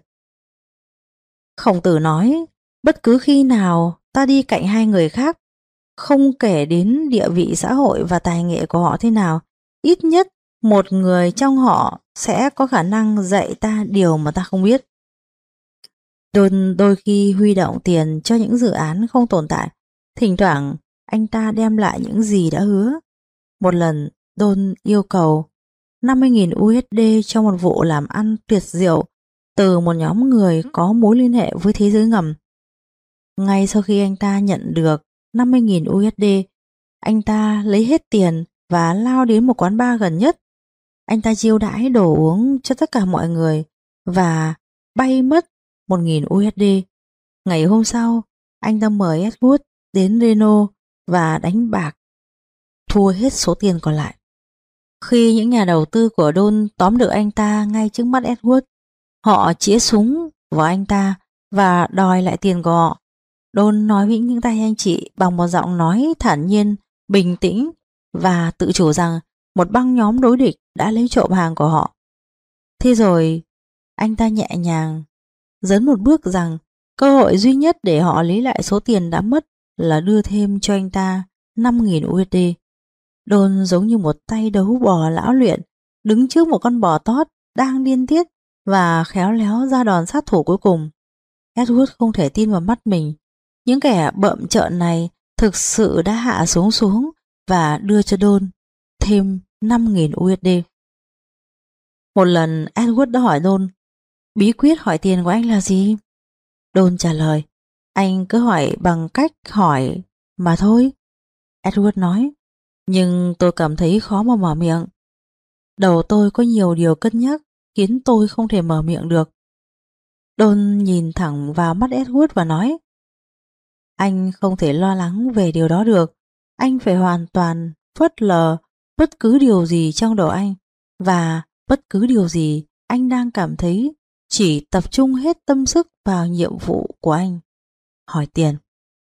Khổng Tử nói, bất cứ khi nào ta đi cạnh hai người khác, không kể đến địa vị xã hội và tài nghệ của họ thế nào, ít nhất một người trong họ sẽ có khả năng dạy ta điều mà ta không biết. Đôi khi huy động tiền cho những dự án không tồn tại, thỉnh thoảng anh ta đem lại những gì đã hứa. Một lần Don yêu cầu 50.000 USD cho một vụ làm ăn tuyệt diệu từ một nhóm người có mối liên hệ với thế giới ngầm. Ngay sau khi anh ta nhận được 50.000 USD, anh ta lấy hết tiền và lao đến một quán bar gần nhất. Anh ta chiêu đãi đồ uống cho tất cả mọi người và bay mất 1.000 USD. Ngày hôm sau, anh ta mời Edward đến Reno và đánh bạc, thua hết số tiền còn lại. Khi những nhà đầu tư của Don tóm được anh ta ngay trước mắt Edward, họ chĩa súng vào anh ta và đòi lại tiền của họ. Don nói với những tay anh chị bằng một giọng nói thản nhiên, bình tĩnh và tự chủ rằng một băng nhóm đối địch đã lấy trộm hàng của họ. Thế rồi, anh ta nhẹ nhàng dấn một bước rằng cơ hội duy nhất để họ lấy lại số tiền đã mất là đưa thêm cho anh ta 5.000 USD. Don giống như một tay đấu bò lão luyện, đứng trước một con bò tót đang điên tiết và khéo léo ra đòn sát thủ cuối cùng. Edward không thể tin vào mắt mình. Những kẻ bợm trợn này thực sự đã hạ xuống và đưa cho Don thêm 5.000 USD. Một lần Edward đã hỏi Don, bí quyết hỏi tiền của anh là gì? Don trả lời, anh cứ hỏi bằng cách hỏi mà thôi. Edward nói, nhưng tôi cảm thấy khó mà mở miệng. Đầu tôi có nhiều điều cân nhắc khiến tôi không thể mở miệng được. Don nhìn thẳng vào mắt Edward và nói, anh không thể lo lắng về điều đó được. Anh phải hoàn toàn phớt lờ bất cứ điều gì trong đầu anh và bất cứ điều gì anh đang cảm thấy, chỉ tập trung hết tâm sức vào nhiệm vụ của anh, hỏi tiền.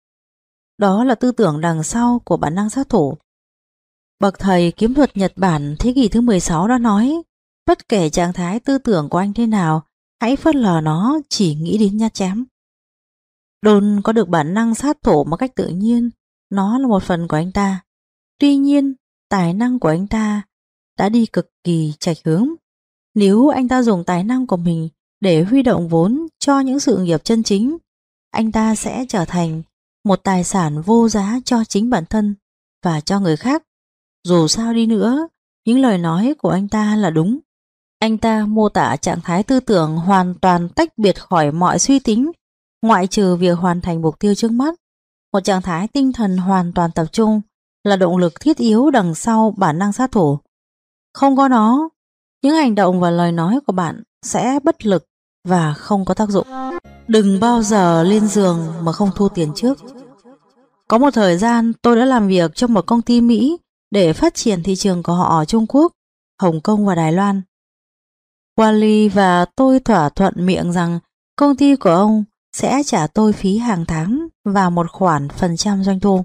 Đó là tư tưởng đằng sau của bản năng sát thủ. Bậc thầy kiếm thuật Nhật Bản thế kỷ thứ 16 đã nói, bất kể trạng thái tư tưởng của anh thế nào, hãy phớt lờ nó, chỉ nghĩ đến nhát chém. Don có được bản năng sát thủ một cách tự nhiên, nó là một phần của anh ta. Tuy nhiên, tài năng của anh ta đã đi cực kỳ chệch hướng. Nếu anh ta dùng tài năng của mình để huy động vốn cho những sự nghiệp chân chính, anh ta sẽ trở thành một tài sản vô giá cho chính bản thân và cho người khác. Dù sao đi nữa, những lời nói của anh ta là đúng. Anh ta mô tả trạng thái tư tưởng hoàn toàn tách biệt khỏi mọi suy tính, ngoại trừ việc hoàn thành mục tiêu trước mắt. Một trạng thái tinh thần hoàn toàn tập trung là động lực thiết yếu đằng sau bản năng sát thủ. Không có nó, những hành động và lời nói của bạn sẽ bất lực và không có tác dụng. Đừng bao giờ lên giường mà không thu tiền trước. Có một thời gian tôi đã làm việc trong một công ty Mỹ để phát triển thị trường của họ ở Trung Quốc, Hồng Kông và Đài Loan. Wally và tôi thỏa thuận miệng rằng công ty của ông sẽ trả tôi phí hàng tháng và một khoản phần trăm doanh thu.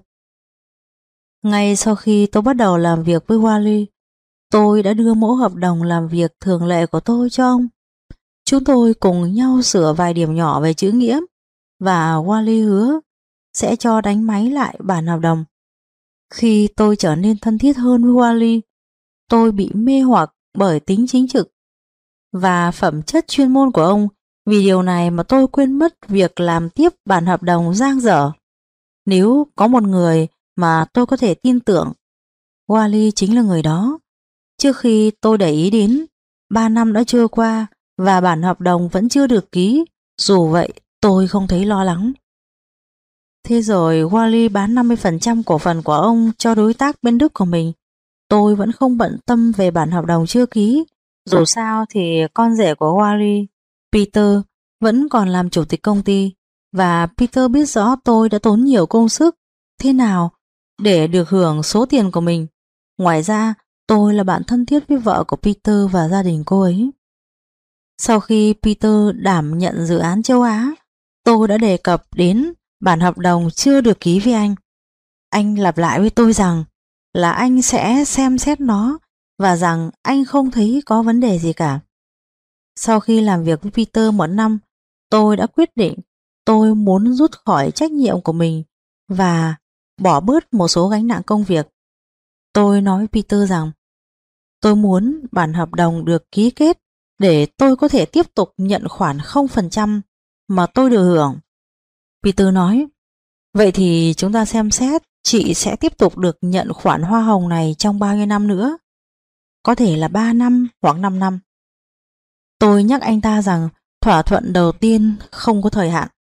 Ngay sau khi tôi bắt đầu làm việc với Wally, tôi đã đưa mẫu hợp đồng làm việc thường lệ của tôi cho ông. Chúng tôi cùng nhau sửa vài điểm nhỏ về chữ nghĩa và Wally hứa sẽ cho đánh máy lại bản hợp đồng. Khi tôi trở nên thân thiết hơn với Wally, tôi bị mê hoặc bởi tính chính trực và phẩm chất chuyên môn của ông. Vì điều này mà tôi quên mất việc làm tiếp bản hợp đồng dang dở. Nếu có một người mà tôi có thể tin tưởng, Wally chính là người đó. Trước khi tôi để ý đến, 3 năm đã trôi qua và bản hợp đồng vẫn chưa được ký. Dù vậy, tôi không thấy lo lắng. Thế rồi Wally bán 50% cổ phần của ông cho đối tác bên Đức của mình. Tôi vẫn không bận tâm về bản hợp đồng chưa ký. Dù sao thì con rể của Wally, Peter, vẫn còn làm chủ tịch công ty, và Peter biết rõ tôi đã tốn nhiều công sức thế nào để được hưởng số tiền của mình. Ngoài ra, tôi là bạn thân thiết với vợ của Peter và gia đình cô ấy. Sau khi Peter đảm nhận dự án châu Á, tôi đã đề cập đến bản hợp đồng chưa được ký với anh. Anh lặp lại với tôi rằng là anh sẽ xem xét nó và rằng anh không thấy có vấn đề gì cả. Sau khi làm việc với Peter 1 năm, tôi đã quyết định tôi muốn rút khỏi trách nhiệm của mình và bỏ bớt một số gánh nặng công việc. Tôi nói với Peter rằng tôi muốn bản hợp đồng được ký kết để tôi có thể tiếp tục nhận khoản 0% mà tôi được hưởng. Peter nói, vậy thì chúng ta xem xét chị sẽ tiếp tục được nhận khoản hoa hồng này trong bao nhiêu năm nữa? Có thể là 3 năm hoặc 5 năm. Tôi nhắc anh ta rằng thỏa thuận đầu tiên không có thời hạn.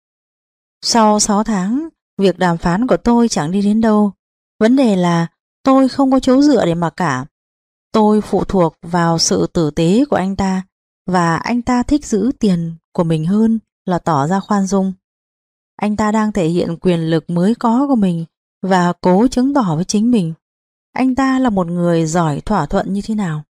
Sau 6 tháng, việc đàm phán của tôi chẳng đi đến đâu. Vấn đề là tôi không có chỗ dựa để mà cả. Tôi phụ thuộc vào sự tử tế của anh ta và anh ta thích giữ tiền của mình hơn là tỏ ra khoan dung. Anh ta đang thể hiện quyền lực mới có của mình và cố chứng tỏ với chính mình anh ta là một người giỏi thỏa thuận như thế nào.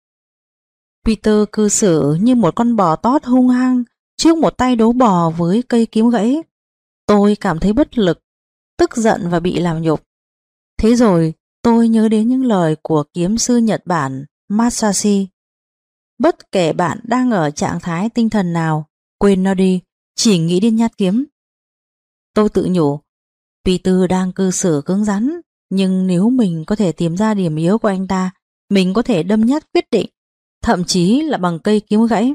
Peter cư xử như một con bò tót hung hăng trước một tay đấu bò với cây kiếm gãy. Tôi cảm thấy bất lực, tức giận và bị làm nhục. Thế rồi tôi nhớ đến những lời của kiếm sư Nhật Bản Masashi. Bất kể bạn đang ở trạng thái tinh thần nào, quên nó đi, chỉ nghĩ đến nhát kiếm. Tôi tự nhủ, Peter đang cư xử cứng rắn, nhưng nếu mình có thể tìm ra điểm yếu của anh ta, mình có thể đâm nhát quyết định, thậm chí là bằng cây kiếm gãy.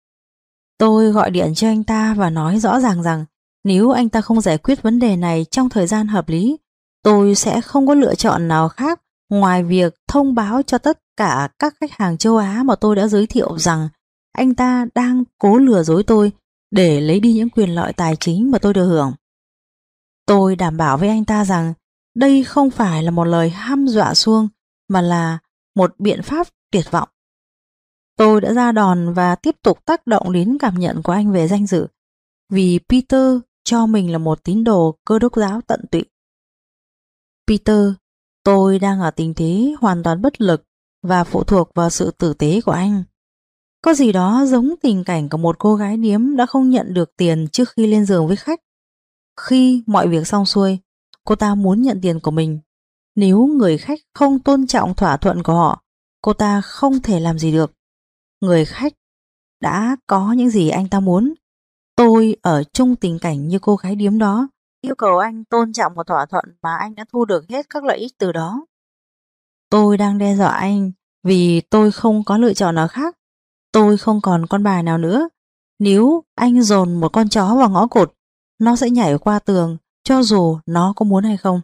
Tôi gọi điện cho anh ta và nói rõ ràng rằng nếu anh ta không giải quyết vấn đề này trong thời gian hợp lý, tôi sẽ không có lựa chọn nào khác ngoài việc thông báo cho tất cả các khách hàng châu Á mà tôi đã giới thiệu rằng anh ta đang cố lừa dối tôi để lấy đi những quyền lợi tài chính mà tôi được hưởng. Tôi đảm bảo với anh ta rằng đây không phải là một lời hăm dọa suông mà là một biện pháp tuyệt vọng. Tôi đã ra đòn và tiếp tục tác động đến cảm nhận của anh về danh dự, vì Peter cho mình là một tín đồ Cơ đốc giáo tận tụy. Peter, tôi đang ở tình thế hoàn toàn bất lực và phụ thuộc vào sự tử tế của anh. Có gì đó giống tình cảnh của một cô gái điếm đã không nhận được tiền trước khi lên giường với khách. Khi mọi việc xong xuôi, cô ta muốn nhận tiền của mình. Nếu người khách không tôn trọng thỏa thuận của họ, cô ta không thể làm gì được. Người khách đã có những gì anh ta muốn. Tôi ở chung tình cảnh như cô gái điếm đó, yêu cầu anh tôn trọng một thỏa thuận mà anh đã thu được hết các lợi ích từ đó. Tôi đang đe dọa anh vì tôi không có lựa chọn nào khác. Tôi không còn con bài nào nữa. Nếu anh dồn một con chó vào ngõ cụt, nó sẽ nhảy qua tường cho dù nó có muốn hay không.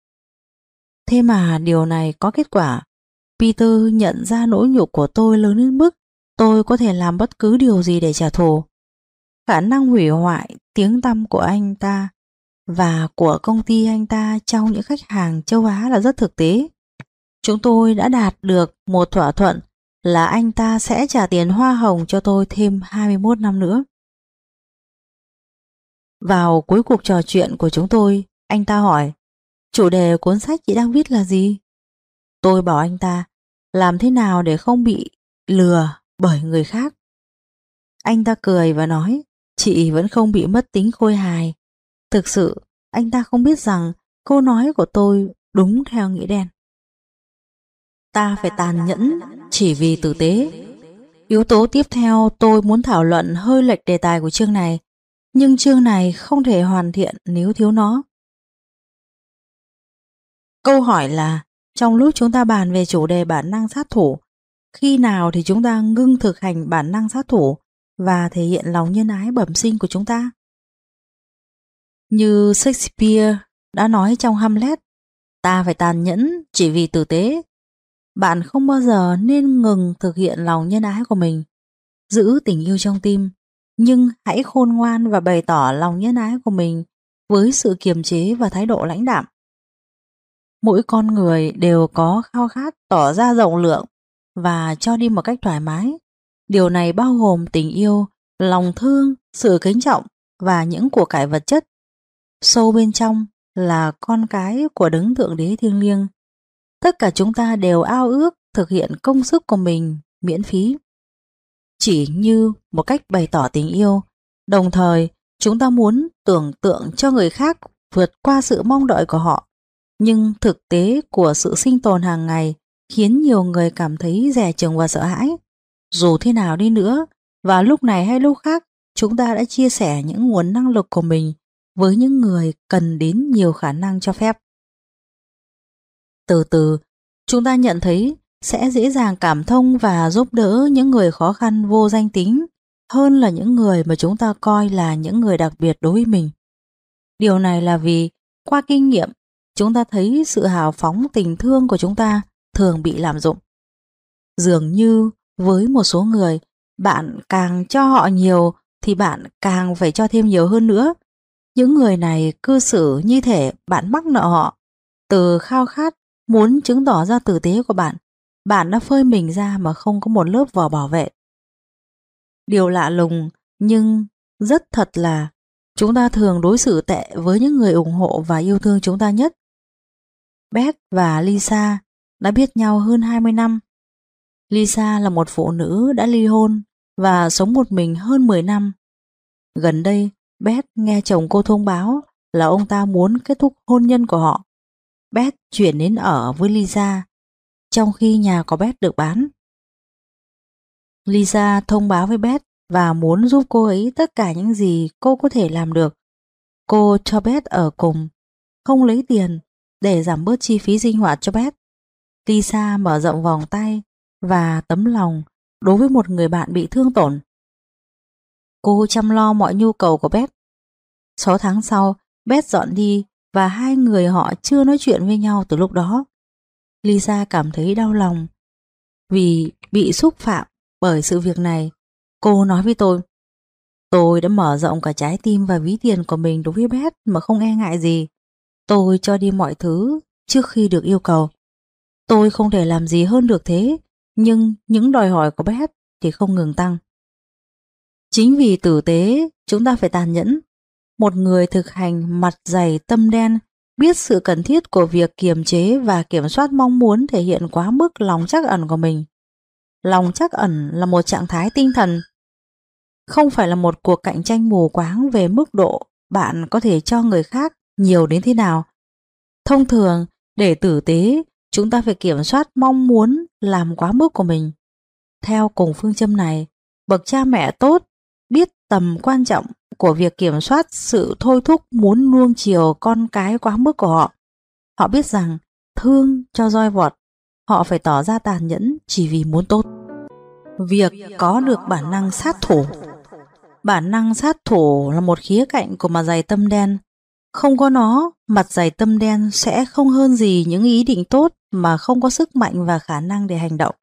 Thế mà điều này có kết quả. Peter nhận ra nỗi nhục của tôi lớn đến mức tôi có thể làm bất cứ điều gì để trả thù. Khả năng hủy hoại tiếng tăm của anh ta và của công ty anh ta trong những khách hàng châu Á là rất thực tế. Chúng tôi đã đạt được một thỏa thuận là anh ta sẽ trả tiền hoa hồng cho tôi thêm 21 năm nữa. Vào cuối cuộc trò chuyện của chúng tôi, anh ta hỏi, chủ đề cuốn sách chị đang viết là gì? Tôi bảo anh ta, làm thế nào để không bị lừa bởi người khác? Anh ta cười và nói, chị vẫn không bị mất tính khôi hài. Thực sự, anh ta không biết rằng câu nói của tôi đúng theo nghĩa đen. Ta phải tàn nhẫn chỉ vì tử tế. Yếu tố tiếp theo tôi muốn thảo luận hơi lệch đề tài của chương này, nhưng chương này không thể hoàn thiện nếu thiếu nó. Câu hỏi là, trong lúc chúng ta bàn về chủ đề bản năng sát thủ, khi nào thì chúng ta ngưng thực hành bản năng sát thủ và thể hiện lòng nhân ái bẩm sinh của chúng ta? Như Shakespeare đã nói trong Hamlet, ta phải tàn nhẫn chỉ vì tử tế. Bạn không bao giờ nên ngừng thực hiện lòng nhân ái của mình. Giữ tình yêu trong tim, nhưng hãy khôn ngoan và bày tỏ lòng nhân ái của mình với sự kiềm chế và thái độ lãnh đạm. Mỗi con người đều có khao khát tỏ ra rộng lượng và cho đi một cách thoải mái. Điều này bao gồm tình yêu, lòng thương, sự kính trọng và những của cải vật chất. Sâu bên trong là con cái của đấng thượng đế thiêng liêng. Tất cả chúng ta đều ao ước thực hiện công sức của mình miễn phí. Chỉ như một cách bày tỏ tình yêu, đồng thời chúng ta muốn tưởng tượng cho người khác vượt qua sự mong đợi của họ. Nhưng thực tế của sự sinh tồn hàng ngày khiến nhiều người cảm thấy dè chừng và sợ hãi. Dù thế nào đi nữa, vào lúc này hay lúc khác, chúng ta đã chia sẻ những nguồn năng lực của mình với những người cần đến nhiều khả năng cho phép. Từ từ, chúng ta nhận thấy sẽ dễ dàng cảm thông và giúp đỡ những người khó khăn vô danh tính hơn là những người mà chúng ta coi là những người đặc biệt đối với mình. Điều này là vì qua kinh nghiệm, chúng ta thấy sự hào phóng tình thương của chúng ta thường bị lạm dụng. Dường như với một số người, bạn càng cho họ nhiều thì bạn càng phải cho thêm nhiều hơn nữa. Những người này cư xử như thể bạn mắc nợ họ. Từ khao khát muốn chứng tỏ ra tử tế của bạn, bạn đã phơi mình ra mà không có một lớp vỏ bảo vệ. Điều lạ lùng nhưng rất thật là chúng ta thường đối xử tệ với những người ủng hộ và yêu thương chúng ta nhất. Beth và Lisa đã biết nhau hơn 20 năm. Lisa là một phụ nữ đã ly hôn và sống một mình hơn 10 năm. Gần đây, Beth nghe chồng cô thông báo là ông ta muốn kết thúc hôn nhân của họ. Beth chuyển đến ở với Lisa, trong khi nhà của Beth được bán. Lisa thông báo với Beth và muốn giúp cô ấy tất cả những gì cô có thể làm được. Cô cho Beth ở cùng, không lấy tiền để giảm bớt chi phí sinh hoạt cho Beth. Lisa mở rộng vòng tay và tấm lòng đối với một người bạn bị thương tổn. Cô chăm lo mọi nhu cầu của Beth. 6 tháng sau, Beth dọn đi và hai người họ chưa nói chuyện với nhau từ lúc đó. Lisa cảm thấy đau lòng vì bị xúc phạm bởi sự việc này. Cô nói với tôi đã mở rộng cả trái tim và ví tiền của mình đối với Beth mà không e ngại gì. Tôi cho đi mọi thứ trước khi được yêu cầu. Tôi không thể làm gì hơn được thế, nhưng những đòi hỏi của Beth thì không ngừng tăng. Chính vì tử tế, chúng ta phải tàn nhẫn. Một người thực hành mặt dày tâm đen biết sự cần thiết của việc kiềm chế và kiểm soát mong muốn thể hiện quá mức lòng trắc ẩn của mình. Lòng trắc ẩn là một trạng thái tinh thần, không phải là một cuộc cạnh tranh mù quáng về mức độ bạn có thể cho người khác nhiều đến thế nào. Thông thường, để tử tế, chúng ta phải kiểm soát mong muốn làm quá mức của mình. Theo cùng phương châm này, bậc cha mẹ tốt biết tầm quan trọng của việc kiểm soát sự thôi thúc muốn nuông chiều con cái quá mức của họ. Họ biết rằng thương cho roi vọt, họ phải tỏ ra tàn nhẫn chỉ vì muốn tốt. Việc có được bản năng sát thủ. Bản năng sát thủ là một khía cạnh của mặt dày tâm đen. Không có nó, mặt dày tâm đen sẽ không hơn gì những ý định tốt mà không có sức mạnh và khả năng để hành động.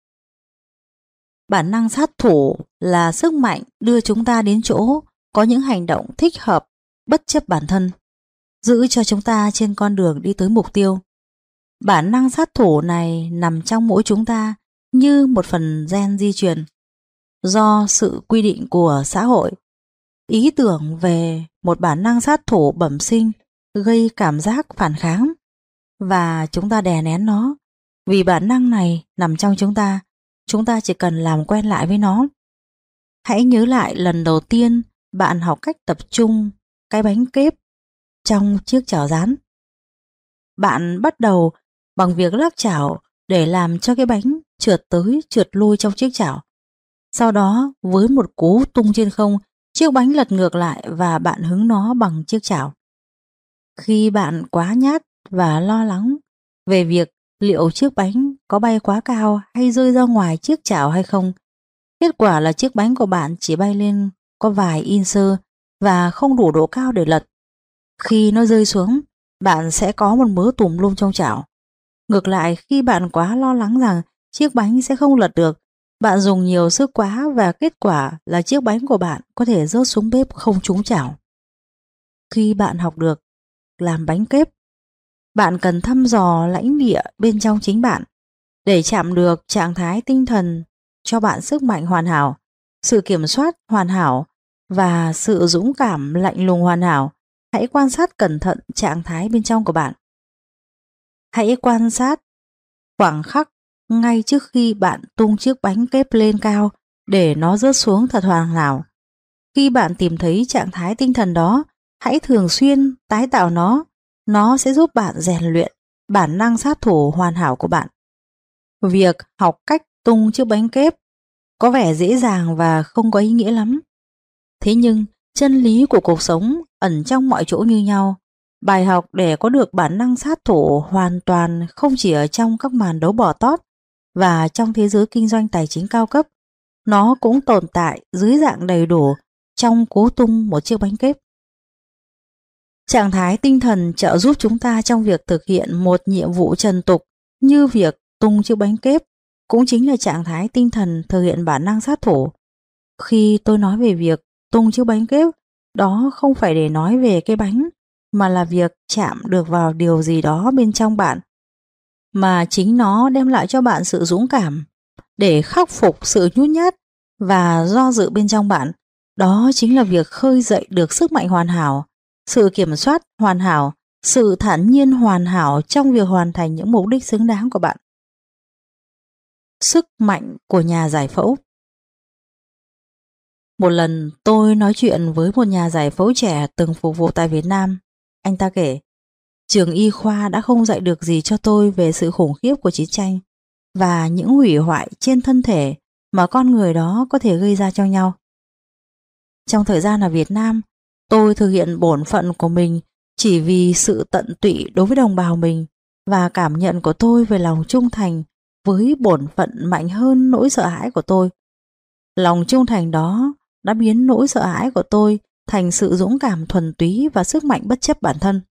Bản năng sát thủ là sức mạnh đưa chúng ta đến chỗ có những hành động thích hợp bất chấp bản thân, giữ cho chúng ta trên con đường đi tới mục tiêu. Bản năng sát thủ này nằm trong mỗi chúng ta như một phần gen di truyền. Do sự quy định của xã hội, ý tưởng về một bản năng sát thủ bẩm sinh gây cảm giác phản kháng và chúng ta đè nén nó. Vì bản năng này nằm trong chúng ta chỉ cần làm quen lại với nó. Hãy nhớ lại lần đầu tiên bạn học cách tập trung cái bánh kếp trong chiếc chảo rán. Bạn bắt đầu bằng việc lắc chảo để làm cho cái bánh trượt tới trượt lui trong chiếc chảo. Sau đó với một cú tung trên không, chiếc bánh lật ngược lại và bạn hứng nó bằng chiếc chảo. Khi bạn quá nhát và lo lắng về việc liệu chiếc bánh có bay quá cao hay rơi ra ngoài chiếc chảo hay không, kết quả là chiếc bánh của bạn chỉ bay lên có vài inch và không đủ độ cao để lật. Khi nó rơi xuống, bạn sẽ có một mớ tùm lum trong chảo. Ngược lại, khi bạn quá lo lắng rằng chiếc bánh sẽ không lật được, bạn dùng nhiều sức quá và kết quả là chiếc bánh của bạn có thể rớt xuống bếp không trúng chảo. Khi bạn học được làm bánh kếp, bạn cần thăm dò lãnh địa bên trong chính bạn để chạm được trạng thái tinh thần cho bạn sức mạnh hoàn hảo, sự kiểm soát hoàn hảo và sự dũng cảm lạnh lùng hoàn hảo. Hãy quan sát cẩn thận trạng thái bên trong của bạn. Hãy quan sát khoảng khắc ngay trước khi bạn tung chiếc bánh kếp lên cao để nó rớt xuống thật hoàn hảo. Khi bạn tìm thấy trạng thái tinh thần đó, hãy thường xuyên tái tạo nó. nó sẽ giúp bạn rèn luyện bản năng sát thủ hoàn hảo của bạn. Việc học cách tung chiếc bánh kép có vẻ dễ dàng và không có ý nghĩa lắm. Thế nhưng, chân lý của cuộc sống ẩn trong mọi chỗ như nhau. Bài học để có được bản năng sát thủ hoàn toàn không chỉ ở trong các màn đấu bò tót và trong thế giới kinh doanh tài chính cao cấp. Nó cũng tồn tại dưới dạng đầy đủ trong cố tung một chiếc bánh kép. Trạng thái tinh thần trợ giúp chúng ta trong việc thực hiện một nhiệm vụ trần tục như việc tung chiếc bánh kép cũng chính là trạng thái tinh thần thực hiện bản năng sát thủ. Khi tôi nói về việc tung chiếc bánh kép, đó không phải để nói về cái bánh, mà là việc chạm được vào điều gì đó bên trong bạn, mà chính nó đem lại cho bạn sự dũng cảm để khắc phục sự nhút nhát và do dự bên trong bạn. Đó chính là việc khơi dậy được sức mạnh hoàn hảo, sự kiểm soát hoàn hảo, sự thản nhiên hoàn hảo trong việc hoàn thành những mục đích xứng đáng của bạn. Sức mạnh của nhà giải phẫu. Một lần tôi nói chuyện với một nhà giải phẫu trẻ từng phục vụ tại Việt Nam. Anh ta kể, trường y khoa đã không dạy được gì cho tôi về sự khủng khiếp của chiến tranh và những hủy hoại trên thân thể mà con người đó có thể gây ra cho nhau. Trong thời gian ở Việt Nam, tôi thực hiện bổn phận của mình chỉ vì sự tận tụy đối với đồng bào mình, và cảm nhận của tôi về lòng trung thành với bổn phận mạnh hơn nỗi sợ hãi của tôi. Lòng trung thành đó đã biến nỗi sợ hãi của tôi thành sự dũng cảm thuần túy và sức mạnh bất chấp bản thân.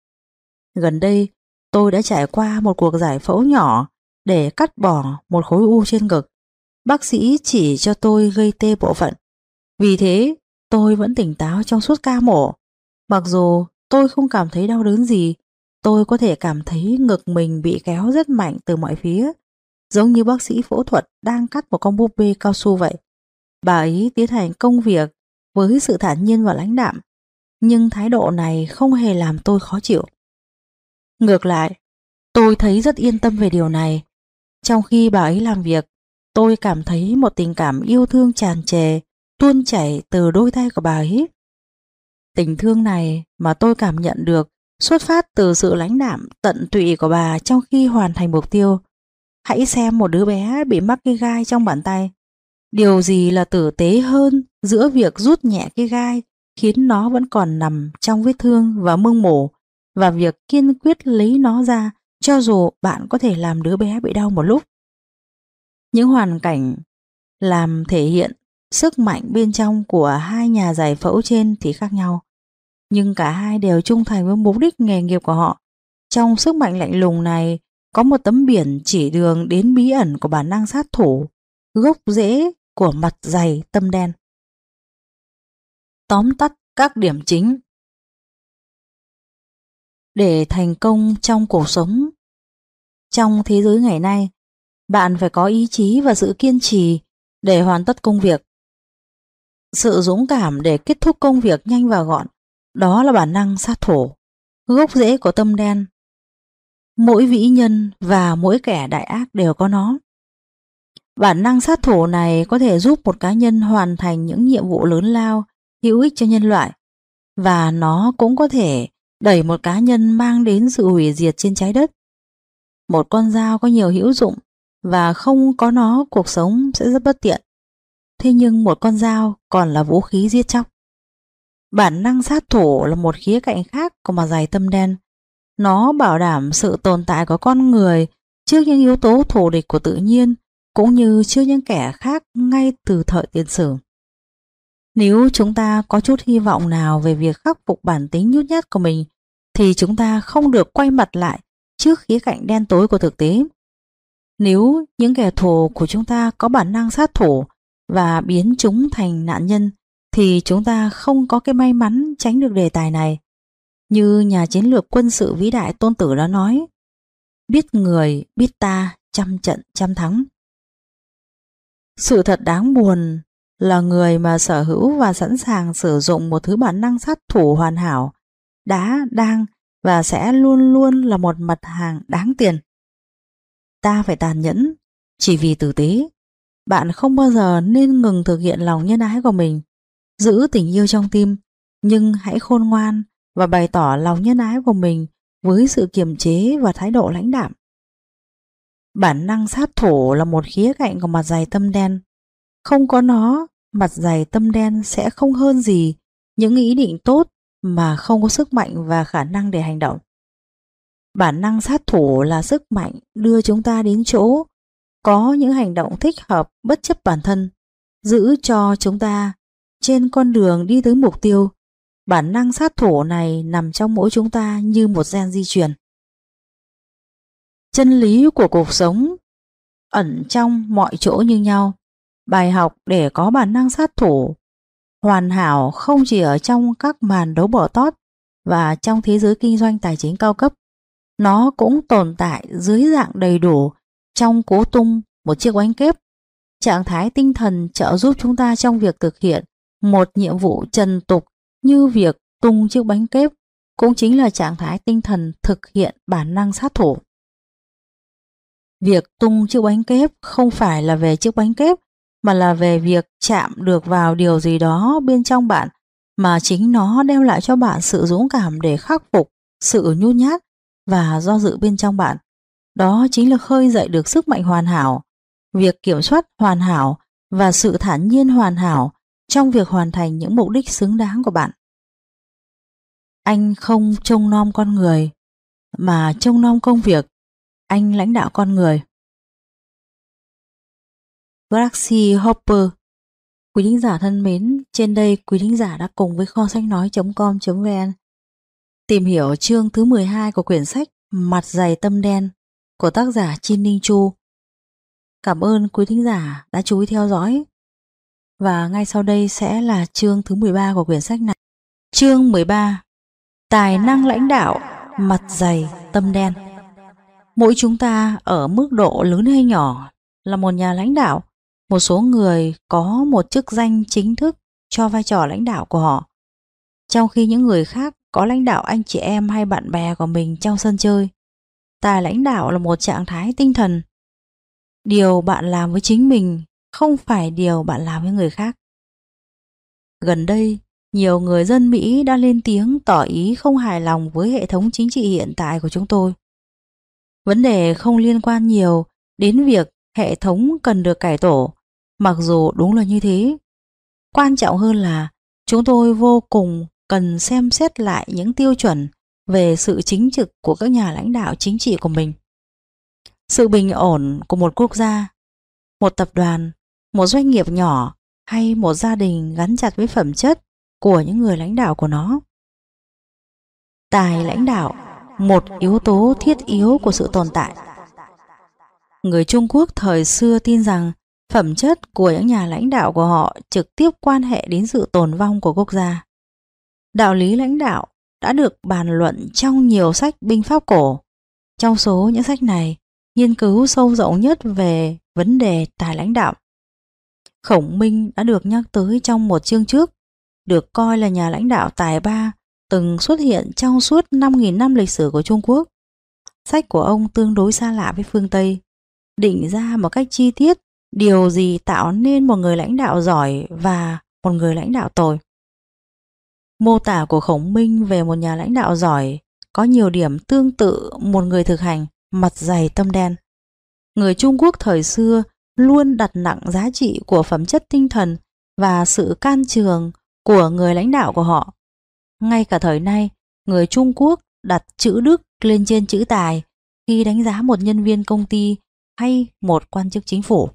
Gần đây, tôi đã trải qua một cuộc giải phẫu nhỏ để cắt bỏ một khối u trên ngực. Bác sĩ chỉ cho tôi gây tê bộ phận. Vì thế, tôi vẫn tỉnh táo trong suốt ca mổ. Mặc dù tôi không cảm thấy đau đớn gì, tôi có thể cảm thấy ngực mình bị kéo rất mạnh từ mọi phía, giống như bác sĩ phẫu thuật đang cắt một con búp bê cao su vậy. Bà ấy tiến hành công việc với sự thản nhiên và lãnh đạm, nhưng thái độ này không hề làm tôi khó chịu. Ngược lại, tôi thấy rất yên tâm về điều này. Trong khi bà ấy làm việc, tôi cảm thấy một tình cảm yêu thương tràn trề tuôn chảy từ đôi tay của bà ấy. Tình thương này mà tôi cảm nhận được xuất phát từ sự lãnh đạm tận tụy của bà trong khi hoàn thành mục tiêu. Hãy xem một đứa bé bị mắc cái gai trong bàn tay. Điều gì là tử tế hơn giữa việc rút nhẹ cái gai khiến nó vẫn còn nằm trong vết thương và mưng mủ, và việc kiên quyết lấy nó ra cho dù bạn có thể làm đứa bé bị đau một lúc. Những hoàn cảnh làm thể hiện sức mạnh bên trong của hai nhà giải phẫu trên thì khác nhau, nhưng cả hai đều trung thành với mục đích nghề nghiệp của họ. Trong sức mạnh lạnh lùng này có một tấm biển chỉ đường đến bí ẩn của bản năng sát thủ, gốc rễ của mặt dày tâm đen. Tóm tắt các điểm chính. Để thành công trong cuộc sống, trong thế giới ngày nay, bạn phải có ý chí và sự kiên trì để hoàn tất công việc. Sự dũng cảm để kết thúc công việc nhanh và gọn, đó là bản năng sát thủ, gốc rễ của tâm đen. Mỗi vĩ nhân và mỗi kẻ đại ác đều có nó. Bản năng sát thủ này có thể giúp một cá nhân hoàn thành những nhiệm vụ lớn lao, hữu ích cho nhân loại, và nó cũng có thể đẩy một cá nhân mang đến sự hủy diệt trên trái đất. Một con dao có nhiều hữu dụng, và không có nó cuộc sống sẽ rất bất tiện. Thế nhưng một con dao còn là vũ khí giết chóc. Bản năng sát thủ là một khía cạnh khác của mặt dày tâm đen. Nó bảo đảm sự tồn tại của con người trước những yếu tố thù địch của tự nhiên, cũng như trước những kẻ khác ngay từ thời tiền sử. Nếu chúng ta có chút hy vọng nào về việc khắc phục bản tính nhút nhát của mình, thì chúng ta không được quay mặt lại trước khía cạnh đen tối của thực tế. Nếu những kẻ thù của chúng ta có bản năng sát thủ và biến chúng thành nạn nhân, thì chúng ta không có cái may mắn tránh được đề tài này. Như nhà chiến lược quân sự vĩ đại Tôn Tử đã nói, biết người, biết ta, trăm trận trăm thắng. Sự thật đáng buồn là người mà sở hữu và sẵn sàng sử dụng một thứ bản năng sát thủ hoàn hảo đã, đang và sẽ luôn luôn là một mặt hàng đáng tiền. Ta phải tàn nhẫn chỉ vì tử tế. Bạn không bao giờ nên ngừng thực hiện lòng nhân ái của mình. Giữ tình yêu trong tim, nhưng hãy khôn ngoan và bày tỏ lòng nhân ái của mình với sự kiềm chế và thái độ lãnh đạm. Bản năng sát thủ là một khía cạnh của mặt dày tâm đen. Không có nó, mặt dày tâm đen sẽ không hơn gì những ý định tốt mà không có sức mạnh và khả năng để hành động. Bản năng sát thủ là sức mạnh đưa chúng ta đến chỗ có những hành động thích hợp bất chấp bản thân, giữ cho chúng ta trên con đường đi tới mục tiêu. Bản năng sát thủ này nằm trong mỗi chúng ta như một gen di truyền. Chân lý của cuộc sống ẩn trong mọi chỗ như nhau. Bài học để có bản năng sát thủ hoàn hảo không chỉ ở trong các màn đấu bò tót và trong thế giới kinh doanh tài chính cao cấp. Nó cũng tồn tại dưới dạng đầy đủ trong cố tung một chiếc bánh kép. Trạng thái tinh thần trợ giúp chúng ta trong việc thực hiện một nhiệm vụ trần tục như việc tung chiếc bánh kép, cũng chính là trạng thái tinh thần thực hiện bản năng sát thủ. Việc tung chiếc bánh kép không phải là về chiếc bánh kép, mà là về việc chạm được vào điều gì đó bên trong bạn mà chính nó đem lại cho bạn sự dũng cảm để khắc phục sự nhút nhát và do dự bên trong bạn. Đó chính là khơi dậy được sức mạnh hoàn hảo, việc kiểm soát hoàn hảo và sự thản nhiên hoàn hảo trong việc hoàn thành những mục đích xứng đáng của bạn. Anh không trông nom con người, mà trông nom công việc. Anh lãnh đạo con người. Gracie Hopper. Quý thính giả thân mến, trên đây quý thính giả đã cùng với kho sách nói.com.vn tìm hiểu chương thứ 12 của quyển sách Mặt dày tâm đen của tác giả Chin Ning Chu. Cảm ơn quý thính giả đã chú ý theo dõi. Và ngay sau đây sẽ là chương thứ 13 của quyển sách này. Chương 13. Tài năng lãnh đạo, mặt dày tâm đen. Mỗi chúng ta ở mức độ lớn hay nhỏ là một nhà lãnh đạo. Một số người có một chức danh chính thức cho vai trò lãnh đạo của họ, trong khi những người khác có lãnh đạo anh chị em hay bạn bè của mình trong sân chơi. Tài lãnh đạo là một trạng thái tinh thần. Điều bạn làm với chính mình không phải điều bạn làm với người khác. Gần đây, nhiều người dân Mỹ đã lên tiếng tỏ ý không hài lòng với hệ thống chính trị hiện tại của chúng tôi. Vấn đề không liên quan nhiều đến việc hệ thống cần được cải tổ, mặc dù đúng là như thế. Quan trọng hơn là chúng tôi vô cùng cần xem xét lại những tiêu chuẩn về sự chính trực của các nhà lãnh đạo chính trị của mình. Sự bình ổn của một quốc gia, một tập đoàn, một doanh nghiệp nhỏ hay một gia đình gắn chặt với phẩm chất của những người lãnh đạo của nó. Tài lãnh đạo, một yếu tố thiết yếu của sự tồn tại. Người Trung Quốc thời xưa tin rằng phẩm chất của những nhà lãnh đạo của họ trực tiếp quan hệ đến sự tồn vong của quốc gia. Đạo lý lãnh đạo đã được bàn luận trong nhiều sách binh pháp cổ. Trong số những sách này, nghiên cứu sâu rộng nhất về vấn đề tài lãnh đạo. Khổng Minh đã được nhắc tới trong một chương trước, được coi là nhà lãnh đạo tài ba từng xuất hiện trong suốt 5.000 năm lịch sử của Trung Quốc. Sách của ông tương đối xa lạ với phương Tây, định ra một cách chi tiết điều gì tạo nên một người lãnh đạo giỏi và một người lãnh đạo tồi. Mô tả của Khổng Minh về một nhà lãnh đạo giỏi có nhiều điểm tương tự một người thực hành mặt dày tâm đen. Người Trung Quốc thời xưa luôn đặt nặng giá trị của phẩm chất tinh thần và sự can trường của người lãnh đạo của họ. Ngay cả thời nay, người Trung Quốc đặt chữ đức lên trên chữ tài khi đánh giá một nhân viên công ty hay một quan chức chính phủ.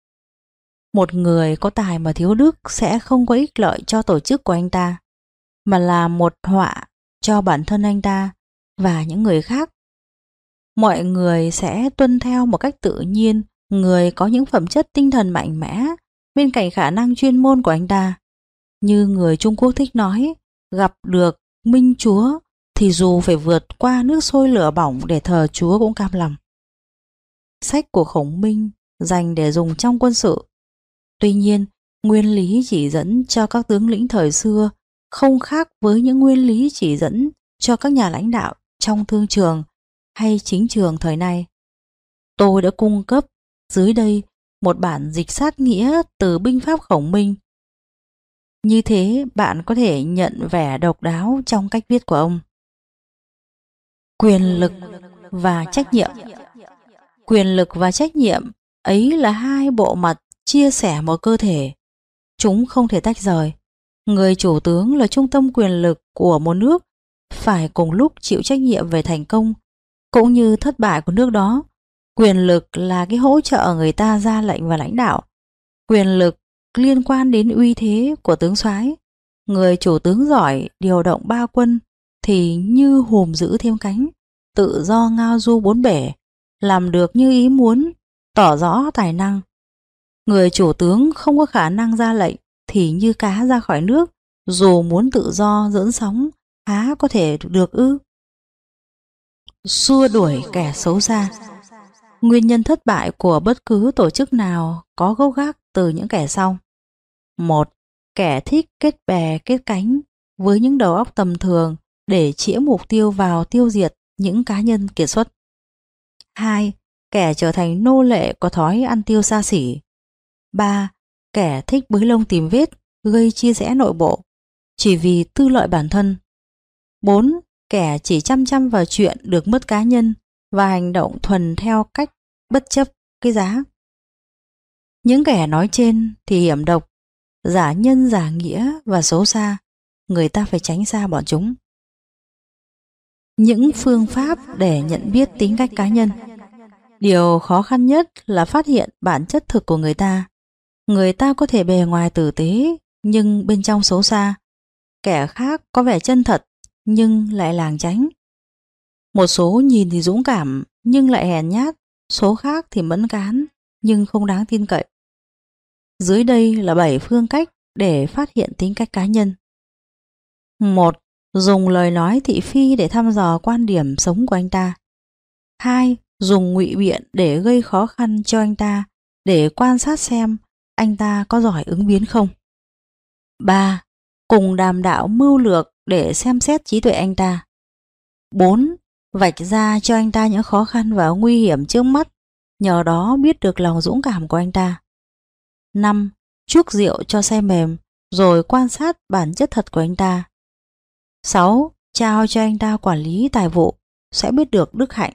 Một người có tài mà thiếu đức sẽ không có ích lợi cho tổ chức của anh ta, mà là một họa cho bản thân anh ta và những người khác. Mọi người sẽ tuân theo một cách tự nhiên người có những phẩm chất tinh thần mạnh mẽ bên cạnh khả năng chuyên môn của anh ta. Như người Trung Quốc thích nói, gặp được Minh Chúa thì dù phải vượt qua nước sôi lửa bỏng để thờ Chúa cũng cam lòng. Sách của Khổng Minh dành để dùng trong quân sự. Tuy nhiên, nguyên lý chỉ dẫn cho các tướng lĩnh thời xưa không khác với những nguyên lý chỉ dẫn cho các nhà lãnh đạo trong thương trường hay chính trường thời nay. Tôi đã cung cấp dưới đây một bản dịch sát nghĩa từ binh pháp Khổng Minh. Như thế bạn có thể nhận vẻ độc đáo trong cách viết của ông. Quyền lực và trách nhiệm. Quyền lực và trách nhiệm ấy là hai bộ mặt chia sẻ một cơ thể. Chúng không thể tách rời. Người chủ tướng là trung tâm quyền lực của một nước, phải cùng lúc chịu trách nhiệm về thành công cũng như thất bại của nước đó. Quyền lực là cái hỗ trợ người ta ra lệnh và lãnh đạo. Quyền lực liên quan đến uy thế của tướng soái. Người chủ tướng giỏi điều động ba quân thì như hùm giữ thêm cánh, tự do ngao du bốn bể, làm được như ý muốn, tỏ rõ tài năng. Người chủ tướng không có khả năng ra lệnh thì như cá ra khỏi nước, dù muốn tự do dẫn sóng, há có thể được ư? Xua đuổi kẻ xấu xa. Nguyên nhân thất bại của bất cứ tổ chức nào có gốc gác từ những kẻ sau. 1. Kẻ thích kết bè kết cánh với những đầu óc tầm thường để chĩa mục tiêu vào tiêu diệt những cá nhân kiệt xuất. 2. Kẻ trở thành nô lệ có thói ăn tiêu xa xỉ. 3. Kẻ thích bới lông tìm vết, gây chia rẽ nội bộ, chỉ vì tư lợi bản thân. 4. Kẻ chỉ chăm chăm vào chuyện được mất cá nhân và hành động thuần theo cách bất chấp cái giá. Những kẻ nói trên thì hiểm độc, giả nhân giả nghĩa và xấu xa, người ta phải tránh xa bọn chúng. Những phương pháp để nhận biết tính cách cá nhân. Điều khó khăn nhất là phát hiện bản chất thực của người ta. Người ta có thể bề ngoài tử tế nhưng bên trong xấu xa. Kẻ khác có vẻ chân thật nhưng lại làng tránh. Một số nhìn thì dũng cảm nhưng lại hèn nhát, số khác thì mẫn cán nhưng không đáng tin cậy. Dưới đây là 7 phương cách để phát hiện tính cách cá nhân. 1. Dùng lời nói thị phi để thăm dò quan điểm sống của anh ta. 2. Dùng ngụy biện để gây khó khăn cho anh ta, để quan sát xem anh ta có giỏi ứng biến không. 3. Cùng đàm đạo mưu lược để xem xét trí tuệ anh ta. 4. Vạch ra cho anh ta những khó khăn và nguy hiểm trước mắt, nhờ đó biết được lòng dũng cảm của anh ta. 5. Chuốc rượu cho say mềm, rồi quan sát bản chất thật của anh ta. 6. Trao cho anh ta quản lý tài vụ, sẽ biết được đức hạnh.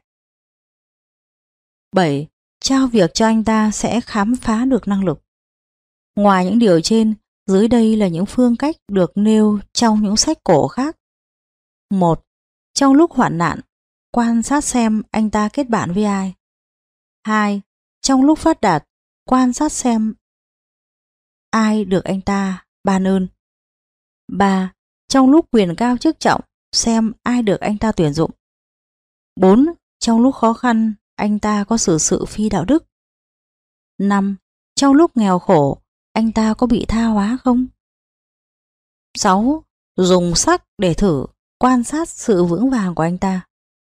7. Trao việc cho anh ta sẽ khám phá được năng lực. Ngoài những điều trên, dưới đây là những phương cách được nêu trong những sách cổ khác. 1. Trong lúc hoạn nạn, quan sát xem anh ta kết bạn với ai. 2. Trong lúc phát đạt, quan sát xem ai được anh ta ban ơn. 3. Trong lúc quyền cao chức trọng, xem ai được anh ta tuyển dụng. 4. Trong lúc khó khăn, anh ta có xử sự phi đạo đức. 5. Trong lúc nghèo khổ, anh ta có bị tha hóa không? 6. Dùng sắc để thử, quan sát sự vững vàng của anh ta.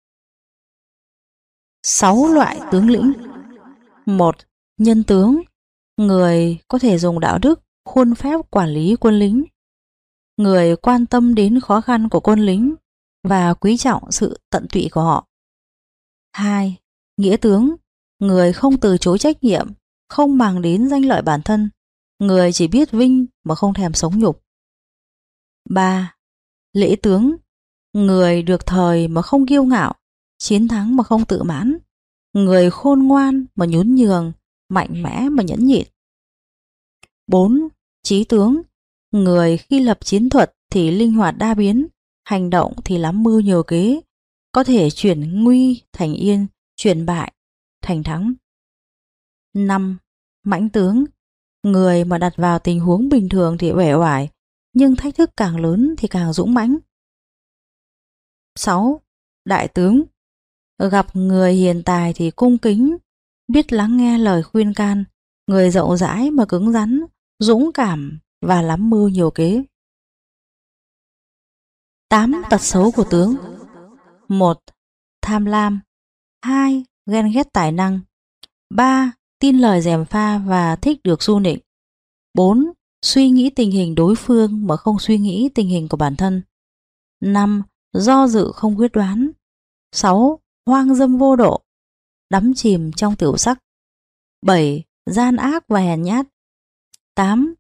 6 loại tướng lĩnh. 1. Nhân tướng. Người có thể dùng đạo đức, khuôn phép quản lý quân lính. Người quan tâm đến khó khăn của quân lính và quý trọng sự tận tụy của họ. 2. Nghĩa tướng. Người không từ chối trách nhiệm, không màng đến danh lợi bản thân. Người chỉ biết vinh mà không thèm sống nhục. 3. Lễ tướng. Người được thời mà không kiêu ngạo, chiến thắng mà không tự mãn. Người khôn ngoan mà nhún nhường, mạnh mẽ mà nhẫn nhịn. 4. Trí tướng. Người khi lập chiến thuật thì linh hoạt đa biến, hành động thì lắm mưu nhiều kế, có thể chuyển nguy thành yên, chuyển bại thành thắng. 5. Mãnh tướng. Người mà đặt vào tình huống bình thường thì uể oải, nhưng thách thức càng lớn thì càng dũng mãnh. 6. Đại tướng. Gặp người hiền tài thì cung kính, biết lắng nghe lời khuyên can, người rộng rãi mà cứng rắn, dũng cảm và lắm mưu nhiều kế. 8 tật xấu của tướng. 1. Tham lam. 2. Ghen ghét tài năng. 3. Tin lời gièm pha và thích được du nịnh. 4. Suy nghĩ tình hình đối phương mà không suy nghĩ tình hình của bản thân. 5. Do dự không quyết đoán. 6. Hoang dâm vô độ, đắm chìm trong tiểu sắc. 7. Gian ác và hèn nhát. 8.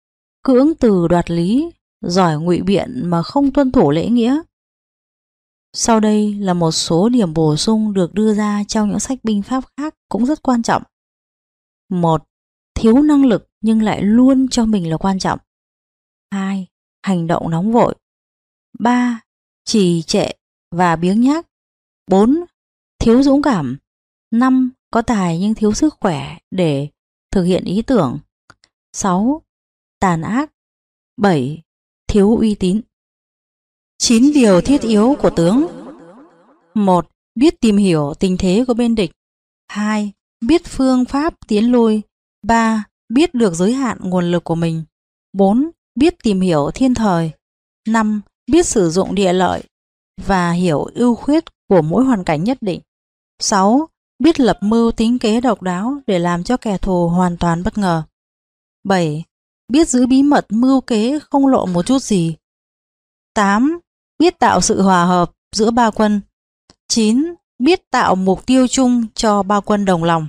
Cưỡng từ đoạt lý, giỏi ngụy biện mà không tuân thủ lễ nghĩa. Sau đây là một số điểm bổ sung được đưa ra trong những sách binh pháp khác cũng rất quan trọng. 1. Thiếu năng lực nhưng lại luôn cho mình là quan trọng. 2. Hành động nóng vội. 3. Trì trệ và biếng nhác. 4. Thiếu dũng cảm. 5. Có tài nhưng thiếu sức khỏe để thực hiện ý tưởng. 6. Tàn ác. 7. Thiếu uy tín. 9 điều thiết yếu của tướng. 1. Biết tìm hiểu tình thế của bên địch. 2. Biết phương pháp tiến lui. 3. Biết được giới hạn nguồn lực của mình. 4. Biết tìm hiểu thiên thời. 5. Biết sử dụng địa lợi và hiểu ưu khuyết của mỗi hoàn cảnh nhất định. 6. Biết lập mưu tính kế độc đáo để làm cho kẻ thù hoàn toàn bất ngờ. 7. Biết giữ bí mật mưu kế không lộ một chút gì. 8. Biết tạo sự hòa hợp giữa ba quân. 9. Biết tạo mục tiêu chung cho ba quân đồng lòng.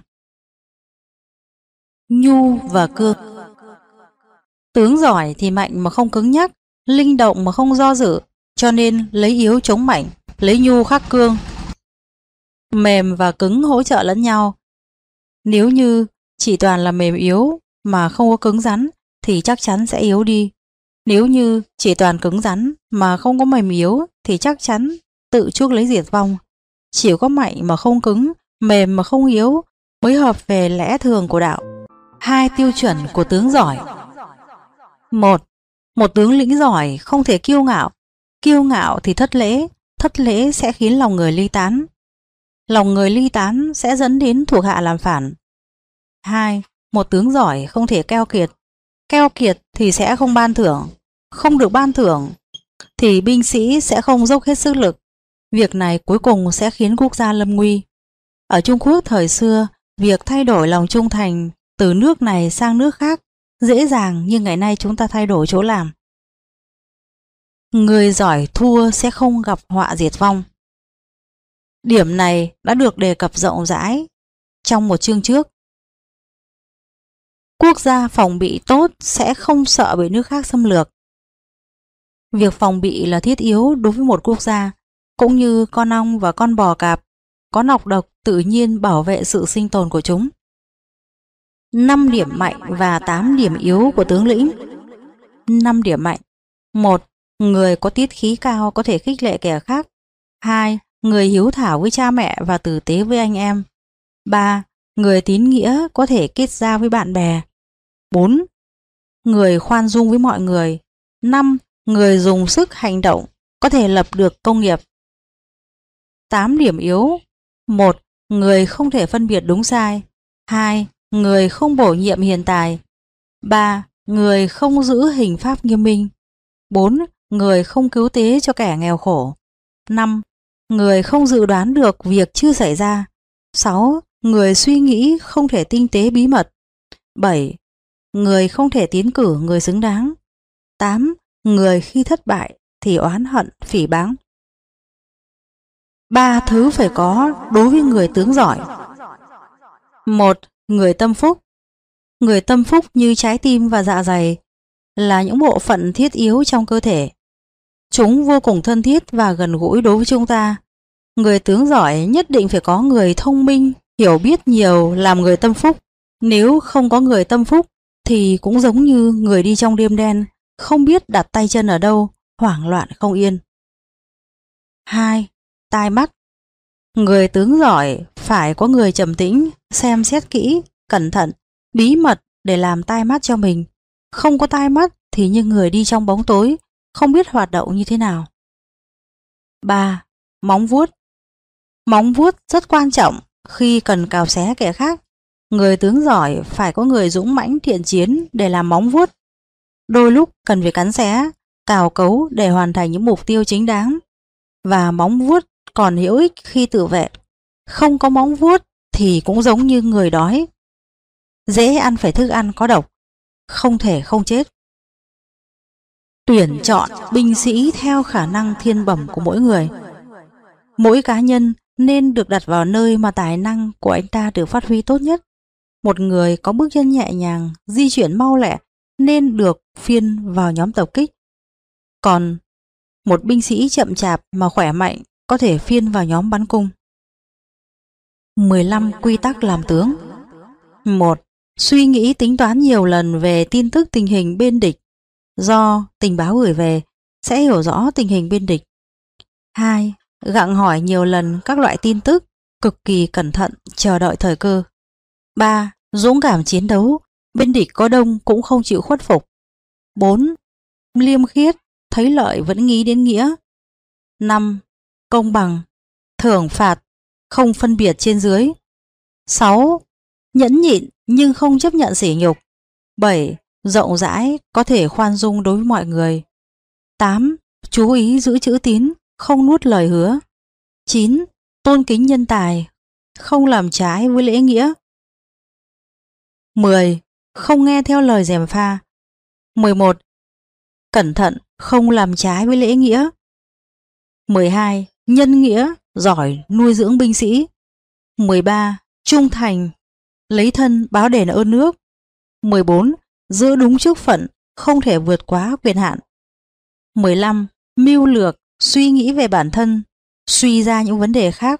Nhu và cương. Tướng giỏi thì mạnh mà không cứng nhắc, linh động mà không do dự, cho nên lấy yếu chống mạnh, lấy nhu khắc cương. Mềm và cứng hỗ trợ lẫn nhau. Nếu như chỉ toàn là mềm yếu mà không có cứng rắn thì chắc chắn sẽ yếu đi. Nếu như chỉ toàn cứng rắn mà không có mềm yếu thì chắc chắn tự chuốc lấy diệt vong. Chỉ có mạnh mà không cứng, mềm mà không yếu mới hợp về lẽ thường của đạo. 2 tiêu chuẩn của tướng giỏi. 1. Một tướng lĩnh giỏi không thể kiêu ngạo. Kiêu ngạo thì thất lễ sẽ khiến lòng người ly tán. Lòng người ly tán sẽ dẫn đến thuộc hạ làm phản. 2. Một tướng giỏi không thể keo kiệt. Keo kiệt thì sẽ không ban thưởng. Không được ban thưởng thì binh sĩ sẽ không dốc hết sức lực. Việc này cuối cùng sẽ khiến quốc gia lâm nguy. Ở Trung Quốc thời xưa, việc thay đổi lòng trung thành từ nước này sang nước khác dễ dàng như ngày nay chúng ta thay đổi chỗ làm. Người giỏi thua sẽ không gặp họa diệt vong. Điểm này đã được đề cập rộng rãi trong một chương trước. Quốc gia phòng bị tốt sẽ không sợ bị nước khác xâm lược. Việc phòng bị là thiết yếu đối với một quốc gia, cũng như con ong và con bò cạp có nọc độc tự nhiên bảo vệ sự sinh tồn của chúng. 5 điểm mạnh và 8 điểm yếu của tướng lĩnh. 5 điểm mạnh. 1. Người có tiết khí cao có thể khích lệ kẻ khác. 2. Người hiếu thảo với cha mẹ và tử tế với anh em. 3. Người tín nghĩa có thể kết giao với bạn bè. 4. Người khoan dung với mọi người. 5. Người dùng sức hành động có thể lập được công nghiệp. 8 điểm yếu. 1. Người không thể phân biệt đúng sai. 2. Người không bổ nhiệm hiền tài. 3. Người không giữ hình pháp nghiêm minh. 4. Người không cứu tế cho kẻ nghèo khổ. 5. Người không dự đoán được việc chưa xảy ra. 6. Người suy nghĩ không thể tinh tế bí mật. 7. Người không thể tiến cử người xứng đáng. 8. Người khi thất bại thì oán hận phỉ báng. 3 thứ phải có đối với người tướng giỏi. 1. Người tâm phúc. Người tâm phúc như trái tim và dạ dày là những bộ phận thiết yếu trong cơ thể. Chúng vô cùng thân thiết và gần gũi đối với chúng ta. Người tướng giỏi nhất định phải có người thông minh, hiểu biết nhiều làm người tâm phúc. Nếu không có người tâm phúc thì cũng giống như người đi trong đêm đen, không biết đặt tay chân ở đâu, hoảng loạn không yên. 2. Tai mắt. Người tướng giỏi phải có người trầm tĩnh, xem xét kỹ, cẩn thận, bí mật để làm tai mắt cho mình. Không có tai mắt thì như người đi trong bóng tối, không biết hoạt động như thế nào. 3. Móng vuốt. Móng vuốt rất quan trọng khi cần cào xé kẻ khác. Người tướng giỏi phải có người dũng mãnh thiện chiến để làm móng vuốt. Đôi lúc cần phải cắn xé, cào cấu để hoàn thành những mục tiêu chính đáng. Và móng vuốt còn hữu ích khi tự vệ. Không có móng vuốt thì cũng giống như người đói. Dễ ăn phải thức ăn có độc, không thể không chết. Tuyển chọn binh sĩ theo khả năng thiên bẩm của mỗi người. Mỗi cá nhân nên được đặt vào nơi mà tài năng của anh ta được phát huy tốt nhất. Một người có bước chân nhẹ nhàng, di chuyển mau lẹ nên được phiên vào nhóm tập kích. Còn một binh sĩ chậm chạp mà khỏe mạnh có thể phiên vào nhóm bắn cung. 15 quy tắc làm tướng. 1. Suy nghĩ tính toán nhiều lần về tin tức tình hình bên địch do tình báo gửi về, sẽ hiểu rõ tình hình bên địch. 2. Gặng hỏi nhiều lần các loại tin tức, cực kỳ cẩn thận, chờ đợi thời cơ. 3. Dũng cảm chiến đấu, bên địch có đông cũng không chịu khuất phục. 4. Liêm khiết, thấy lợi vẫn nghĩ đến nghĩa. 5. Công bằng, thưởng phạt, không phân biệt trên dưới. 6. Nhẫn nhịn nhưng không chấp nhận sỉ nhục. 7. Rộng rãi, có thể khoan dung đối với mọi người. 8. Chú ý giữ chữ tín, không nuốt lời hứa. 9. Tôn kính nhân tài, không làm trái với lễ nghĩa. 10. Không nghe theo lời gièm pha. 11. Cẩn thận, không làm trái với lễ nghĩa. 12. Nhân nghĩa, giỏi nuôi dưỡng binh sĩ. 13. Trung thành, lấy thân báo đền ơn nước. 14. Giữ đúng chức phận, không thể vượt quá quyền hạn. 15. Mưu lược, suy nghĩ về bản thân, suy ra những vấn đề khác.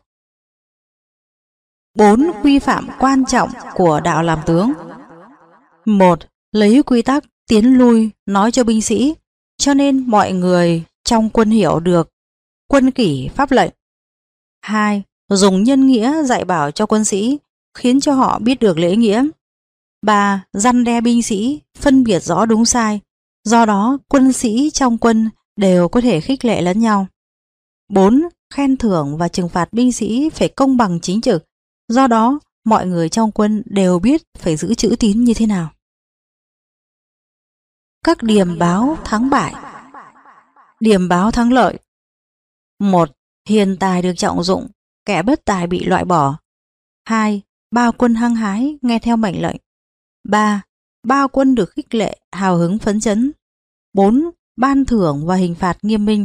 4 quy phạm quan trọng của đạo làm tướng. 1. Lấy quy tắc tiến lui nói cho binh sĩ, cho nên mọi người trong quân hiểu được quân kỷ pháp lệnh. 2. Dùng nhân nghĩa dạy bảo cho quân sĩ, khiến cho họ biết được lễ nghĩa. 3. Răn đe binh sĩ, phân biệt rõ đúng sai, do đó quân sĩ trong quân đều có thể khích lệ lẫn nhau. 4. Khen thưởng và trừng phạt binh sĩ phải công bằng chính trực, do đó mọi người trong quân đều biết phải giữ chữ tín như thế nào. Các điềm báo thắng bại. Điềm báo thắng lợi. 1. Hiền tài được trọng dụng, kẻ bất tài bị loại bỏ. 2. Bao quân hăng hái nghe theo mệnh lệnh. 3. Bao quân được khích lệ hào hứng phấn chấn. 4. Ban thưởng và hình phạt nghiêm minh.